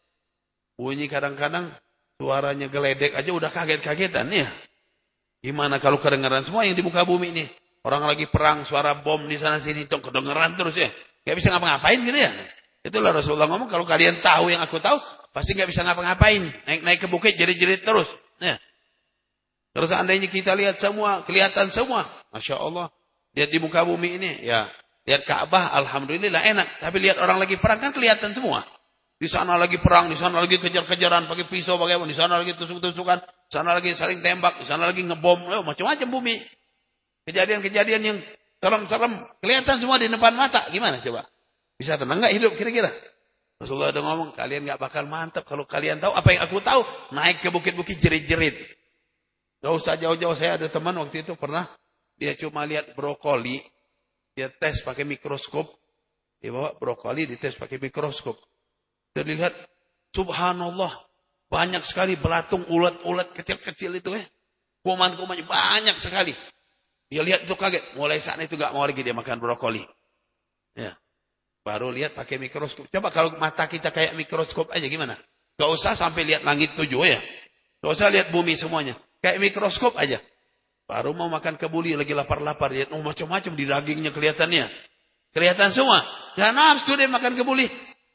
Bunyi kadang-kadang, suaranya geledek aja udah kaget-kagetan ya. Gimana kalau kedengaran semua yang di muka bumi ini? Orang lagi perang, suara bom di sana sini, dong kedengeran terus ya. Gak bisa ngapa-ngapain gitu ya. Itulah Rasulullah ngomong, kalau kalian tahu yang aku tahu, pasti gak bisa ngapa-ngapain. Naik-naik ke bukit, jerit-jerit terus. Ya. Terus seandainya kita lihat semua, kelihatan semua. Masya Allah. Lihat di muka bumi ini, ya. Lihat Ka'bah, alhamdulillah enak. Tapi lihat orang lagi perang kan kelihatan semua. Di sana lagi perang, di sana lagi kejar-kejaran, pakai pisau, pakai apa. Di sana lagi tusuk-tusukan, di sana lagi saling tembak, di sana lagi ngebom, oh, macam-macam bumi. Kejadian-kejadian yang serem-serem kelihatan semua di depan mata. Gimana coba? Bisa tenang enggak hidup kira-kira? Rasulullah ada ngomong, kalian enggak bakal mantap kalau kalian tahu apa yang aku tahu. Naik ke bukit-bukit jerit-jerit. Gak usah jauh-jauh, saya ada teman waktu itu pernah dia cuma lihat brokoli, dia tes pakai mikroskop. Dia bawa brokoli dites pakai mikroskop. Dia lihat, subhanallah, banyak sekali belatung ulat-ulat kecil-kecil itu ya. Kuman-kumannya banyak sekali. Dia lihat itu kaget. Mulai saat itu gak mau lagi dia makan brokoli. Ya. Baru lihat pakai mikroskop. Coba kalau mata kita kayak mikroskop aja gimana? Gak usah sampai lihat langit tujuh ya. Gak usah lihat bumi semuanya. Kayak mikroskop aja. Baru mau makan kebuli lagi lapar-lapar. Lihat oh, macam-macam di dagingnya kelihatannya. Kelihatan semua. Gak nafsu dia makan kebuli.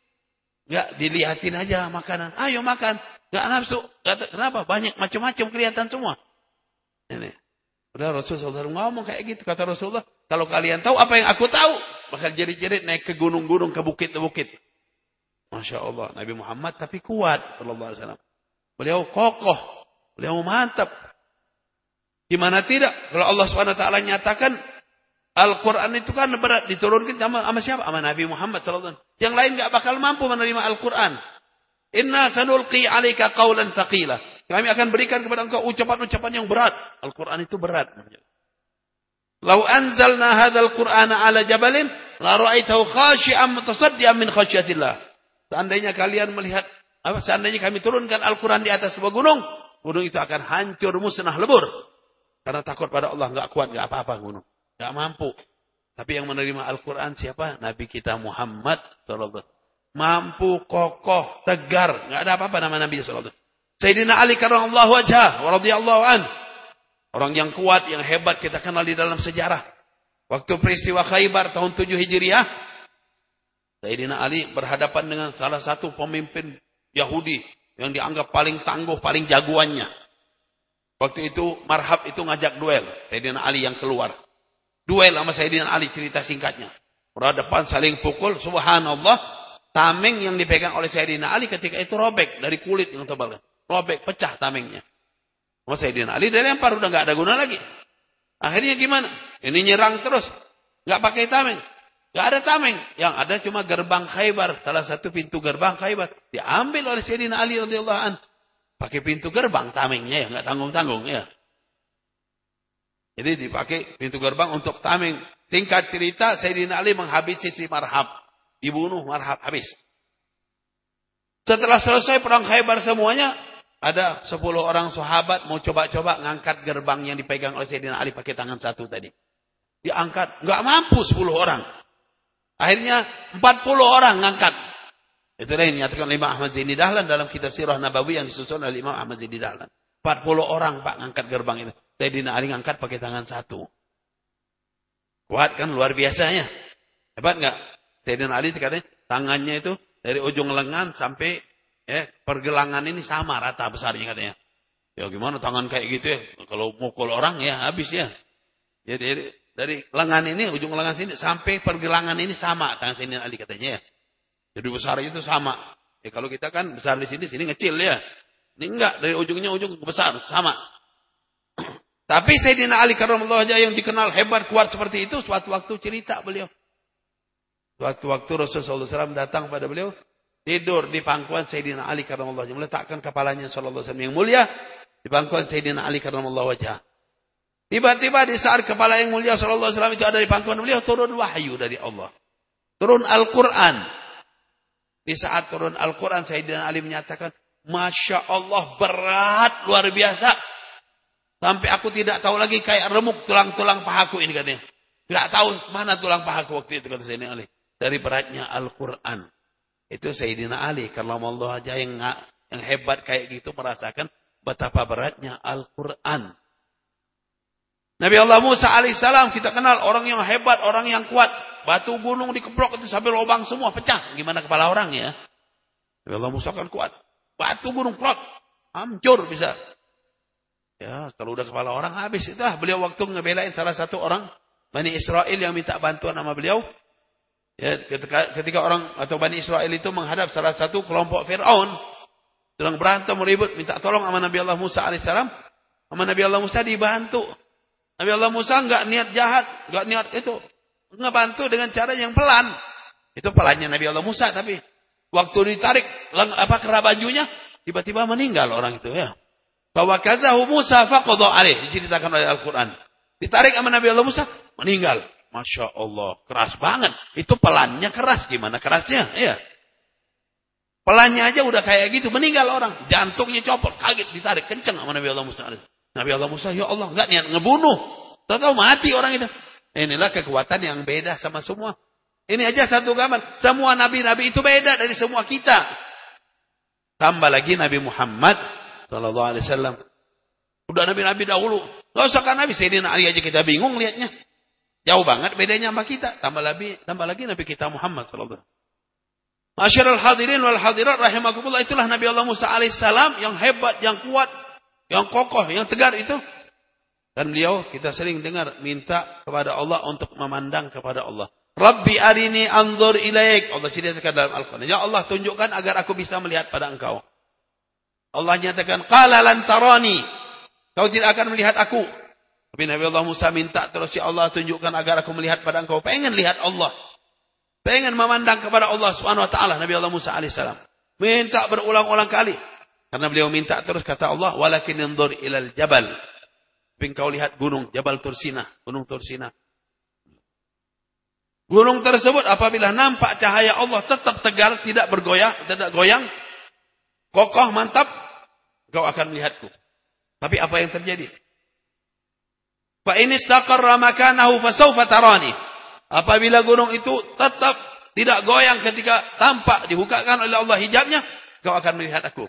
Gak dilihatin aja makanan. Ayo makan. Gak nafsu. Gak, kenapa? Banyak macam-macam kelihatan semua. Ini. Udah Rasulullah shallallahu alaihi wasallam ngomong kayak gitu. Kata Rasulullah, kalau kalian tahu apa yang aku tahu, bakal jerit-jerit naik ke gunung-gunung, ke bukit-bukit. Masya Allah. Nabi Muhammad tapi kuat. Sallallahu alaihi wasallam. Beliau kokoh. Beliau mantap. Gimana tidak? Kalau Allah subhanahu wa taala nyatakan, Al-Quran itu kan berat. Diturunkan sama, sama siapa? Sama Nabi Muhammad sallallahu alaihi wasallam. Yang lain gak bakal mampu menerima Al-Quran. Inna sanulqi alaika qawlan thaqila. Kami akan berikan kepada engkau ucapan-ucapan yang berat. Al-Quran itu berat. Lau anzalna hadzal Qur'ana ala jabalin la ra'aitahu khashi'an mutasaddian min khasyatillah. Seandainya kalian melihat, apa seandainya kami turunkan Al-Quran di atas sebuah gunung, gunung itu akan hancur musnah lebur. Karena takut pada Allah, enggak kuat, enggak apa-apa gunung. Enggak mampu. Tapi yang menerima Al-Quran siapa? Nabi kita Muhammad sallallahu alaihi wasallam. Mampu, kokoh, tegar, enggak ada apa-apa nama Nabi sallallahu alaihi wasallam. Sayyidina Ali karramallahu wajhah wa radhiyallahu an. Orang yang kuat, yang hebat kita kenal di dalam sejarah. Waktu peristiwa Khaybar tahun tujuh Hijriah, Sayyidina Ali berhadapan dengan salah satu pemimpin Yahudi yang dianggap paling tangguh, paling jagoannya. Waktu itu Marhab itu ngajak duel. Sayyidina Ali yang keluar. Duel sama Sayyidina Ali, cerita singkatnya. Berhadapan saling pukul, subhanallah. Tameng yang dipegang oleh Sayyidina Ali ketika itu robek dari kulit yang tebal. Robek, pecah tamengnya. Mau Sayyidina Ali dilempar udah nggak ada guna lagi. Akhirnya gimana? Ini nyerang terus, nggak pakai tameng, nggak ada tameng. Yang ada cuma gerbang Khaybar, salah satu pintu gerbang Khaybar diambil oleh Sayyidina Ali radhiyallahu anhu. Pakai pintu gerbang tamengnya ya, nggak tanggung-tanggung ya. Jadi dipakai pintu gerbang untuk tameng. Tingkat cerita Sayyidina Ali menghabisi si Marhab, dibunuh Marhab habis. Setelah selesai perang Khaybar semuanya. Ada sepuluh orang sahabat mau coba-coba ngangkat gerbang yang dipegang oleh Sayyidina Ali pakai tangan satu tadi. Diangkat, nggak mampu sepuluh orang. Akhirnya empat puluh orang ngangkat. Itulah yang dinyatakan oleh Imam Ahmad Zaini Dahlan dalam kitab Sirah Nabawi yang disusun oleh Imam Ahmad Zaini Dahlan. empat puluh orang Pak ngangkat gerbang itu. Sayyidina Ali ngangkat pakai tangan satu. Kuat kan luar biasanya. Hebat nggak? Sayyidina Ali katanya tangannya itu dari ujung lengan sampai ya, pergelangan ini sama rata besarnya katanya. Ya gimana tangan kayak gitu ya? Kalau mukul orang ya habis ya. Jadi dari, dari lengan ini, ujung lengan sini sampai pergelangan ini sama tangan Sayyidina Ali katanya ya. Jadi besar itu sama. Ya kalau kita kan besar di sini, sini kecil ya. Ini enggak, dari ujungnya ujung besar, sama. Tapi Sayyidina Ali karramallahu wajhahu yang dikenal hebat kuat seperti itu, suatu waktu cerita beliau. Suatu waktu Rasulullah shallallahu alaihi wasallam datang pada beliau. Tidur di pangkuan Sayyidina Ali karramallahu wajhahu. Meletakkan kepalanya sallallahu alaihi wasallam yang mulia di pangkuan Sayyidina Ali karramallahu wajhahu. Tiba-tiba di saat kepala yang mulia sallallahu alaihi wasallam itu ada di pangkuan beliau, turun wahyu dari Allah. Turun Al-Quran. Di saat turun Al-Quran Sayyidina Ali menyatakan, Masya Allah berat luar biasa. Sampai aku tidak tahu lagi kayak remuk tulang-tulang pahaku ini katanya. Tidak tahu mana tulang pahaku waktu itu kata Sayyidina Ali. Dari beratnya Al-Quran. Itu Sayyidina Ali karramallahu wajhahu yang yang hebat kayak gitu merasakan betapa beratnya Al-Quran. Nabi Allah Musa alaihissalam kita kenal orang yang hebat, orang yang kuat. Batu gunung dikeprok itu sampai lubang semua pecah. Gimana kepala orang ya? Nabi Allah Musa kan kuat. Batu gunung prok, hancur bisa. Ya kalau udah kepala orang habis. Itulah beliau waktu ngebelain salah satu orang Bani Israel yang minta bantuan sama beliau. Ya, ketika, ketika orang atau Bani Israel itu menghadap salah satu kelompok Fir'aun. Sedang berantem, meribut, minta tolong sama Nabi Allah Musa alaihissalam. Sama Nabi Allah Musa dibantu. Nabi Allah Musa enggak niat jahat. Enggak niat itu. Ngebantu dengan cara yang pelan. Itu pelannya Nabi Allah Musa. Tapi waktu ditarik apa kera bajunya. Tiba-tiba meninggal orang itu ya. Fawakazahu Musa faqadha alaih. Diceritakan oleh Al-Quran. Ditarik sama Nabi Allah Musa. Meninggal. Masya Allah, keras banget. Itu pelannya keras, gimana kerasnya? Ya. Pelannya aja udah kayak gitu, meninggal orang. Jantungnya copot, kaget, ditarik, kenceng sama Nabi Allah Musa. Nabi Allah Musa, ya Allah, enggak niat ngebunuh. Tahu-tahu mati orang itu. Inilah kekuatan yang beda sama semua. Ini aja satu gambar. Semua nabi-nabi itu beda dari semua kita. Tambah lagi Nabi Muhammad sallallahu alaihi wasallam. Udah nabi-nabi dahulu. Enggak usah kan Nabi Sayyidina Ali aja kita bingung lihatnya. Jauh banget bedanya sama kita. Tambah lagi, tambah lagi Nabi kita Muhammad sallallahu alaihi wasallam. Masyarul hadirin wal hadirat rahimakumullah, itulah Nabi Allah Musa alaihissalam yang hebat, yang kuat, yang kokoh, yang tegar itu. Dan beliau kita sering dengar minta kepada Allah untuk memandang kepada Allah. Rabbi arini anzur ilaik. Allah ceritakan dalam Al-Quran. Ya Allah tunjukkan agar aku bisa melihat pada engkau. Allah nyatakan qala lan tarani. Kau tidak akan melihat aku. Tapi Nabi Allah Musa minta terus, ya Allah tunjukkan agar aku melihat pada engkau. Pengen lihat Allah. Pengen memandang kepada Allah subhanahu wa ta'ala. Nabi Allah Musa alaihissalam. Minta berulang-ulang kali. Karena beliau minta terus kata Allah. Walakin inzur ilal jabal. Tapi engkau lihat gunung. Jabal Tursina. Gunung Tursina. Gunung tersebut apabila nampak cahaya Allah tetap tegar. Tidak bergoyang. Tidak goyang. Kokoh, mantap. Engkau akan melihatku. Tapi apa yang terjadi? Fa in istaqarra makanahu fasawfa tarani. Apabila gunung itu tetap tidak goyang ketika tampak dibukakan oleh Allah hijabnya, kau akan melihat aku.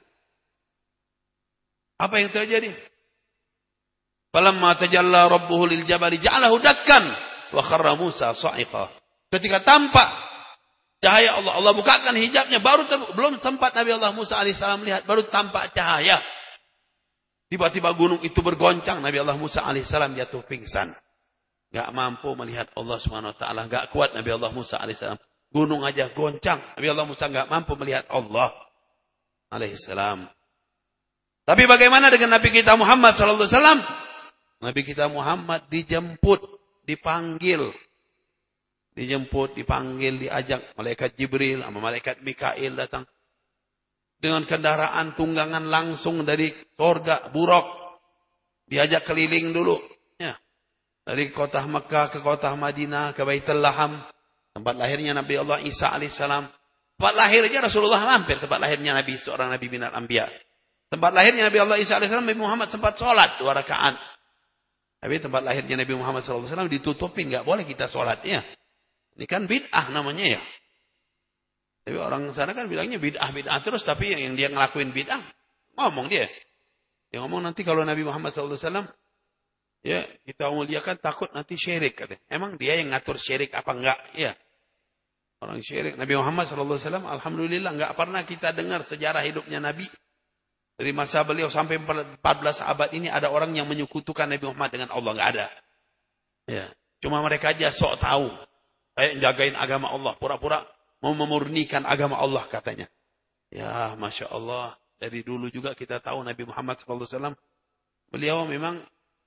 Apa yang terjadi? Falamma tajalla rabbuhu lil jabali ja'alahu dakkan wa kharra Musa sa'iqa. Ketika tampak cahaya Allah, Allah bukakan hijabnya, baru ter, belum sempat Nabi Allah Musa alaihissalam melihat, baru tampak cahaya. Tiba-tiba gunung itu bergoncang. Nabi Allah Musa alaihissalam jatuh pingsan. Gak mampu melihat Allah subhanahu wa ta'ala. Gak kuat Nabi Allah Musa alaihissalam. Gunung aja goncang. Nabi Allah Musa gak mampu melihat Allah alaihissalam. Tapi bagaimana dengan Nabi kita Muhammad sallallahu alaihi wasallam? Nabi kita Muhammad dijemput, dipanggil. Dijemput, dipanggil, diajak malaikat Jibril sama malaikat Mikail datang. Dengan kendaraan tunggangan langsung dari surga, buruk. Diajak keliling dulu. Ya. Dari kota Mekah ke kota Madinah, ke Baitul Laham. Tempat lahirnya Nabi Allah Isa alaihissalam. Tempat lahir aja Rasulullah mampir. Tempat lahirnya Nabi, seorang Nabi minal Anbiya. Tempat lahirnya Nabi Allah Isa alaihissalam, Nabi Muhammad sempat sholat dua rakaat. Tapi tempat lahirnya Nabi Muhammad shallallahu alaihi wasallam ditutupin, nggak boleh kita sholatnya. Ini kan bid'ah namanya ya. Tapi orang sana kan bilangnya bid'ah bid'ah terus, tapi yang dia ngelakuin bid'ah ngomong dia. Dia ngomong nanti kalau Nabi Muhammad shallallahu alaihi wasallam ya kita muliakan takut nanti syirik katanya. Emang dia yang ngatur syirik apa enggak? Ya. Orang syirik Nabi Muhammad shallallahu alaihi wasallam alhamdulillah enggak pernah kita dengar sejarah hidupnya Nabi. Dari masa beliau sampai empat belas abad ini ada orang yang menyekutukan Nabi Muhammad dengan Allah. Enggak ada. Ya. Cuma mereka aja sok tahu. Kayak jagain agama Allah. Pura-pura mau memurnikan agama Allah katanya. Ya Masya Allah. Dari dulu juga kita tahu Nabi Muhammad shallallahu alaihi wasallam. Beliau memang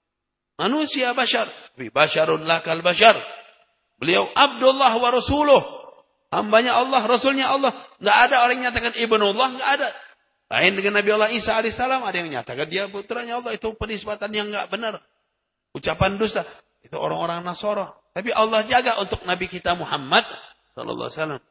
manusia bashar. Basharun lakal bashar. Beliau Abdullah wa Rasuluh. Hambanya Allah, Rasulnya Allah. Enggak ada orang yang nyatakan Ibnullah. Enggak ada. Lain dengan Nabi Allah Isa alaihissalam, ada yang menyatakan dia putranya Allah. Itu penisbatan yang enggak benar. Ucapan dusta. Itu orang-orang Nasara. Tapi Allah jaga untuk Nabi kita Muhammad sallallahu alaihi wasallam.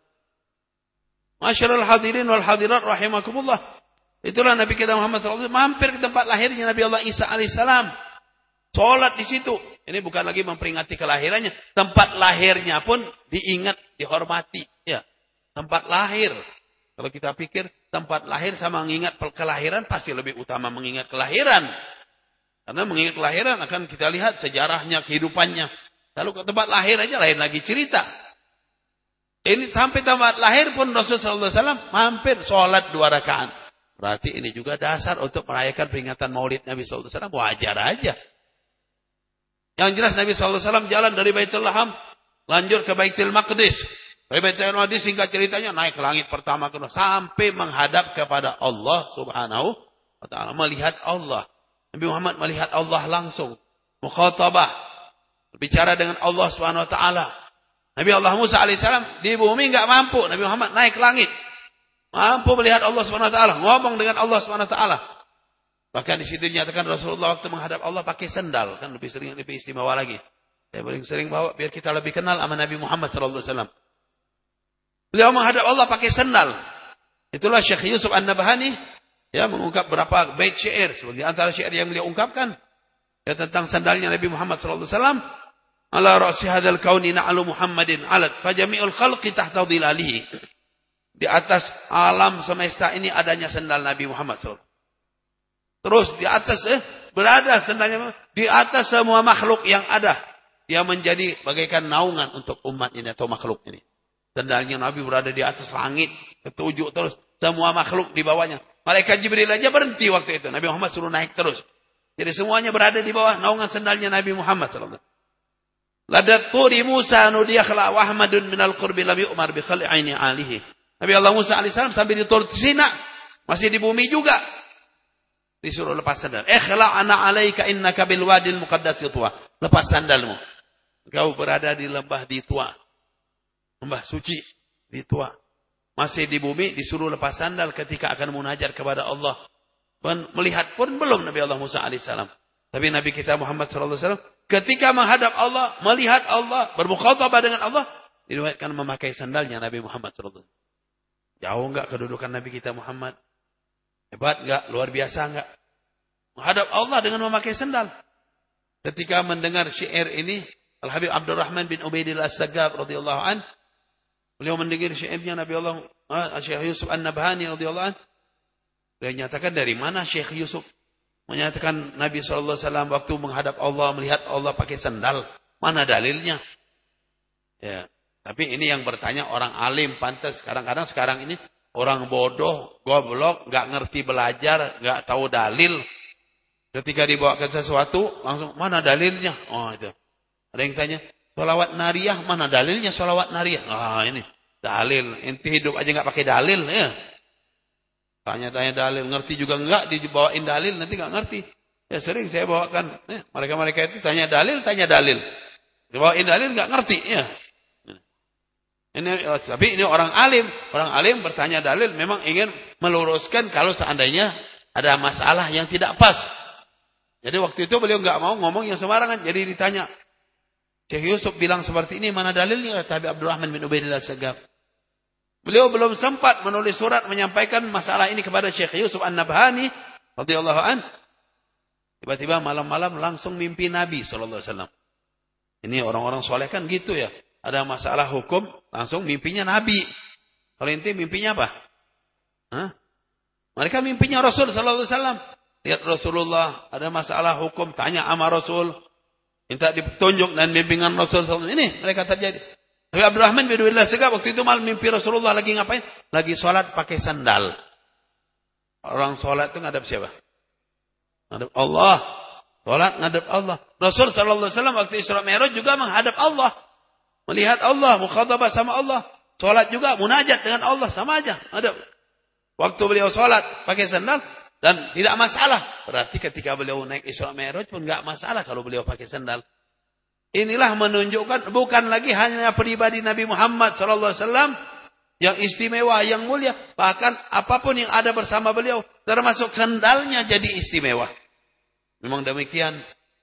Masyarul hadirin wal hadirat rahimakumullah. Itulah Nabi kita Muhammad sallallahu alaihi wasallam mampir ke tempat lahirnya Nabi Allah Isa alaihissalam. Salat di situ. Ini bukan lagi memperingati kelahirannya. Tempat lahirnya pun diingat, dihormati. Ya, tempat lahir. Kalau kita pikir tempat lahir sama mengingat kelahiran, pasti lebih utama mengingat kelahiran. Karena mengingat kelahiran akan kita lihat sejarahnya, kehidupannya. Lalu ke tempat lahir aja lain lagi cerita. Ini sampai tempat lahir pun Rasulullah sallallahu alaihi wasallam mampir sholat dua rakaat. Berarti ini juga dasar untuk merayakan peringatan Maulid Nabi sallallahu alaihi wasallam. Wajar aja. Yang jelas Nabi sallallahu alaihi wasallam jalan dari Baitul Laham lanjut ke Baitul Maqdis. Dari Baitul Maqdis singkat ceritanya naik ke langit pertama kedua sampai menghadap kepada Allah Subhanahu wa taala, melihat Allah. Nabi Muhammad melihat Allah langsung, mukhatabah, berbicara dengan Allah Subhanahu wa taala. Nabi Allah Musa alaihissalam di bumi enggak mampu, Nabi Muhammad naik ke langit. Mampu melihat Allah Subhanahu wa taala, ngomong dengan Allah Subhanahu wa taala. Bahkan di situ dinyatakan Rasulullah waktu menghadap Allah pakai sendal, kan lebih sering lebih istimewa lagi. Saya paling sering bawa biar kita lebih kenal sama Nabi Muhammad sallallahu alaihi wasallam. Beliau menghadap Allah pakai sendal. Itulah Syekh Yusuf An-Nabhani ya mengungkap berapa bait syair, sebagai antara syair yang beliau ungkapkan ya tentang sandalnya Nabi Muhammad sallallahu alaihi wasallam. Ala ra'si hadzal kauni na'lu Muhammadin alat fajami'ul khalqi tahta dhilalihi. Di atas alam semesta ini adanya sandal Nabi Muhammad sallallahu alaihi wasallam. Terus di atas eh, berada sandalnya di atas semua makhluk yang ada. Dia menjadi bagaikan naungan untuk umat ini atau makhluk ini. Sandalnya Nabi berada di atas langit, ketujuh terus semua makhluk di bawahnya. Malaikat Jibril aja berhenti waktu itu. Nabi Muhammad suruh naik terus. Jadi semuanya berada di bawah naungan sandalnya Nabi Muhammad sallallahu alaihi wasallam. Ladat turi Musa nudiyakhala wa Ahmadun minal qurbi lam yu'mar bi khal'aini alihi. Nabi Allah Musa alaihissalam sampai di Tur Sina, masih di bumi juga. Disuruh lepas sandal. Ikhla' ana 'alaika innaka bil wadil muqaddas tuwa. Lepas sandalmu. Engkau berada di lembah di Tua. Lembah suci di Tua. Masih di bumi disuruh lepas sandal ketika akan munajat kepada Allah. Dan melihat pun belum Nabi Allah Musa alaihissalam. Tapi Nabi kita Muhammad sallallahu alaihi wasallam ketika menghadap Allah, melihat Allah, bermukhatabah dengan Allah, diriwayatkan memakai sandalnya Nabi Muhammad sallallahu alaihi wasallam. Jauh enggak kedudukan Nabi kita Muhammad? Hebat enggak? Luar biasa enggak? Menghadap Allah dengan memakai sandal. Ketika mendengar syair ini, Al-Habib Abdurrahman bin Ubaidillah As-Saggab radhiyallahu an, beliau mendengar syairnya Nabi Allah Syekh Yusuf An-Nabhani radhiyallahu an. Beliau nyatakan dari mana Syekh Yusuf menyatakan Nabi sallallahu alaihi wasallam waktu menghadap Allah, melihat Allah pakai sandal. Mana dalilnya? Ya, tapi ini yang bertanya orang alim, pantas. Kadang-kadang sekarang ini orang bodoh, goblok, enggak ngerti belajar, enggak tahu dalil. Ketika dibawakan sesuatu, langsung mana dalilnya? Oh, itu. Ada yang tanya, sholawat nariyah, mana dalilnya sholawat nariyah? Ah, ini dalil. Ente hidup aja enggak pakai dalil, ya. Tanya-tanya dalil, ngerti juga enggak, dibawain dalil nanti enggak ngerti. Ya sering saya bawakan, eh, mereka-mereka itu tanya dalil, tanya dalil. Dibawain dalil enggak ngerti, ya. Ini, oh, tapi ini orang alim, orang alim bertanya dalil memang ingin meluruskan kalau seandainya ada masalah yang tidak pas. Jadi waktu itu beliau enggak mau ngomong yang sembarangan, jadi ditanya, Syekh Yusuf bilang seperti ini, mana dalilnya? Kata Abdurrahman bin Ubaidillah As-Sagaf. Beliau belum sempat menulis surat menyampaikan masalah ini kepada Syekh Yusuf An-Nabhani radhiyallahu an. Tiba-tiba malam-malam langsung mimpi Nabi sallallahu alaihi wasallam. Ini orang-orang soleh kan gitu ya. Ada masalah hukum langsung mimpinya Nabi. Kalau inti mimpinya apa? Hah? Mereka mimpinya Rasul sallallahu alaihi wasallam. Lihat Rasulullah ada masalah hukum, tanya sama Rasul, minta ditunjuk dan bimbingan Rasul sallallahu alaihi wasallam. Ini mereka terjadi. Tapi Abdurrahman bin Ubaidillah As-Sagaf waktu itu malam mimpi Rasulullah lagi ngapain? Lagi sholat pakai sandal. Orang sholat itu ngadap siapa? Ngadap Allah. Sholat ngadap Allah. Rasul sallallahu alaihi wasallam waktu Isra Mi'raj juga menghadap Allah. Melihat Allah, mukhatabah sama Allah. Sholat juga munajat dengan Allah, sama aja. Ada. Waktu beliau sholat pakai sandal dan tidak masalah. Berarti ketika beliau naik Isra Mi'raj pun enggak masalah kalau beliau pakai sandal. Inilah menunjukkan bukan lagi hanya pribadi Nabi Muhammad sallallahu alaihi wasallam yang istimewa, yang mulia. Bahkan apapun yang ada bersama beliau, termasuk sandalnya jadi istimewa. Memang demikian.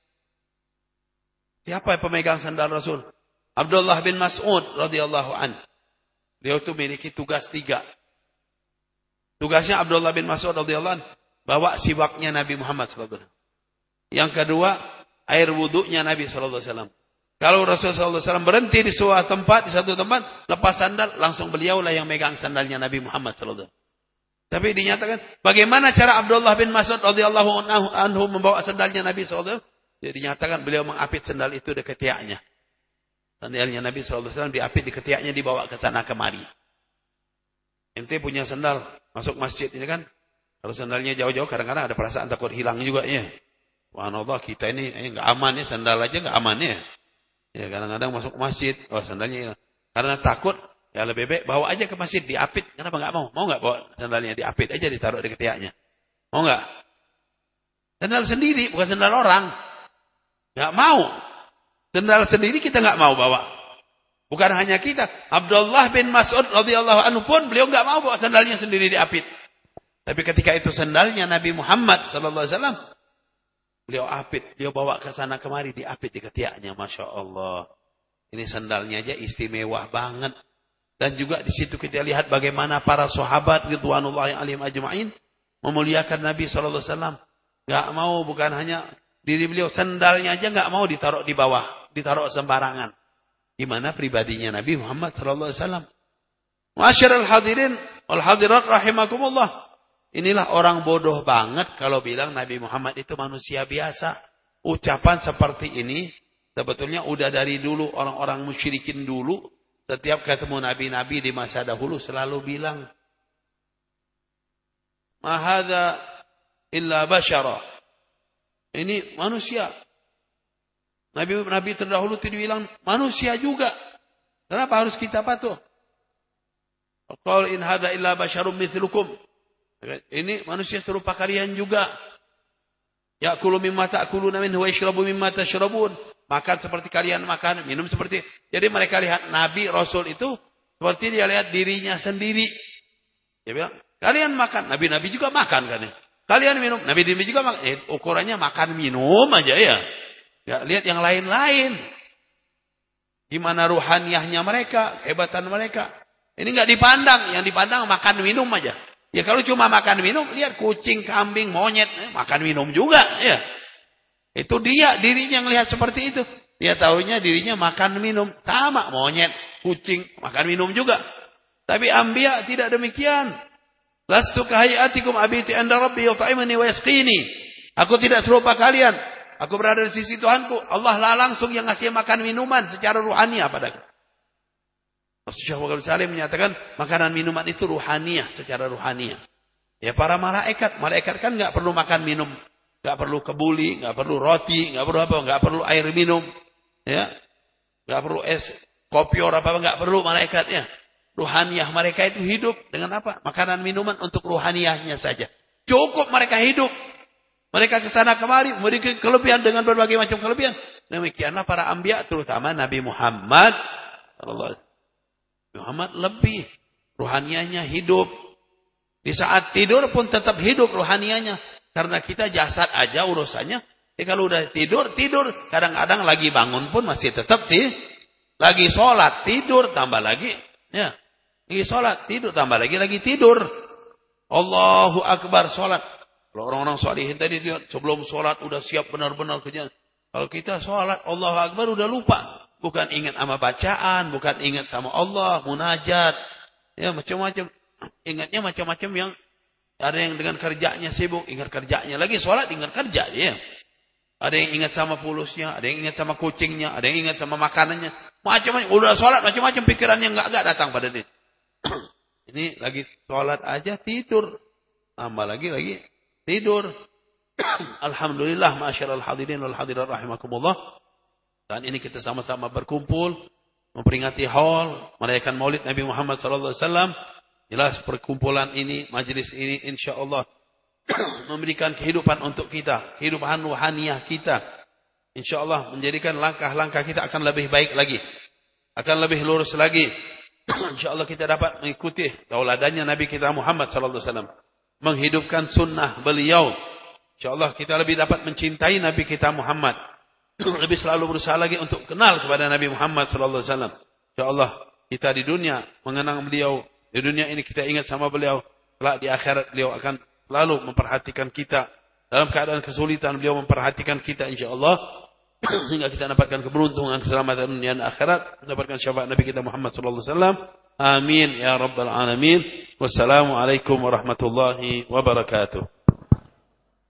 Siapa yang pemegang sandal Rasul? Abdullah bin Mas'ud radhiyallahu an. Beliau itu memiliki tugas tiga. Tugasnya Abdullah bin Mas'ud radhiyallahu an bawa siwaknya Nabi Muhammad sallallahu alaihi wasallam. Yang kedua, air wudunya Nabi sallallahu alaihi wasallam. Kalau Rasul sallallahu alaihi wasallam berhenti di sebuah tempat, di satu tempat, lepas sandal, langsung beliaulah yang megang sandalnya Nabi Muhammad sallallahu alaihi wasallam. Tapi dinyatakan, bagaimana cara Abdullah bin Mas'ud radhiyallahu anhu membawa sandalnya Nabi sallallahu alaihi wasallam? Jadi dinyatakan beliau mengapit sandal itu di ketiaknya. Sandalnya Nabi sallallahu alaihi wasallam diapit di ketiaknya, dibawa ke sana kemari. Ente punya sandal, masuk masjid ini kan, kalau sandalnya jauh-jauh kadang-kadang ada perasaan takut hilang juga ya. Subhanallah, kita ini enggak eh, aman ya, sandal aja enggak aman ya. Ya kadang-kadang masuk masjid, oh sandalnya hilang. Karena takut, ya lebih baik bawa aja ke masjid, diapit. Kenapa enggak mau? Mau enggak bawa sandalnya diapit aja, ditaruh di ketiaknya? Mau enggak? Sandal sendiri, bukan sandal orang. Enggak mau. Sandal sendiri kita enggak mau bawa. Bukan hanya kita. Abdullah bin Mas'ud radhiyallahu anhu pun beliau enggak mau bawa sandalnya sendiri diapit. Tapi ketika itu sandalnya Nabi Muhammad sallallahu alaihi wasallam, beliau apit, beliau bawa ke sana kemari, diapit di ketiaknya. Masya Allah. Ini sandalnya aja istimewa banget. Dan juga di situ kita lihat bagaimana para sahabat ridwanullahi alaihim ajma'in memuliakan Nabi sallallahu alaihi wasallam. Enggak mau, bukan hanya diri beliau, sandalnya aja enggak mau ditaruh di bawah, ditaruh sembarangan. Gimana pribadinya Nabi Muhammad sallallahu alaihi wasallam. Ma'asyiral hadirin wal hadirat rahimakumullah. Inilah orang bodoh banget kalau bilang Nabi Muhammad itu manusia biasa. Ucapan seperti ini sebetulnya udah dari dulu orang-orang musyrikin dulu. Setiap ketemu nabi-nabi di masa dahulu selalu bilang, ma hadza illa basyara. Ini manusia. Nabi-nabi terdahulu tidak bilang manusia juga. Kenapa harus kita patuh? Qul in hadza illa basyarum mithlukum. Ini manusia serupa kalian juga. Ya'kulu mimma ta'kuluna minhu wa yashrabu mimma tashrabun. Makan seperti kalian makan, minum seperti. Jadi mereka lihat Nabi Rasul itu seperti dia lihat dirinya sendiri. Dia bilang, kalian makan, Nabi-nabi juga makan kan ya. Kalian minum, Nabi-nabi juga makan. Eh, ukurannya makan minum aja ya. Ya, lihat yang lain-lain. Gimana ruhaniyahnya mereka, kehebatan mereka. Ini enggak dipandang, yang dipandang makan minum aja. Ya kalau cuma makan minum, lihat kucing, kambing, monyet, eh, makan minum juga. Ya. Itu dia, dirinya yang lihat seperti itu. Dia tahunya dirinya makan minum. Sama, monyet, kucing, makan minum juga. Tapi anbiya tidak demikian. Lastu kahayatikum abiti anda rabbi yut'imani wa yasqini. Aku tidak serupa kalian. Aku berada di sisi Tuhanku. Allah lah langsung yang ngasih makan minuman secara ruhaniah padaku. Rasulullah shallallahu alaihi wasallam menyatakan makanan minuman itu ruhaniah, secara ruhaniah. Ya para malaikat, malaikat kan enggak perlu makan minum, enggak perlu kebuli, enggak perlu roti, enggak perlu apa, enggak perlu air minum, ya. Enggak perlu es kopior apa enggak perlu malaikatnya. ruhaniyah mereka itu hidup dengan apa? Makanan minuman untuk ruhaniyahnya saja. Cukup mereka hidup. Mereka ke sana kemari memiliki kelebihan dengan berbagai macam kelebihan. Demikianlah para anbiya, terutama Nabi Muhammad sallallahu alaihi wasallam. Muhammad lebih ruhaniyahnya hidup. Di saat tidur pun tetap hidup ruhaniyahnya. Karena kita jasad aja urusannya. Jadi kalau udah tidur, tidur. Kadang-kadang lagi bangun pun masih tetap tidur. Lagi sholat, tidur, tambah lagi. Ya. Lagi sholat, tidur, tambah lagi, lagi tidur. Allahu Akbar, sholat. Kalau orang-orang sholihin tadi, sebelum sholat udah siap benar-benar kerja. Kalau kita sholat, Allahu Akbar udah lupa. Bukan ingat sama bacaan, bukan ingat sama Allah, munajat. Ya, macam-macam. Ingatnya macam-macam yang, ada yang dengan kerjanya sibuk, ingat kerjanya. Lagi sholat, ingat kerja. Ya. Ada yang ingat sama pulusnya, ada yang ingat sama kucingnya, ada yang ingat sama makanannya. Macam-macam. Udah sholat, macam-macam pikiran yang enggak-enggak datang pada dia. Ini lagi sholat aja tidur. Tambah lagi, lagi tidur. Alhamdulillah, ma'asyiral hadirin wal hadirat rahimakumullah. Dan ini kita sama-sama berkumpul, memperingati haul, merayakan maulid Nabi Muhammad sallallahu alaihi wasallam. Jelas perkumpulan ini, majlis ini insyaallah memberikan kehidupan untuk kita, kehidupan ruhaniyah kita. InsyaAllah menjadikan langkah-langkah kita akan lebih baik lagi. Akan lebih lurus lagi. InsyaAllah kita dapat mengikuti tauladannya Nabi kita Muhammad sallallahu alaihi wasallam. Menghidupkan sunnah beliau. InsyaAllah kita lebih dapat mencintai Nabi kita Muhammad. Lebih selalu berusaha lagi untuk kenal kepada Nabi Muhammad sallallahu alaihi wasallam. InsyaAllah kita di dunia mengenang beliau. Di dunia ini kita ingat sama beliau. Kelak di akhirat beliau akan lalu memperhatikan kita. Dalam keadaan kesulitan beliau memperhatikan kita insyaAllah. Sehingga kita dapatkan keberuntungan, keselamatan dunia dan akhirat. Mendapatkan syafaat Nabi kita Muhammad sallallahu alaihi wasallam. Amin ya rabbal alamin. Wassalamualaikum warahmatullahi wabarakatuh.